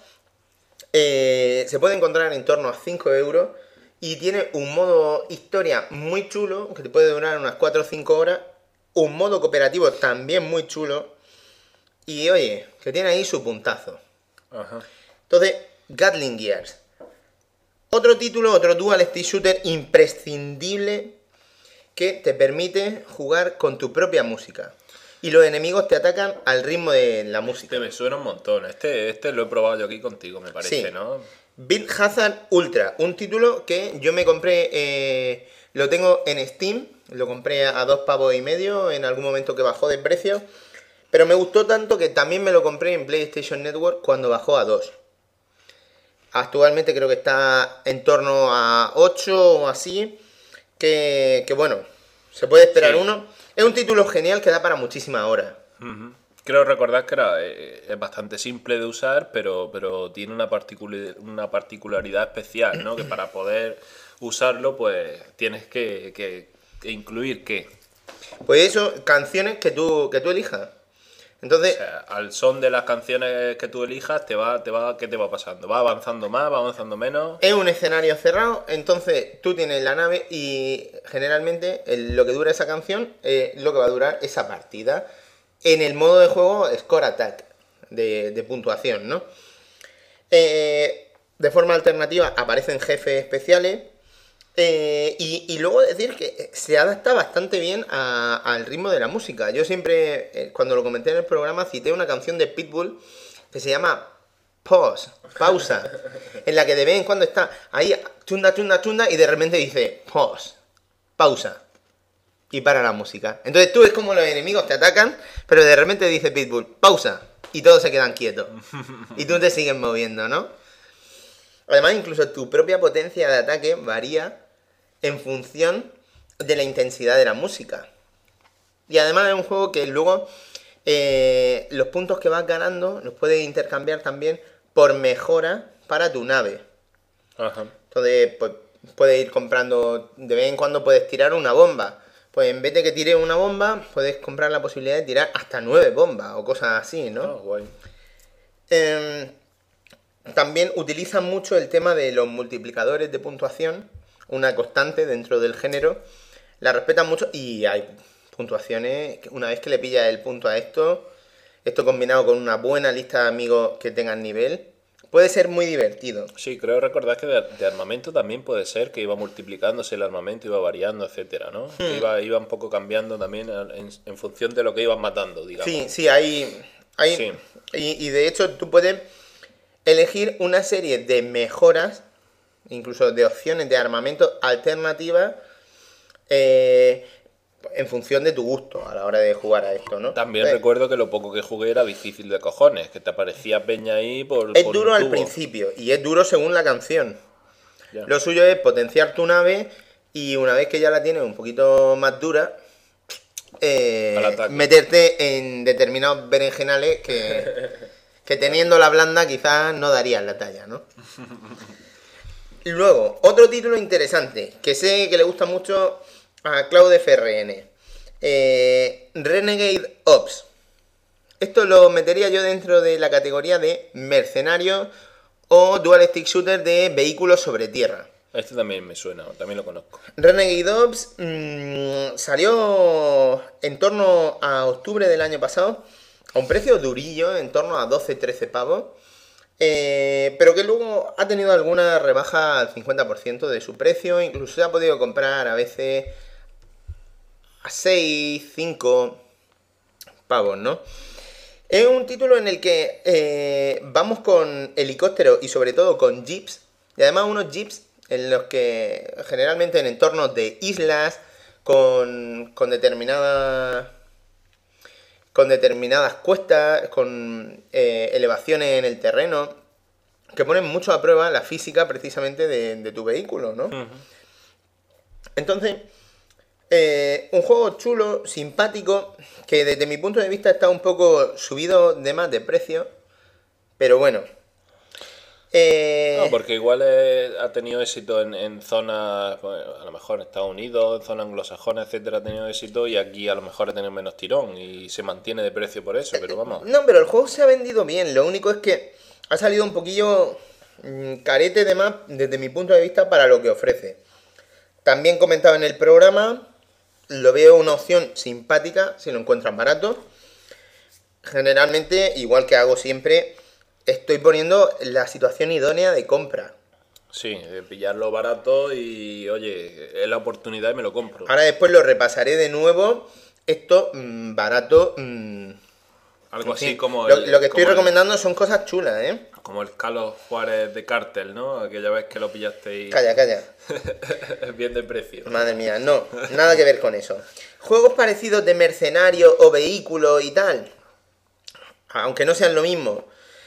eh, se puede encontrar en torno a cinco euros y tiene un modo historia muy chulo, que te puede durar unas cuatro o cinco horas, un modo cooperativo también muy chulo y oye, que tiene ahí su puntazo. Ajá. Entonces, Gatling Gears. Otro título, otro dual stick shooter imprescindible que te permite jugar con tu propia música. Y los enemigos te atacan al ritmo de la música. Este me suena un montón. Este, este lo he probado yo aquí contigo, me parece, Sí. ¿no? Beat Hazard Ultra, un título que yo me compré, eh, lo tengo en Steam, lo compré a dos pavos y medio en algún momento que bajó de precio, pero me gustó tanto que también me lo compré en PlayStation Network cuando bajó a dos. Actualmente creo que está en torno a ocho o así, que, que bueno, se puede esperar Sí. uno. Es un título genial que da para muchísimas horas. Ujú. Creo recordar que era, eh, es bastante simple de usar, pero, pero tiene una, particuli- una particularidad especial, ¿no? Que para poder usarlo, pues tienes que, que- que incluir qué. Pues eso, canciones que tú, que tú elijas. Entonces, O sea, al son de las canciones que tú elijas, te va, te va, ¿qué te va pasando? ¿Va avanzando más? ¿Va avanzando menos? es un escenario cerrado, entonces tú tienes la nave y generalmente el- lo que dura esa canción es lo que va a durar esa partida. En el modo de juego Score Attack, de, de puntuación, ¿no? Eh, de forma alternativa aparecen jefes especiales eh, y, y luego decir que se adapta bastante bien a- al ritmo de la música. Yo siempre, eh, cuando lo comenté en el programa, cité una canción de Pitbull que se llama Pause, pausa, en la que de vez en cuando está ahí, chunda, chunda, chunda, y de repente dice pause, pausa, y para la música. Entonces tú ves como los enemigos te atacan, pero de repente dice Pitbull, pausa, y todos se quedan quietos. Y tú te sigues moviendo, ¿no? Además, incluso tu propia potencia de ataque varía en función de la intensidad de la música. Y además es un juego que luego eh, los puntos que vas ganando los puedes intercambiar también por mejoras para tu nave. Ajá. Entonces, pues, puedes ir comprando, de vez en cuando puedes tirar una bomba. Pues en vez de que tires una bomba, puedes comprar la posibilidad de tirar hasta nueve bombas o cosas así, ¿no? Ah, guay. Eh, también utilizan mucho el tema de los multiplicadores de puntuación, una constante dentro del género. La respetan mucho y hay puntuaciones, que una vez que le pillas el punto a esto, esto combinado con una buena lista de amigos que tengan nivel, puede ser muy divertido. Sí, creo recordar que de, de armamento también puede ser que iba multiplicándose el armamento, iba variando, etcétera, ¿no? Que iba, iba un poco cambiando también en, en función de lo que ibas matando, digamos. Sí, sí, hay... hay Sí. Y, y de hecho tú puedes elegir una serie de mejoras, incluso de opciones de armamento alternativas, eh, en función de tu gusto a la hora de jugar a esto, ¿no? También Eh, recuerdo que lo poco que jugué era difícil de cojones, que te aparecía peña ahí por. Es por duro un al tubo. principio y es duro según la canción. Ya. Lo suyo es potenciar tu nave y una vez que ya la tienes un poquito más dura, eh, Al ataque. meterte en determinados berenjenales que, que teniendo la blanda quizás no darían la talla, ¿no? Luego, otro título interesante, que sé que le gusta mucho a Cloud F R N. Eh, Renegade Ops. Esto lo metería yo dentro de la categoría de mercenario o dual stick shooter de vehículos sobre tierra. Este también me suena, también lo conozco. Renegade Ops mmm, salió en torno a octubre del año pasado, a un precio durillo, en torno a doce trece pavos, eh, pero que luego ha tenido alguna rebaja al cincuenta por ciento de su precio, incluso se ha podido comprar a veces a seis, cinco pavos, ¿no? Es un título en el que eh, vamos con helicópteros y sobre todo con jeeps, y además unos jeeps en los que generalmente en entornos de islas, con, con determinadas con determinadas cuestas, con eh, elevaciones en el terreno, que ponen mucho a prueba la física precisamente de, de tu vehículo, ¿no? Uh-huh. Entonces, eh, un juego chulo, simpático, que desde mi punto de vista está un poco subido de más de precio, pero bueno. Eh... No, porque igual es, ha tenido éxito en, en zonas, pues, a lo mejor en Estados Unidos, en zonas anglosajonas, etcétera, ha tenido éxito y aquí a lo mejor ha tenido menos tirón y se mantiene de precio por eso, pero vamos. No, pero el juego se ha vendido bien, lo único es que ha salido un poquillo mmm, carete de más desde mi punto de vista para lo que ofrece. También comentaba en el programa, lo veo una opción simpática si lo encuentran barato. Generalmente, igual que hago siempre, estoy poniendo la situación idónea de compra. Sí, de pillarlo barato y, oye, es la oportunidad y me lo compro. Ahora después lo repasaré de nuevo. Esto, mmm, barato... Mmm, Algo así sí. como... Lo, el, lo que estoy como recomendando el, son cosas chulas, ¿eh? Como el Carlos Juárez de Cártel, ¿no? Aquella vez que lo pillaste y... Calla, calla. Bien de precio. Madre mía, no, nada que ver con eso. Juegos parecidos de mercenario o vehículo y tal, aunque no sean lo mismo.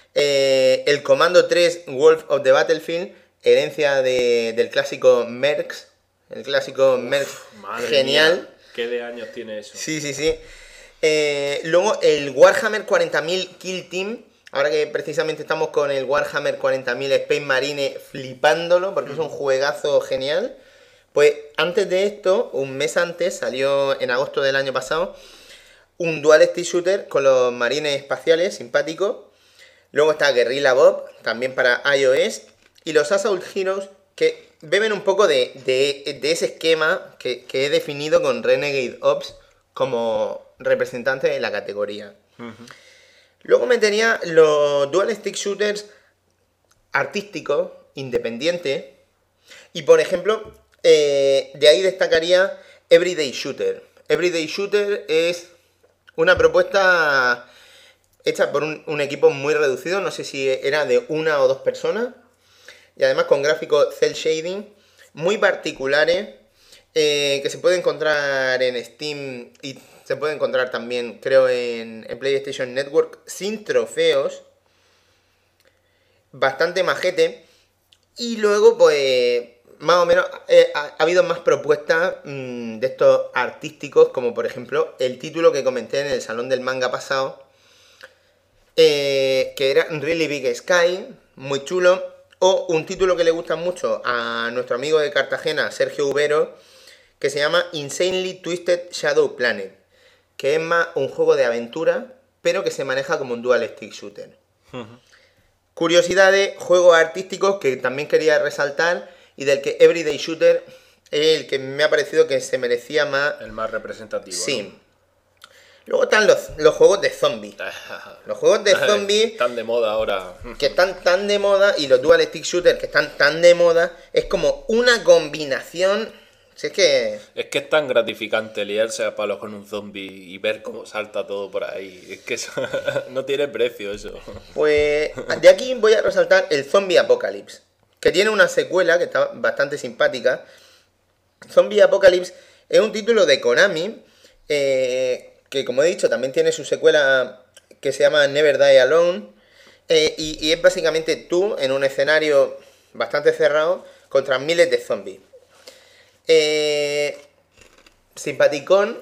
Eh, el Comando tres Wolf of the Battlefield, herencia de, del clásico Mercs, el clásico Mercs genial. Mía, ¿qué de años tiene eso? Sí, sí, sí. Eh, luego el Warhammer cuarenta mil Kill Team, ahora que precisamente estamos con el Warhammer cuarenta mil Space Marine flipándolo, porque mm. es un juegazo genial. Pues antes de esto, un mes antes, salió en agosto del año pasado, un dual stick shooter con los marines espaciales, simpático. Luego está Guerrilla Bob, también para iOS. Y los Assault Heroes, que beben un poco de, de, de ese esquema que, que he definido con Renegade Ops como representante de la categoría. Uh-huh. Luego metería los dual stick shooters artísticos, independientes. Y por ejemplo, eh, de ahí destacaría Everyday Shooter. Everyday Shooter es una propuesta hecha por un, un equipo muy reducido, no sé si era de una o dos personas, y además con gráficos cel shading muy particulares, eh, que se puede encontrar en Steam y se puede encontrar también, creo, en, en PlayStation Network, sin trofeos, bastante majete. Y luego, pues, más o menos, eh, ha, ha habido más propuestas mmm, de estos artísticos, como por ejemplo el título que comenté en el Salón del Manga pasado, eh, que era Really Big Sky, muy chulo, o un título que le gusta mucho a nuestro amigo de Cartagena, Sergio Ubero, que se llama Insanely Twisted Shadow Planet, que es más un juego de aventura, pero que se maneja como un dual stick shooter. Uh-huh. Curiosidades, juegos artísticos que también quería resaltar y del que Everyday Shooter es el que me ha parecido que se merecía más. El más representativo. Sí. ¿No? Luego están los, los juegos de zombies. Los juegos de zombies. Están de moda ahora. Que están tan de moda, y los dual stick shooters que están tan de moda. Es como una combinación. Si es que. Es que es tan gratificante liarse a palos con un zombie y ver cómo salta todo por ahí. Es que eso no tiene precio eso. Pues de aquí voy a resaltar el Zombie Apocalypse, que tiene una secuela que está bastante simpática. Zombie Apocalypse es un título de Konami, eh, que como he dicho también tiene su secuela que se llama Never Die Alone, eh, y, y es básicamente tú en un escenario bastante cerrado contra miles de zombies. Eh, simpaticón,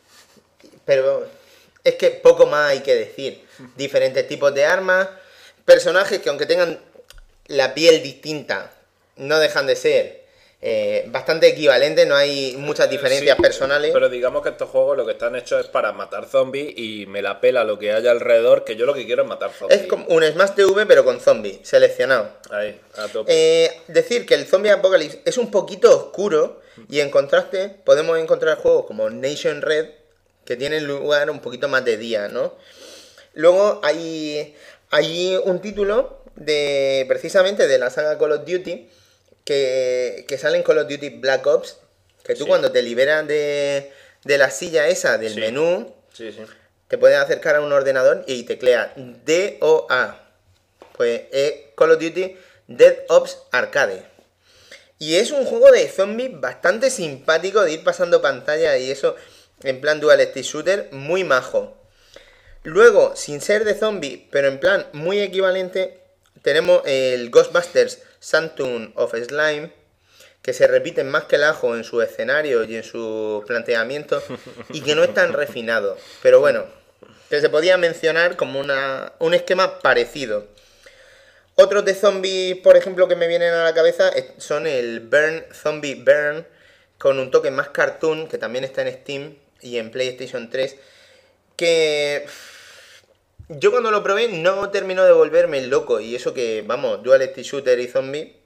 pero es que poco más hay que decir. Diferentes tipos de armas, personajes que aunque tengan la piel distinta, no dejan de ser eh, bastante equivalentes, no hay muchas diferencias Sí, personales. Pero digamos que estos juegos lo que están hechos es para matar zombies y me la pela lo que haya alrededor, que yo lo que quiero es matar zombies. Es como un Smash T V pero con zombies, seleccionado. Ahí, a tope. Eh, decir que el Zombie Apocalypse es un poquito oscuro y en contraste podemos encontrar juegos como Nation Red que tienen lugar un poquito más de día, ¿no? Luego hay, hay un título de precisamente de la saga Call of Duty que, que sale en Call of Duty Black Ops, que tú Sí. cuando te liberas de, de la silla esa del Sí. menú, Sí, sí. te puedes acercar a un ordenador y teclea D O A. Pues es Call of Duty Dead Ops Arcade. Y es un juego de zombies bastante simpático de ir pasando pantalla y eso en plan dual stick shooter, muy majo. Luego, sin ser de zombies, pero en plan muy equivalente, tenemos el Ghostbusters Sanctum of Slime, que se repiten más que el ajo en su escenario y en su planteamiento, y que no es tan refinado. Pero bueno, que se podía mencionar como una, un esquema parecido. Otros de zombies, por ejemplo, que me vienen a la cabeza son el Burn, Zombie Burn, con un toque más cartoon, que también está en Steam y en PlayStation tres, que yo cuando lo probé no terminó de volverme loco, y eso que, vamos, dual stick shooter y zombie.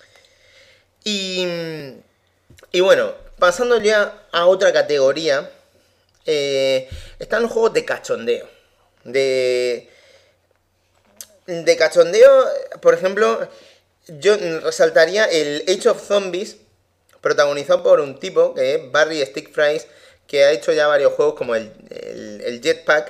Y, y bueno, pasando ya a otra categoría, eh, están los juegos de cachondeo. De, de cachondeo, por ejemplo, yo resaltaría el Age of Zombies, protagonizado por un tipo que es Barry Stick Fries, que ha hecho ya varios juegos como el, el, el Jetpack.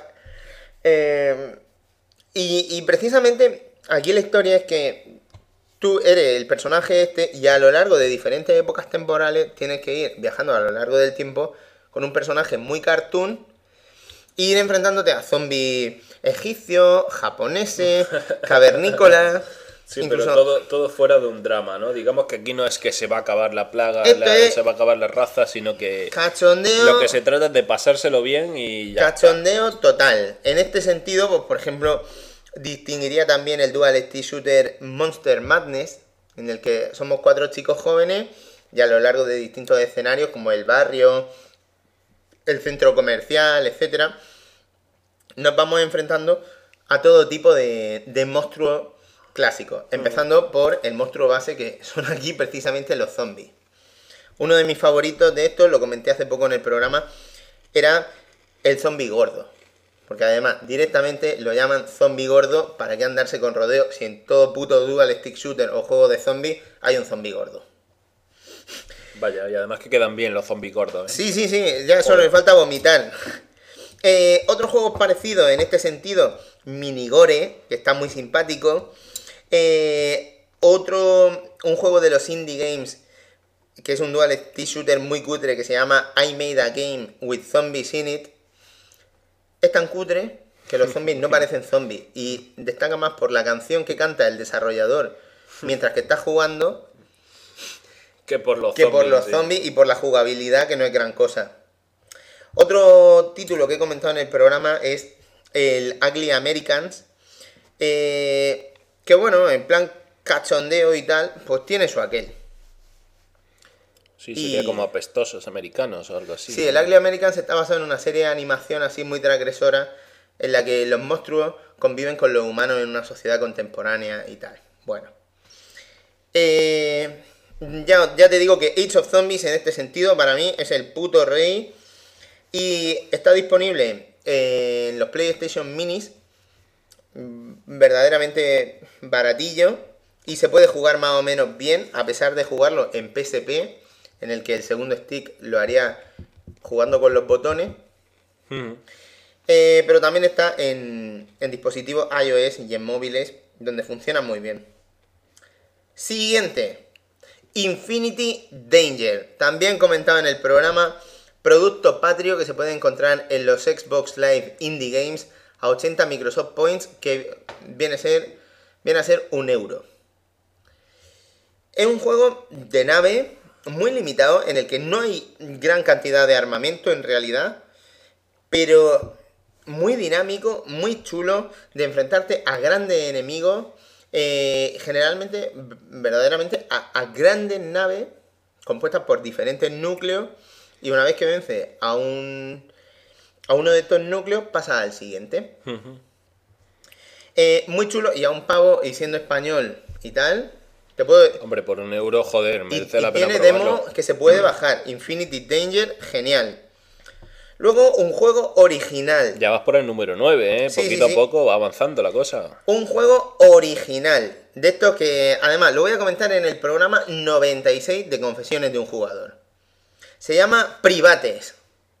Eh, y, y precisamente aquí la historia es que tú eres el personaje este y a lo largo de diferentes épocas temporales tienes que ir viajando a lo largo del tiempo con un personaje muy cartoon e ir enfrentándote a zombies egipcios, japoneses, cavernícolas. Sí, incluso... pero todo, todo fuera de un drama, ¿no? Digamos que aquí no es que se va a acabar la plaga, Esto la- es se va a acabar la raza, sino que Cachondeo. lo que se trata es de pasárselo bien y ya. Cachondeo total. En este sentido, pues por ejemplo, distinguiría también el dual stick shooter Monster Madness, en el que somos cuatro chicos jóvenes y a lo largo de distintos escenarios como el barrio, el centro comercial, etcétera, nos vamos enfrentando a todo tipo de, de monstruos clásicos, empezando por el monstruo base, que son aquí precisamente los zombies. Uno de mis favoritos de estos, lo comenté hace poco en el programa, era el zombie gordo. Porque además directamente lo llaman zombie gordo. ¿Para qué andarse con rodeo si en todo puto dual stick shooter o juego de zombies hay un zombie gordo? Vaya, y además que quedan bien los zombies gordos, ¿eh? Sí, sí, sí, ya solo le falta vomitar. Eh, otros juegos parecidos en este sentido, Minigore, que está muy simpático. Eh, otro, un juego de los indie games, que es un dual stick shooter muy cutre, que se llama I Made a Game with Zombies in It. Es tan cutre que los zombies no parecen zombies y destaca más por la canción que canta el desarrollador mientras que está jugando Que por los que zombies. por los sí. zombies y por la jugabilidad, que no es gran cosa. Otro título que he comentado en el programa es el Ugly Americans, eh, que bueno, en plan cachondeo y tal, pues tiene su aquel. Sí, sería y- como apestosos americanos o algo así. Sí, el Ugly Americans está basado en una serie de animación así muy transgresora, en la que los monstruos conviven con los humanos en una sociedad contemporánea y tal. Bueno. Eh, ya, ya te digo que Age of Zombies en este sentido para mí es el puto rey. Y está disponible en los PlayStation Minis, verdaderamente baratillo, y se puede jugar más o menos bien, a pesar de jugarlo en P S P, en el que el segundo stick lo haría jugando con los botones. Mm. Eh, pero también está en, en dispositivos iOS y en móviles, donde funciona muy bien. Siguiente, Infinity Danger, también comentado en el programa, producto patrio que se puede encontrar en los Xbox Live Indie Games a ochenta Microsoft Points, que viene a ser, viene a ser un euro. Es un juego de nave muy limitado en el que no hay gran cantidad de armamento en realidad, pero muy dinámico, muy chulo de enfrentarte a grandes enemigos, eh, generalmente, verdaderamente, a, a grandes naves compuestas por diferentes núcleos, y una vez que vence a un a uno de estos núcleos pasa al siguiente. Ujú. Eh, muy chulo, y a un pavo, y siendo español y tal, te puedo... Hombre, por un euro, joder, Y, merece y la pena tiene probarlo. demo que se puede bajar. Infinity Danger, genial. Luego, un juego original. Ya vas por el número nueve, ¿eh? Sí, Poquito sí, sí. a poco va avanzando la cosa. Un juego original. De estos que, además, lo voy a comentar en el programa noventa y seis de Confesiones de un Jugador. Se llama Privates.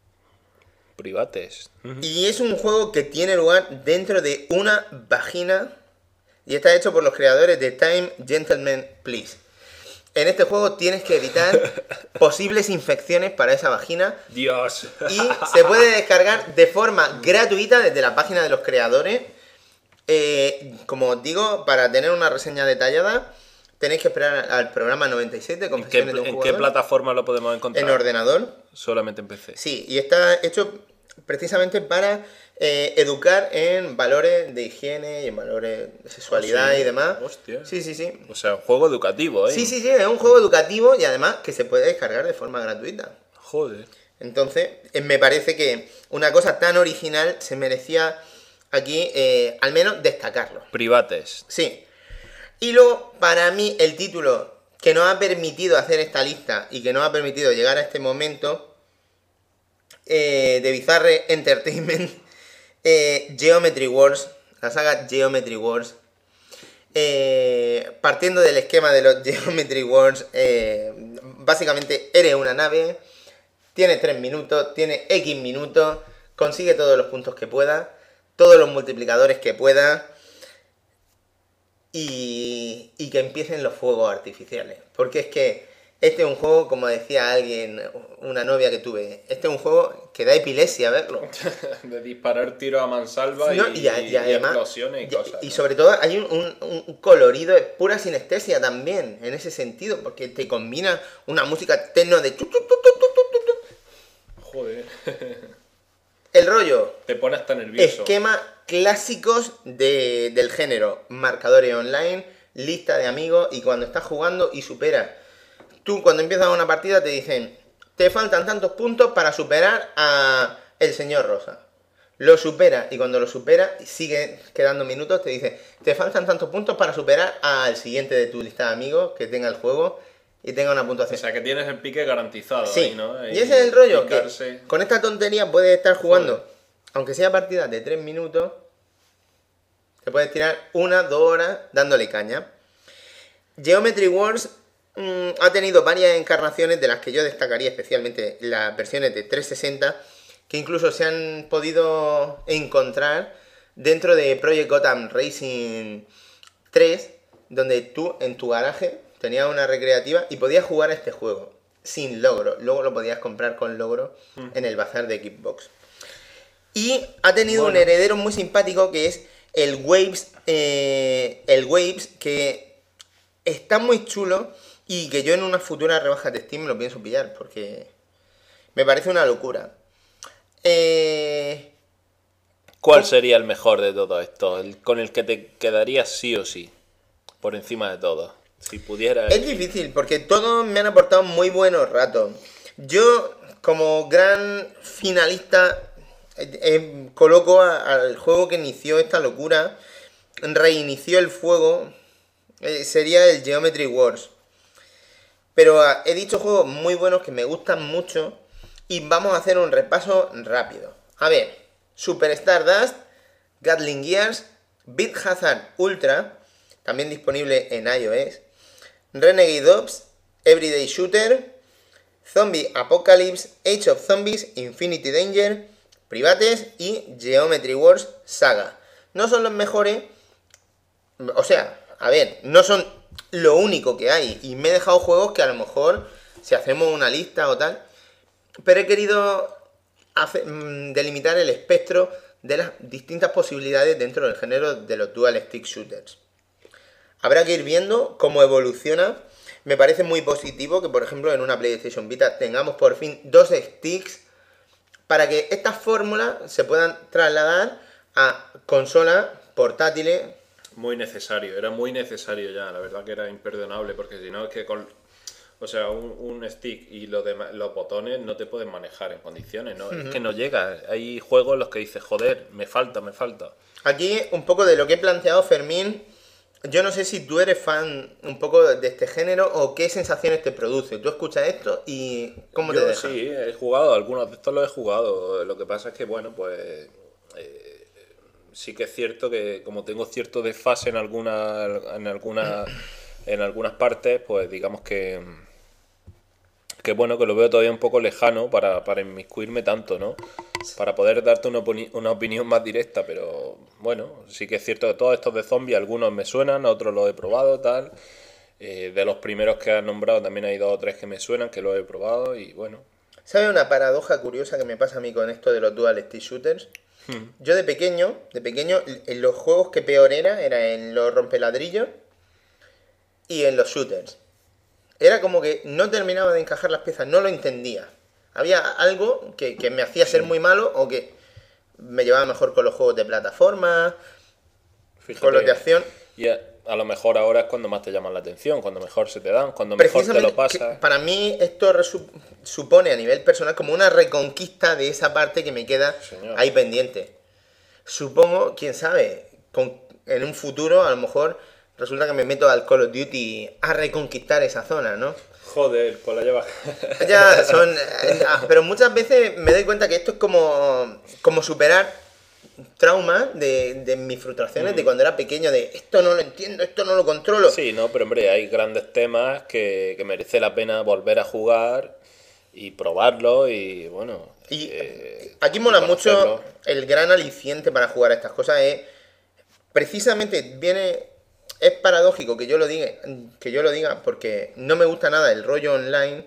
Privates. Ujú. Y es un juego que tiene lugar dentro de una vagina. Y está hecho por los creadores de Time Gentlemen Please. En este juego tienes que evitar posibles infecciones para esa vagina. Dios. Y se puede descargar de forma gratuita desde la página de los creadores. Eh, como os digo, para tener una reseña detallada, tenéis que esperar al programa noventa y siete de ¿En qué, Confesiones de un en qué Jugador. plataforma lo podemos encontrar? En ordenador. Solamente en P C. Sí, y está hecho precisamente para eh, educar en valores de higiene y en valores de sexualidad ¿Ah, sí? y demás. Hostia. Sí, sí, sí. O sea, un juego educativo, ¿eh? Sí, sí, sí, es un juego educativo y además que se puede descargar de forma gratuita. Joder. Entonces, eh, me parece que una cosa tan original se merecía aquí, eh, al menos, destacarlo. Privates. Sí. Y luego, para mí, el título que nos ha permitido hacer esta lista y que nos ha permitido llegar a este momento eh, de Bizarre Entertainment, eh, Geometry Wars, la saga Geometry Wars. Eh, partiendo del esquema de los Geometry Wars, eh, básicamente eres una nave, tienes tres minutos, tienes X minutos, consigue todos los puntos que pueda, todos los multiplicadores que pueda, y, y que empiecen los fuegos artificiales. Porque es que este es un juego, como decía alguien, una novia que tuve, este es un juego que da epilepsia verlo. De disparar tiros a mansalva No, y, y, a- y además, explosiones y y- cosas. y ¿no? sobre todo hay un, un- un colorido, es pura sinestesia también, en ese sentido, porque te combina una música techno de... tu, tu, tu, tu, tu, tu, tu. Joder. El rollo, Te pone hasta nervioso. esquema clásicos de- del género, marcadores online, lista de amigos, y cuando estás jugando y superas, tú cuando empiezas una partida te dicen, te faltan tantos puntos para superar a el señor Rosa. Lo supera, y cuando lo supera, sigue quedando minutos, te dice, te faltan tantos puntos para superar al siguiente de tu lista de amigos que tenga el juego y tenga una O puntuación. sea, que tienes el pique garantizado Sí, ahí, ¿no? y ese es el rollo, que picarse. con esta tontería puedes estar jugando, aunque sea partidas de tres minutos, te puedes tirar una, dos horas dándole caña. Geometry Wars mm, ha tenido varias encarnaciones, de las que yo destacaría especialmente las versiones de trescientos sesenta, que incluso se han podido encontrar dentro de Project Gotham Racing tres, donde tú en tu garaje tenías una recreativa y podías jugar a este juego sin logro. Luego lo podías comprar con logro en el bazar de Xbox. Y ha tenido Bueno. un heredero muy simpático que es el Waves, eh, el Waves, que está muy chulo y que yo en unas futuras rebajas de Steam lo pienso pillar porque me parece una locura. Eh, ¿Cuál sería el mejor de todo esto? El con el que te quedarías sí o sí. Por encima de todo. Si pudieras. Es difícil porque todos me han aportado muy buenos ratos. Yo, como gran finalista, eh, eh, coloco a- al juego que inició esta locura, reinició el fuego, eh, sería el Geometry Wars. Pero ah, he dicho juegos muy buenos que me gustan mucho y vamos a hacer un repaso rápido. A ver, Super Stardust, Gatling Gears, Beat Hazard Ultra, también disponible en iOS, Renegade Ops, Everyday Shooter, Zombie Apocalypse, Age of Zombies, Infinity Danger, Privates y Geometry Wars Saga. No son los mejores, o sea, a ver, no son lo único que hay, y me he dejado juegos que a lo mejor, si hacemos una lista o tal, pero he querido hacer, mm, delimitar el espectro de las distintas posibilidades dentro del género de los dual stick shooters. Habrá que ir viendo cómo evoluciona, Me parece muy positivo que, por ejemplo, en una PlayStation Vita tengamos por fin dos sticks para que estas fórmulas se puedan trasladar a consolas portátiles. Muy necesario, era muy necesario ya, la verdad que era imperdonable, porque si no es que con... O sea, un, un stick y los, demás, los botones no te pueden manejar en condiciones, ¿no? Uh-huh. Es que no llega. Hay juegos en los que dices, joder, me falta, me falta. Aquí, un poco de lo que he planteado, Fermín, yo no sé si tú eres fan un poco de este género o qué sensaciones te produce. Tú escuchas esto y ¿cómo yo te deja? Sí, he jugado, algunos de estos los he jugado. Lo que pasa es que, bueno, pues... Eh, sí que es cierto que como tengo cierto desfase en alguna, en alguna, en algunas partes, pues digamos que... que bueno, que lo veo todavía un poco lejano para, para inmiscuirme tanto, ¿no? Para poder darte una, opini- una opinión más directa, pero bueno, sí que es cierto que todos estos de zombies, algunos me suenan, otros los he probado, tal. Eh, de los primeros que has nombrado también hay dos o tres que me suenan, que los he probado y bueno. ¿Sabes una paradoja curiosa que me pasa a mí con esto de los dual stick shooters? Hmm. Yo de pequeño, de pequeño, en los juegos que peor era, era en los rompeladrillos y en los shooters. Era como que no terminaba de encajar las piezas, no lo entendía. Había algo que, que me hacía ser muy malo o que me llevaba mejor con los juegos de plataforma, fíjate, con los de acción. Y a, a lo mejor ahora es cuando más te llaman la atención, cuando mejor se te dan, cuando mejor te lo pasas. Para mí esto resu- supone a nivel personal como una reconquista de esa parte que me queda Señor. ahí pendiente. Supongo, quién sabe, con, en un futuro a lo mejor... resulta que me meto al Call of Duty a reconquistar esa zona, ¿no? Joder, pues la llevas. Ya, son... Pero muchas veces me doy cuenta que esto es como, como superar traumas de, de mis frustraciones mm. de cuando era pequeño, de esto no lo entiendo, esto no lo controlo. Sí, no, pero hombre, hay grandes temas que, que merece la pena volver a jugar y probarlo y bueno... Y eh, aquí mola mucho el gran aliciente para jugar a estas cosas, es precisamente viene... Es paradójico que yo lo diga, que yo lo diga porque no me gusta nada el rollo online,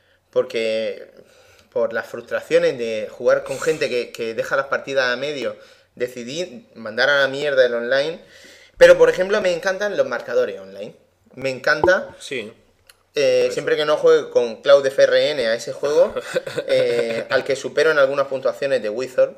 porque por las frustraciones de jugar con gente que, que deja las partidas a medio, decidí mandar a la mierda el online. Pero por ejemplo me encantan los marcadores online. Me encanta. Sí. Eh, siempre que no juegue con Cloud F R N a ese juego, eh, al que supero en algunas puntuaciones de Wizard.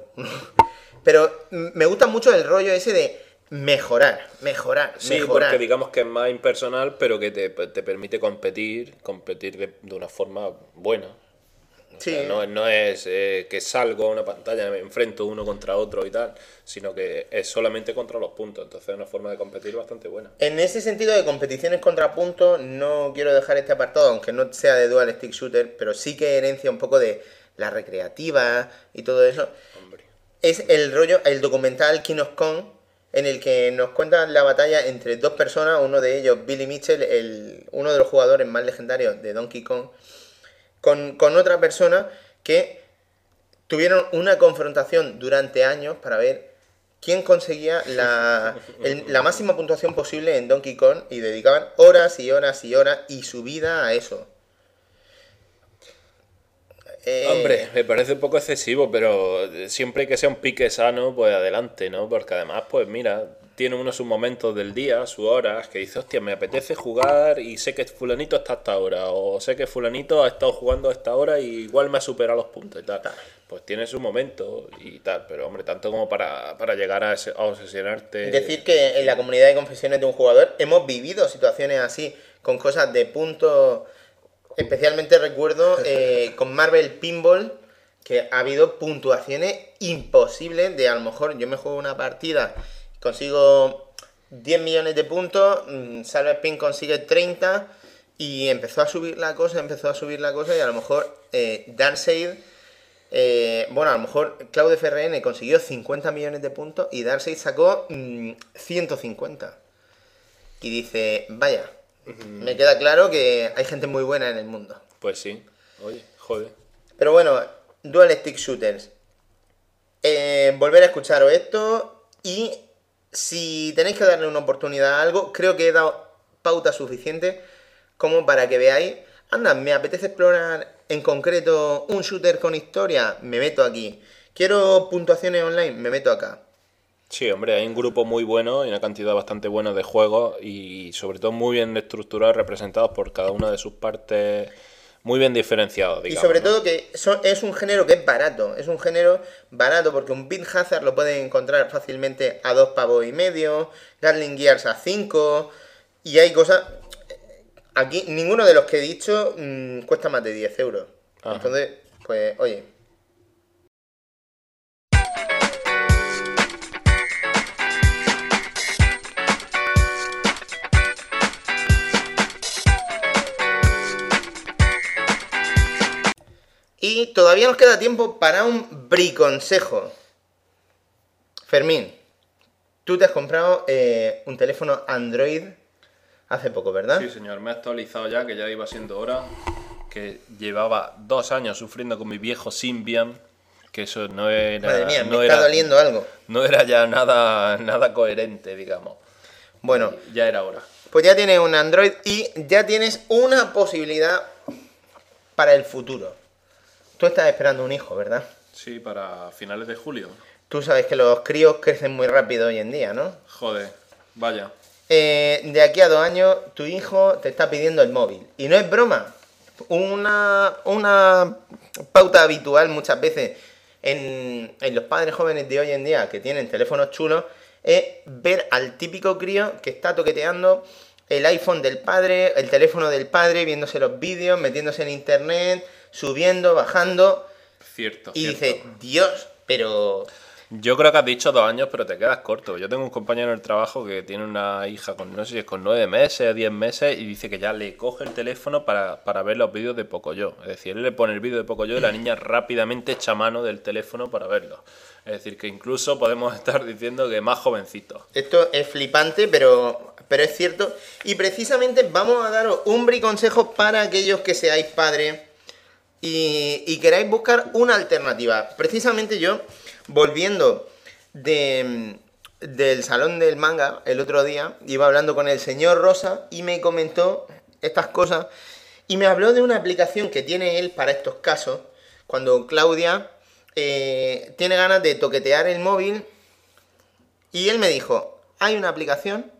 Pero me gusta mucho el rollo ese de mejorar, mejorar, sí, mejorar. Porque digamos que es más impersonal, pero que te, te permite competir, competir de, de una forma buena. O sí. sea, no, no es eh, que salgo a una pantalla, me enfrento uno contra otro y tal, sino que es solamente contra los puntos. Entonces es una forma de competir bastante buena. En ese sentido de competiciones contra puntos, no quiero dejar este apartado, aunque no sea de dual stick shooter, pero sí que herencia un poco de la recreativa y todo eso. Hombre. Es el rollo, el documental King of Kong, en el que nos cuentan la batalla entre dos personas, uno de ellos, Billy Mitchell, el, uno de los jugadores más legendarios de Donkey Kong, con, con otra persona que tuvieron una confrontación durante años para ver quién conseguía la, el, la máxima puntuación posible en Donkey Kong, y dedicaban horas y horas y horas y su vida a eso. Eh... Hombre, me parece un poco excesivo, pero siempre que sea un pique sano, pues adelante, ¿no? Porque además, pues mira, tiene uno sus momentos del día, sus horas, que dice, hostia, me apetece jugar y sé que fulanito está hasta ahora, o sé que fulanito ha estado jugando a esta hora y igual me ha superado los puntos y tal. Pues tiene su momento y tal, pero hombre, tanto como para, para llegar a, ese, a obsesionarte. Decir que en la comunidad de confesiones de un jugador hemos vivido situaciones así, con cosas de puntos. Especialmente recuerdo eh, con Marvel Pinball que ha habido puntuaciones imposibles de, a lo mejor yo me juego una partida, consigo diez millones de puntos, Salva Spin consigue treinta y empezó a subir la cosa, empezó a subir la cosa y a lo mejor eh, Darkseid, eh, bueno, a lo mejor Cloud F R N consiguió cincuenta millones de puntos y Darkseid sacó mmm, ciento cincuenta. Y dice, vaya, me queda claro que hay gente muy buena en el mundo. Pues sí, oye, joder. Pero bueno, dual stick shooters. Eh, volver a escucharos esto y si tenéis que darle una oportunidad a algo, creo que he dado pauta suficiente como para que veáis, anda, me apetece explorar en concreto un shooter con historia, me meto aquí. Quiero puntuaciones online, me meto acá. Sí, hombre, hay un grupo muy bueno y una cantidad bastante buena de juegos y sobre todo muy bien estructurados, representados por cada una de sus partes, muy bien diferenciados, digamos. Y sobre ¿no? todo que son, es un género que es barato, es un género barato porque un Beat Hazard lo pueden encontrar fácilmente a dos pavos y medio, Gatling Gears a cinco, y hay cosas... Aquí ninguno de los que he dicho mmm, cuesta más de diez euros. Ajá. Entonces, pues, oye... Y todavía nos queda tiempo para un briconsejo. Fermín, tú te has comprado eh, un teléfono Android hace poco, ¿verdad? Sí, señor, me he actualizado ya, que ya iba siendo hora, que llevaba dos años sufriendo con mi viejo Symbian, que eso no era... Madre mía, no me era, está doliendo algo. No era ya nada, nada coherente, digamos. Bueno, Ya era hora. pues ya tienes un Android y ya tienes una posibilidad para el futuro. Tú estás esperando un hijo, ¿verdad? Sí, para finales de julio. Tú sabes que los críos crecen muy rápido hoy en día, ¿no? Joder, vaya. Eh, de aquí a dos años, tu hijo te está pidiendo el móvil. Y no es broma. Una, una pauta habitual muchas veces en, en los padres jóvenes de hoy en día que tienen teléfonos chulos es ver al típico crío que está toqueteando el iPhone del padre, el teléfono del padre, viéndose los vídeos, metiéndose en internet, subiendo, bajando. Cierto, Y cierto. dice, Dios, pero... Yo creo que has dicho dos años, pero te quedas corto. Yo tengo un compañero en el trabajo que tiene una hija con, no sé si es con nueve meses o diez meses, y dice que ya le coge el teléfono para, para ver los vídeos de Pocoyo. Es decir, él le pone el vídeo de Pocoyo y la niña rápidamente echa mano del teléfono para verlo. Es decir, que incluso podemos estar diciendo que más jovencito. Esto es flipante, pero, pero es cierto. Y precisamente vamos a daros un briconsejo para aquellos que seáis padres y, y queráis buscar una alternativa. Precisamente yo, volviendo de, del salón del manga el otro día, iba hablando con el señor Rosa y me comentó estas cosas y me habló de una aplicación que tiene él para estos casos, cuando Claudia eh, tiene ganas de toquetear el móvil, y él me dijo, hay una aplicación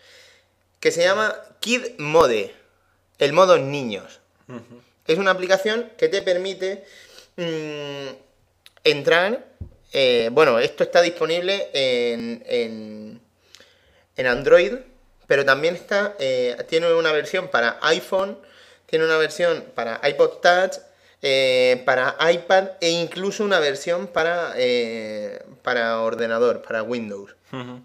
que se llama Kid Mode, el modo niños. Uh-huh. Es una aplicación que te permite mmm, entrar... Eh, bueno, esto está disponible en, en, en Android, pero también está eh, tiene una versión para iPhone, tiene una versión para iPod Touch, eh, para iPad e incluso una versión para, eh, para ordenador, para Windows. Uh-huh.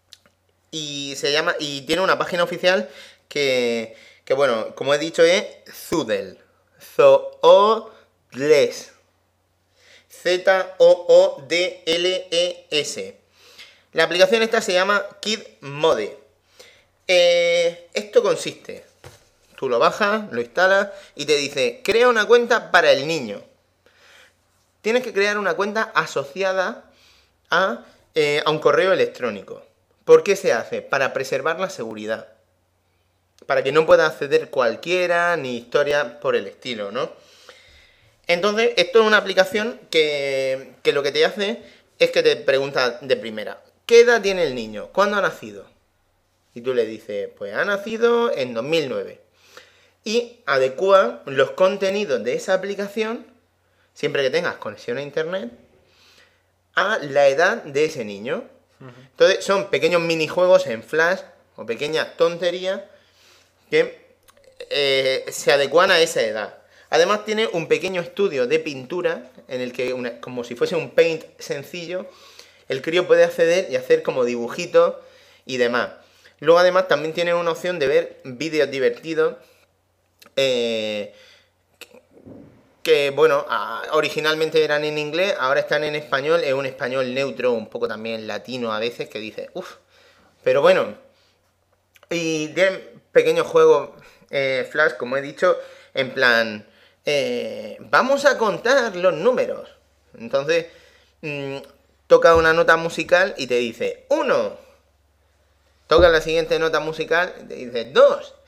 Y se llama y tiene una página oficial que, que bueno, como he dicho, es Zoodle. Zoodles. Z O O D L E S. La aplicación esta se llama Kid Mode. Eh, esto consiste, tú lo bajas, lo instalas y te dice, crea una cuenta para el niño. Tienes que crear una cuenta asociada a, eh, a un correo electrónico. ¿Por qué se hace? Para preservar la seguridad. Para que no pueda acceder cualquiera, ni historia por el estilo, ¿no? Entonces, esto es una aplicación que, que lo que te hace es que te pregunta de primera, ¿qué edad tiene el niño? ¿Cuándo ha nacido? Y tú le dices, pues ha nacido en dos mil nueve. Y adecúa los contenidos de esa aplicación, siempre que tengas conexión a internet, a la edad de ese niño. Uh-huh. Entonces, son pequeños minijuegos en Flash o pequeñas tonterías que eh, se adecuan a esa edad. Además tiene un pequeño estudio de pintura en el que, una, como si fuese un paint sencillo, el crío puede acceder y hacer como dibujitos y demás. Luego además también tiene una opción de ver vídeos divertidos eh, que, bueno, a, originalmente eran en inglés, ahora están en español, es un español neutro, un poco también latino a veces, que dice, uff, pero bueno. Y tienen pequeños juegos eh, Flash, como he dicho, en plan... Eh, vamos a contar los números. Entonces mmm, toca una nota musical y te dice uno. Toca la siguiente nota musical y te dice dos.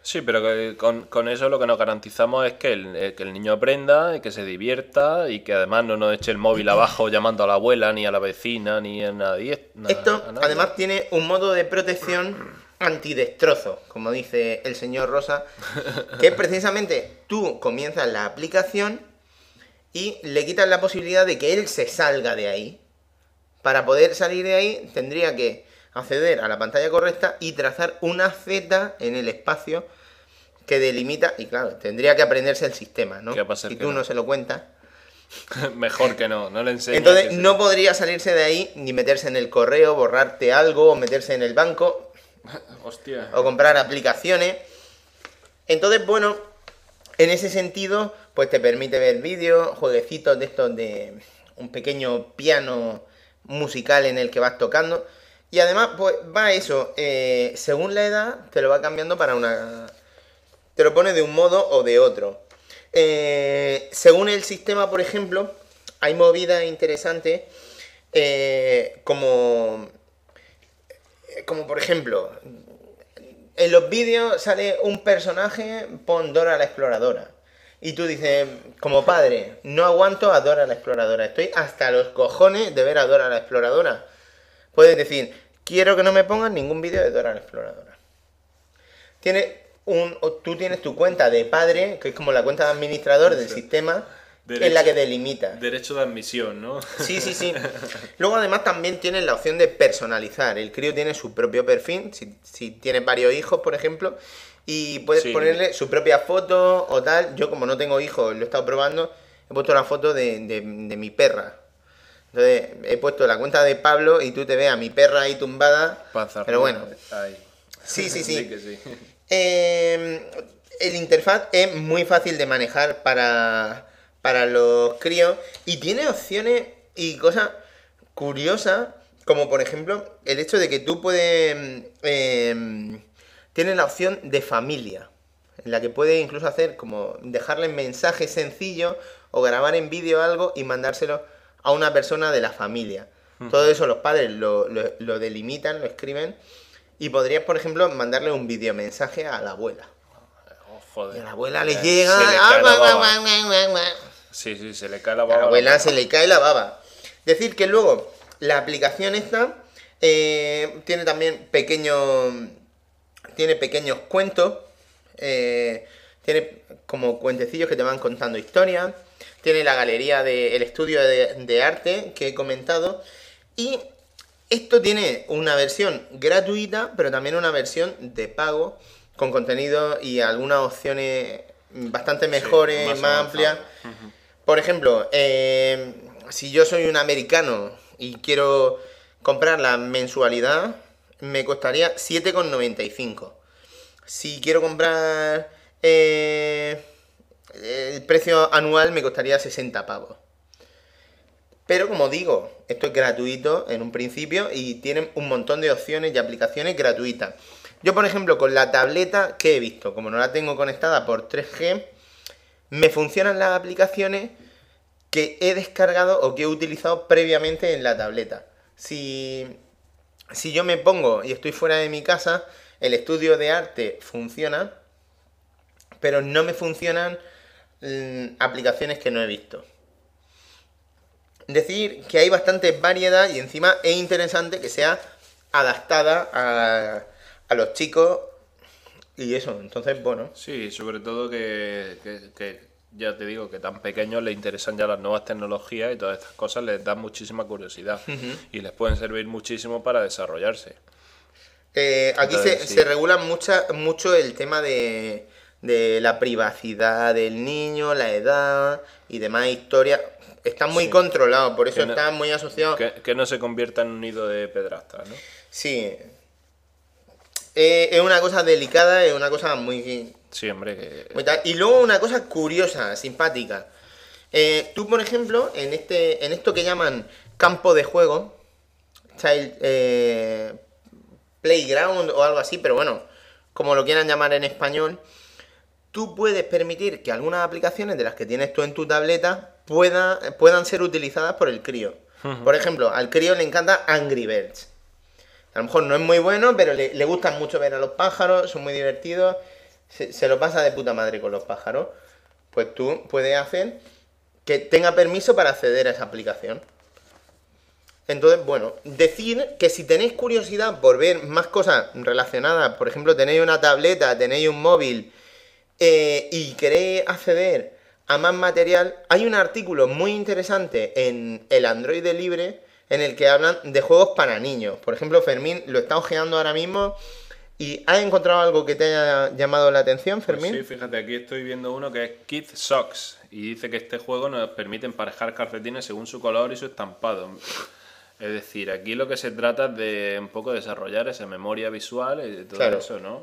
Sí, pero que con, con eso lo que nos garantizamos es que el, eh, que el niño aprenda y que se divierta y que además no nos eche el móvil abajo llamando a la abuela, ni a la vecina, ni a nadie. na- Esto a nadie. además tiene un modo de protección antidestrozo, como dice el señor Rosa, que es precisamente tú comienzas la aplicación y le quitas la posibilidad de que él se salga de ahí. Para poder salir de ahí tendría que acceder a la pantalla correcta y trazar una Z en el espacio que delimita, y claro, tendría que aprenderse el sistema, ¿no? ¿Qué va a ser Si que tú no? no se lo cuentas. Mejor que no, no le enseñes. Entonces que se- no podría salirse de ahí ni meterse en el correo, borrarte algo, o meterse en el banco, Hostia. o comprar aplicaciones. Entonces, bueno, en ese sentido, pues te permite ver vídeos, jueguecitos de estos de un pequeño piano musical en el que vas tocando. Y además, pues va eso, eh, según la edad, te lo va cambiando para una... Te lo pone de un modo o de otro. Eh, según el sistema, por ejemplo, hay movidas interesantes, eh, como... Como por ejemplo, en los vídeos sale un personaje, pon Dora la Exploradora. Y tú dices, como padre, no aguanto a Dora la Exploradora. Estoy hasta los cojones de ver a Dora la Exploradora. Puedes decir, quiero que no me pongan ningún vídeo de Dora la Exploradora. Tiene un, o tú tienes tu cuenta de padre, que es como la cuenta de administrador del sistema, Derecho- en la que delimita. Derecho de admisión, ¿no? Sí, sí, sí. Luego además también tienes la opción de personalizar. El crío tiene su propio perfil, si, si tienes varios hijos, por ejemplo, y puedes Sí. ponerle su propia foto o tal. Yo como no tengo hijos, lo he estado probando, he puesto la foto de, de, de mi perra. Entonces he puesto la cuenta de Pablo y tú te ves a mi perra ahí tumbada. Panza Pero arriba. bueno, Ahí. sí, sí, sí. que sí. Eh, el interfaz es muy fácil de manejar para, para los críos y tiene opciones y cosas curiosas, como por ejemplo el hecho de que tú puedes... Eh, tienes la opción de familia, en la que puedes incluso hacer como dejarle mensajes sencillos o grabar en vídeo algo y mandárselo a una persona de la familia. Todo eso los padres lo, lo, lo delimitan, lo escriben. Y podrías, por ejemplo, mandarle un videomensaje a la abuela. Oh, joder. Y a la abuela le Eh, llega... se le ah, cae la guau, baba. guau, guau, guau, guau. Sí, sí, se le cae la A baba. la abuela se le cae la baba. Decir que luego la aplicación esta eh, tiene también pequeños... Tiene pequeños cuentos. eh, tiene como cuentecillos que te van contando historias. Tiene la galería del estudio de, de arte que he comentado. Y... esto tiene una versión gratuita, pero también una versión de pago, con contenido y algunas opciones bastante mejores, más más, amplias. avanzado. Por ejemplo, eh, si yo soy un americano y quiero comprar la mensualidad, me costaría siete con noventa y cinco. Si quiero comprar eh, el precio anual, me costaría sesenta pavos. Pero como digo, esto es gratuito en un principio y tienen un montón de opciones y aplicaciones gratuitas. Yo, por ejemplo, con la tableta que he visto, como no la tengo conectada por tres G, me funcionan las aplicaciones que he descargado o que he utilizado previamente en la tableta. Si, si yo me pongo y estoy fuera de mi casa, el estudio de arte funciona, pero no me funcionan mmm, aplicaciones que no he visto. Decir que hay bastante variedad y encima es interesante que sea adaptada a, a los chicos y eso, entonces bueno. Sí, sobre todo que, que, que ya te digo que tan pequeños les interesan ya las nuevas tecnologías y todas estas cosas les dan muchísima curiosidad y les pueden servir muchísimo para desarrollarse. Eh, aquí Entonces, se, sí. se regula mucha, mucho el tema de, de la privacidad del niño, la edad y demás historias. Está muy Sí. controlado, por eso Que no- está muy asociado. Que, que no se convierta en un nido de pedrastas, ¿no? Sí. Eh, es una cosa delicada, es una cosa muy... Sí, hombre, que... muy tal. Y luego una cosa curiosa, simpática. Eh, tú, por ejemplo, en este en esto que llaman campo de juego, child, eh, playground o algo así, pero bueno, como lo quieran llamar en español, tú puedes permitir que algunas aplicaciones de las que tienes tú en tu tableta pueda, puedan ser utilizadas por el crío. Por ejemplo, al crío le encanta Angry Birds. A lo mejor no es muy bueno, pero le, le gustan mucho ver a los pájaros, son muy divertidos. se, se lo pasa de puta madre con los pájaros, pues tú puedes hacer que tenga permiso para acceder a esa aplicación. Entonces, bueno, decir que si tenéis curiosidad por ver más cosas relacionadas, por ejemplo, tenéis una tableta, tenéis un móvil eh, y queréis acceder a más material, hay un artículo muy interesante en el Android Libre en el que hablan de juegos para niños. Por ejemplo, Fermín lo está ojeando ahora mismo y ¿has encontrado algo que te haya llamado la atención, Fermín? Pues sí, fíjate, aquí estoy viendo uno que es Kid Socks y dice que este juego nos permite emparejar calcetines según su color y su estampado. Es decir, aquí lo que se trata es de un poco desarrollar esa memoria visual y todo Claro. eso, ¿no?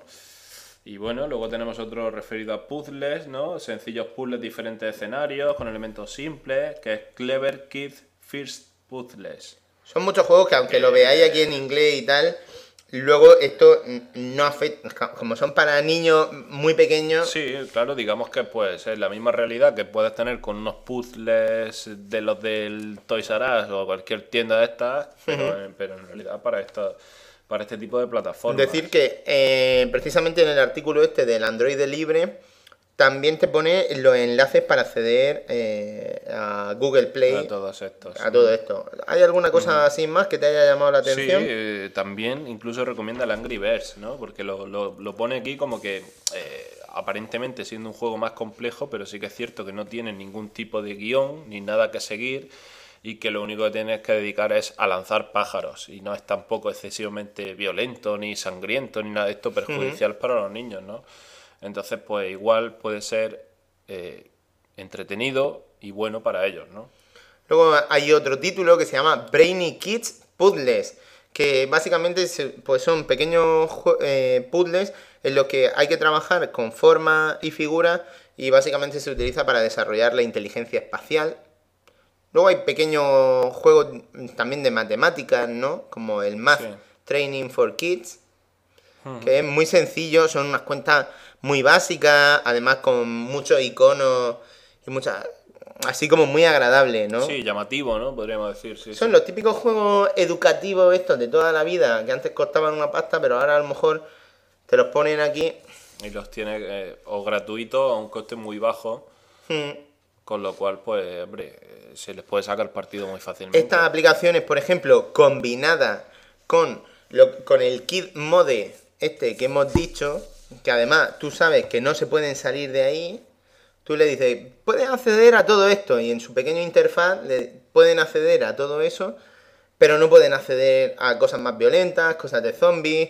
Y bueno, luego tenemos otro referido a puzzles, ¿no? Sencillos puzzles, diferentes escenarios, con elementos simples, que es Clever Kid First Puzzles. Son muchos juegos que aunque lo veáis aquí en inglés y tal, luego esto no afecta, como son para niños muy pequeños. Sí, claro, digamos que pues es la misma realidad que puedes tener con unos puzzles de los del Toys R Us o cualquier tienda de estas, pero, Ujú. en, pero en realidad para esto, para este tipo de plataformas. Decir que eh, precisamente en el artículo este del Android Libre también te pone los enlaces para acceder eh, a Google Play, a todos estos. a todo esto. ¿Hay alguna cosa así más que te haya llamado la Sí, atención? eh, también incluso recomienda el Angry Birds, ¿no? Porque lo, lo, lo pone aquí como que eh, aparentemente siendo un juego más complejo, pero sí que es cierto que no tiene ningún tipo de guión ni nada que seguir y que lo único que tienes que dedicar es a lanzar pájaros y no es tampoco excesivamente violento ni sangriento ni nada de esto perjudicial para los niños, ¿no? Entonces, pues igual puede ser eh, entretenido y bueno para ellos, ¿no? Luego hay otro título que se llama Brainy Kids Puzzles, que básicamente se- pues son pequeños jue- eh, puzzles en los que hay que trabajar con formas y figuras y básicamente se utiliza para desarrollar la inteligencia espacial. Luego hay pequeños juegos también de matemáticas, ¿no? Como el Math Sí. Training for Kids, que es muy sencillo, son unas cuentas muy básicas, además con muchos iconos y muchas... así como muy agradable, ¿no? Sí, llamativo, ¿no? Podríamos decir, sí. Son sí. los típicos juegos educativos estos de toda la vida, que antes costaban una pasta, pero ahora a lo mejor te los ponen aquí. Y los tiene eh, o gratuitos a un coste muy bajo, Hmm. con lo cual, pues, hombre, eh, se les puede sacar partido muy fácilmente. Estas aplicaciones, por ejemplo, combinadas con, lo, con el Kid Mode este que hemos dicho, que además tú sabes que no se pueden salir de ahí, tú le dices, puedes acceder a todo esto, y en su pequeña interfaz le pueden acceder a todo eso, pero no pueden acceder a cosas más violentas, cosas de zombies,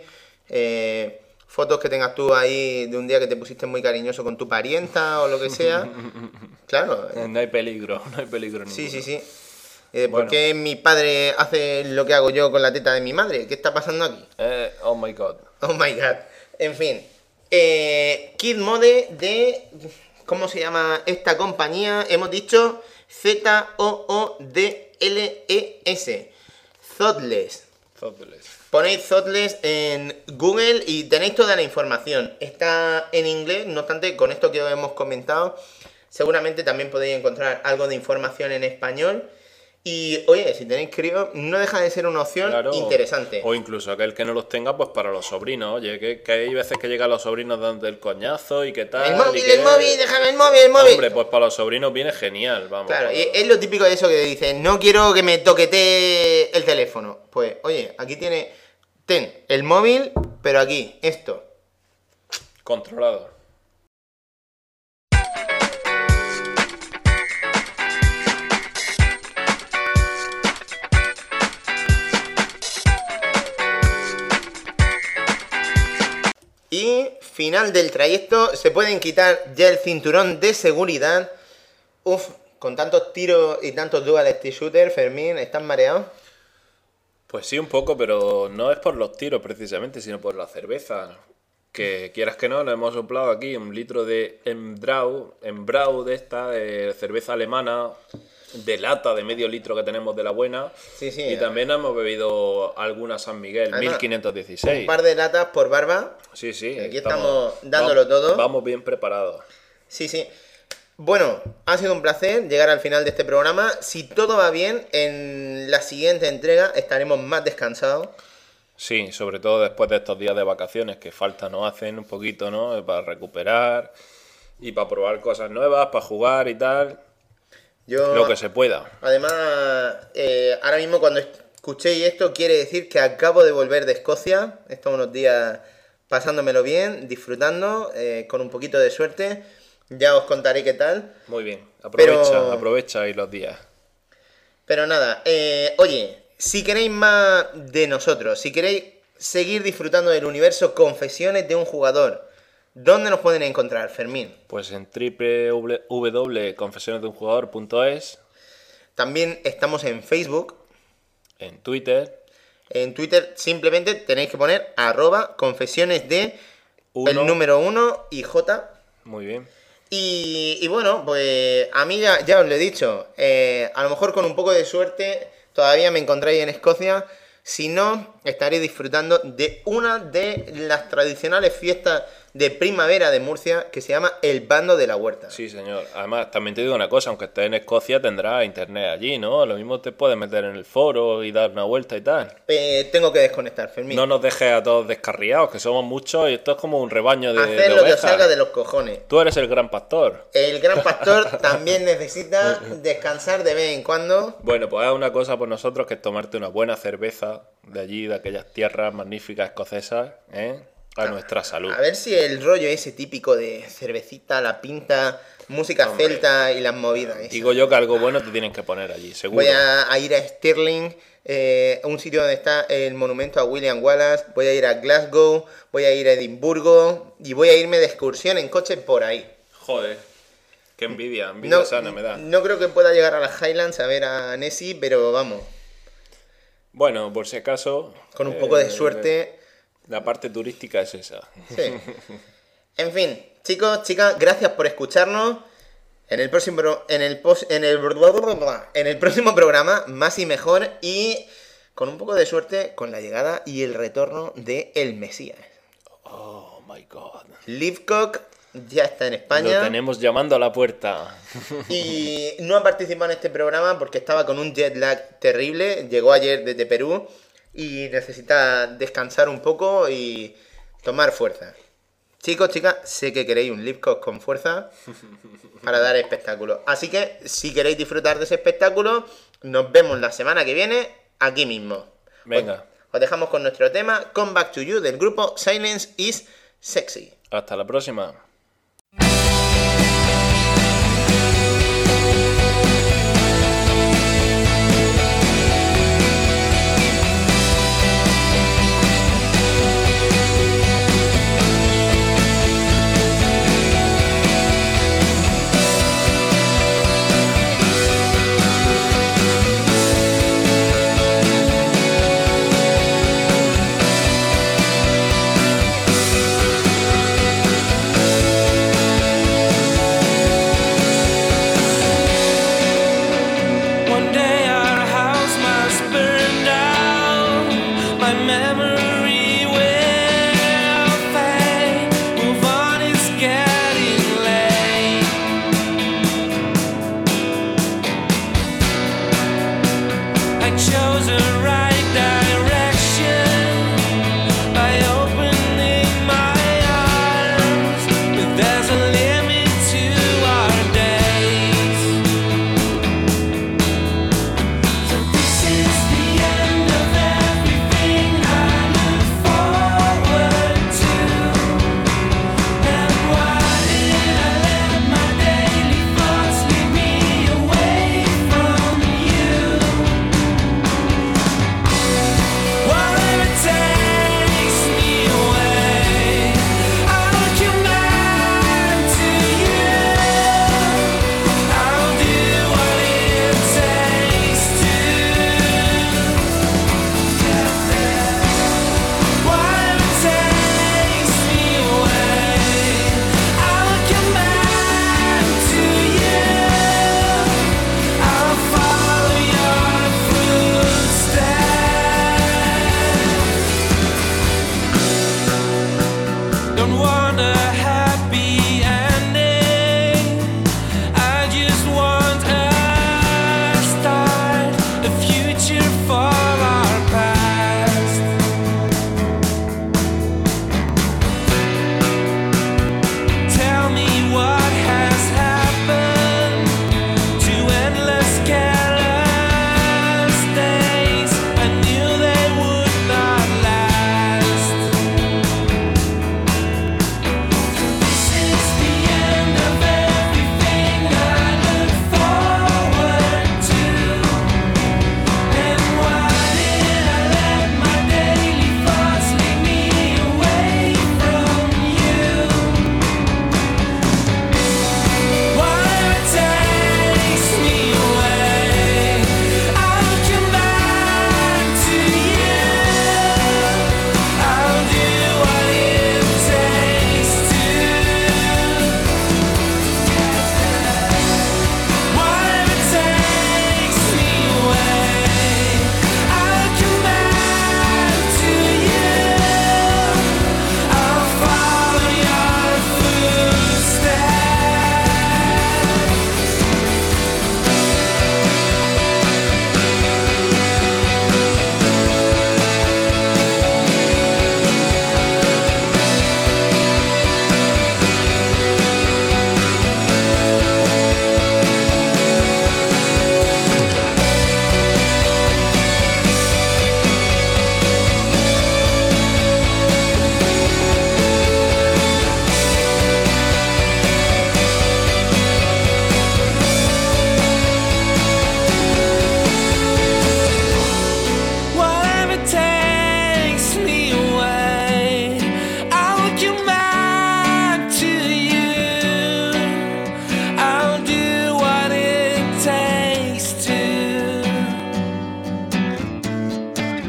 eh, fotos que tengas tú ahí de un día que te pusiste muy cariñoso con tu parienta o lo que sea. Claro. Eh, No hay peligro, no hay peligro Sí, ninguno. sí, sí. Eh, ¿Por Bueno. qué mi padre hace lo que hago yo con la teta de mi madre? ¿Qué está pasando aquí? Eh, oh my god. Oh my god. En fin. Eh, Kid Mode de... ¿Cómo se llama esta compañía? Hemos dicho Z O O D L E S. Thoughtless. Zópeles. Ponéis Thoughtless en Google y tenéis toda la información. Está en inglés, no obstante, con esto que os hemos comentado, seguramente también podéis encontrar algo de información en español. Y, oye, si tenéis críos, no deja de ser una opción Claro, interesante. O incluso aquel que no los tenga, pues para los sobrinos. Oye, que, que hay veces que llegan los sobrinos dando el coñazo y qué tal. El móvil, y que- el móvil, déjame el móvil, el móvil. Hombre, pues para los sobrinos viene genial, vamos. Claro, para- y es lo típico de eso que dicen, no quiero que me toquetee el teléfono. Pues, oye, aquí tiene, ten el móvil, pero aquí, esto. Controlado. Y final del trayecto, se pueden quitar ya el cinturón de seguridad. Uf, con tantos tiros y tantos dual stick shooter, Fermín, ¿estás mareado? Pues sí, un poco, pero no es por los tiros precisamente, sino por la cerveza. Que quieras que no, le hemos soplado aquí un litro de Embrau, Embrau de esta, de cerveza alemana, de lata de medio litro que tenemos de la buena. Sí, sí. Y también hemos bebido alguna San Miguel, Además, mil quinientos dieciséis. Un par de latas por barba. Sí, sí. Aquí estamos dándolo vamos- todo. Vamos bien preparados. Sí, sí. Bueno, ha sido un placer llegar al final de este programa. Si todo va bien, en la siguiente entrega estaremos más descansados. Sí, sobre todo después de estos días de vacaciones que falta nos hacen un poquito, ¿no? Para recuperar y para probar cosas nuevas, para jugar y tal. Yo, lo que se pueda. Además, eh, ahora mismo cuando escuchéis esto, quiere decir que acabo de volver de Escocia. He estado unos días pasándomelo bien, disfrutando, eh, con un poquito de suerte. Ya os contaré qué tal. Muy bien, aprovecha, Pero... aprovecha ahí los días. Pero nada, eh, oye, si queréis más de nosotros, si queréis seguir disfrutando del universo Confesiones de un Jugador, ¿dónde nos pueden encontrar, Fermín? Pues en doble u doble u doble u punto confesiones de un jugador punto es. También estamos en Facebook. En Twitter. En Twitter simplemente tenéis que poner arroba confesiones de Uno. el número uno y J. Muy bien. Y, y bueno, pues a mí ya, ya os lo he dicho, eh, a lo mejor con un poco de suerte todavía me encontráis en Escocia, si no, estaré disfrutando de una de las tradicionales fiestas de primavera de Murcia que se llama el Bando de la Huerta. Sí, señor. Además, también te digo una cosa, aunque estés en Escocia tendrás internet allí, ¿no? Lo mismo te puedes meter en el foro y dar una vuelta y tal. Eh, tengo que desconectar, Fermín. No nos dejes a todos descarriados, que somos muchos y esto es como un rebaño de, Hacer de lo que ovejas. salga de los cojones. Tú eres el gran pastor. El gran pastor también necesita descansar de vez en cuando. Bueno, pues haz una cosa por nosotros, que es tomarte una buena cerveza de allí, de aquellas tierras magníficas escocesas, ¿eh? A nuestra salud. A ver si el rollo ese típico de cervecita, la pinta, música Hombre. celta y las movidas. esas. Digo yo que algo bueno te tienen que poner allí, seguro. Voy a, a ir a Stirling, eh, un sitio donde está el monumento a William Wallace. Voy a ir a Glasgow, voy a ir a Edimburgo y voy a irme de excursión en coche por ahí. Joder, qué envidia, envidia No, sana me da. no creo que pueda llegar a las Highlands a ver a Nessie, pero vamos, Bueno, por si acaso... con un poco de eh, suerte. La parte turística es esa. Sí. En fin, chicos, chicas, gracias por escucharnos. En el próximo pro- en el pos- en el en el próximo programa, más y mejor, y con un poco de suerte con la llegada y el retorno de El Mesías. Oh my god. Livcock ya está en Lo España tenemos llamando a la puerta. y no ha participado en este programa porque estaba con un jet lag terrible. Llegó ayer desde Perú y necesita descansar un poco y tomar fuerza. Chicos, chicas, sé que queréis un Livcock con fuerza para dar espectáculo. Así que, si queréis disfrutar de ese espectáculo, nos vemos la semana que viene aquí mismo. Venga. Os, os dejamos con nuestro tema Come Back to You del grupo Silence is Sexy. Hasta la próxima. One day our house must burn down. My memory will fade. Move on, it's getting late. I chose a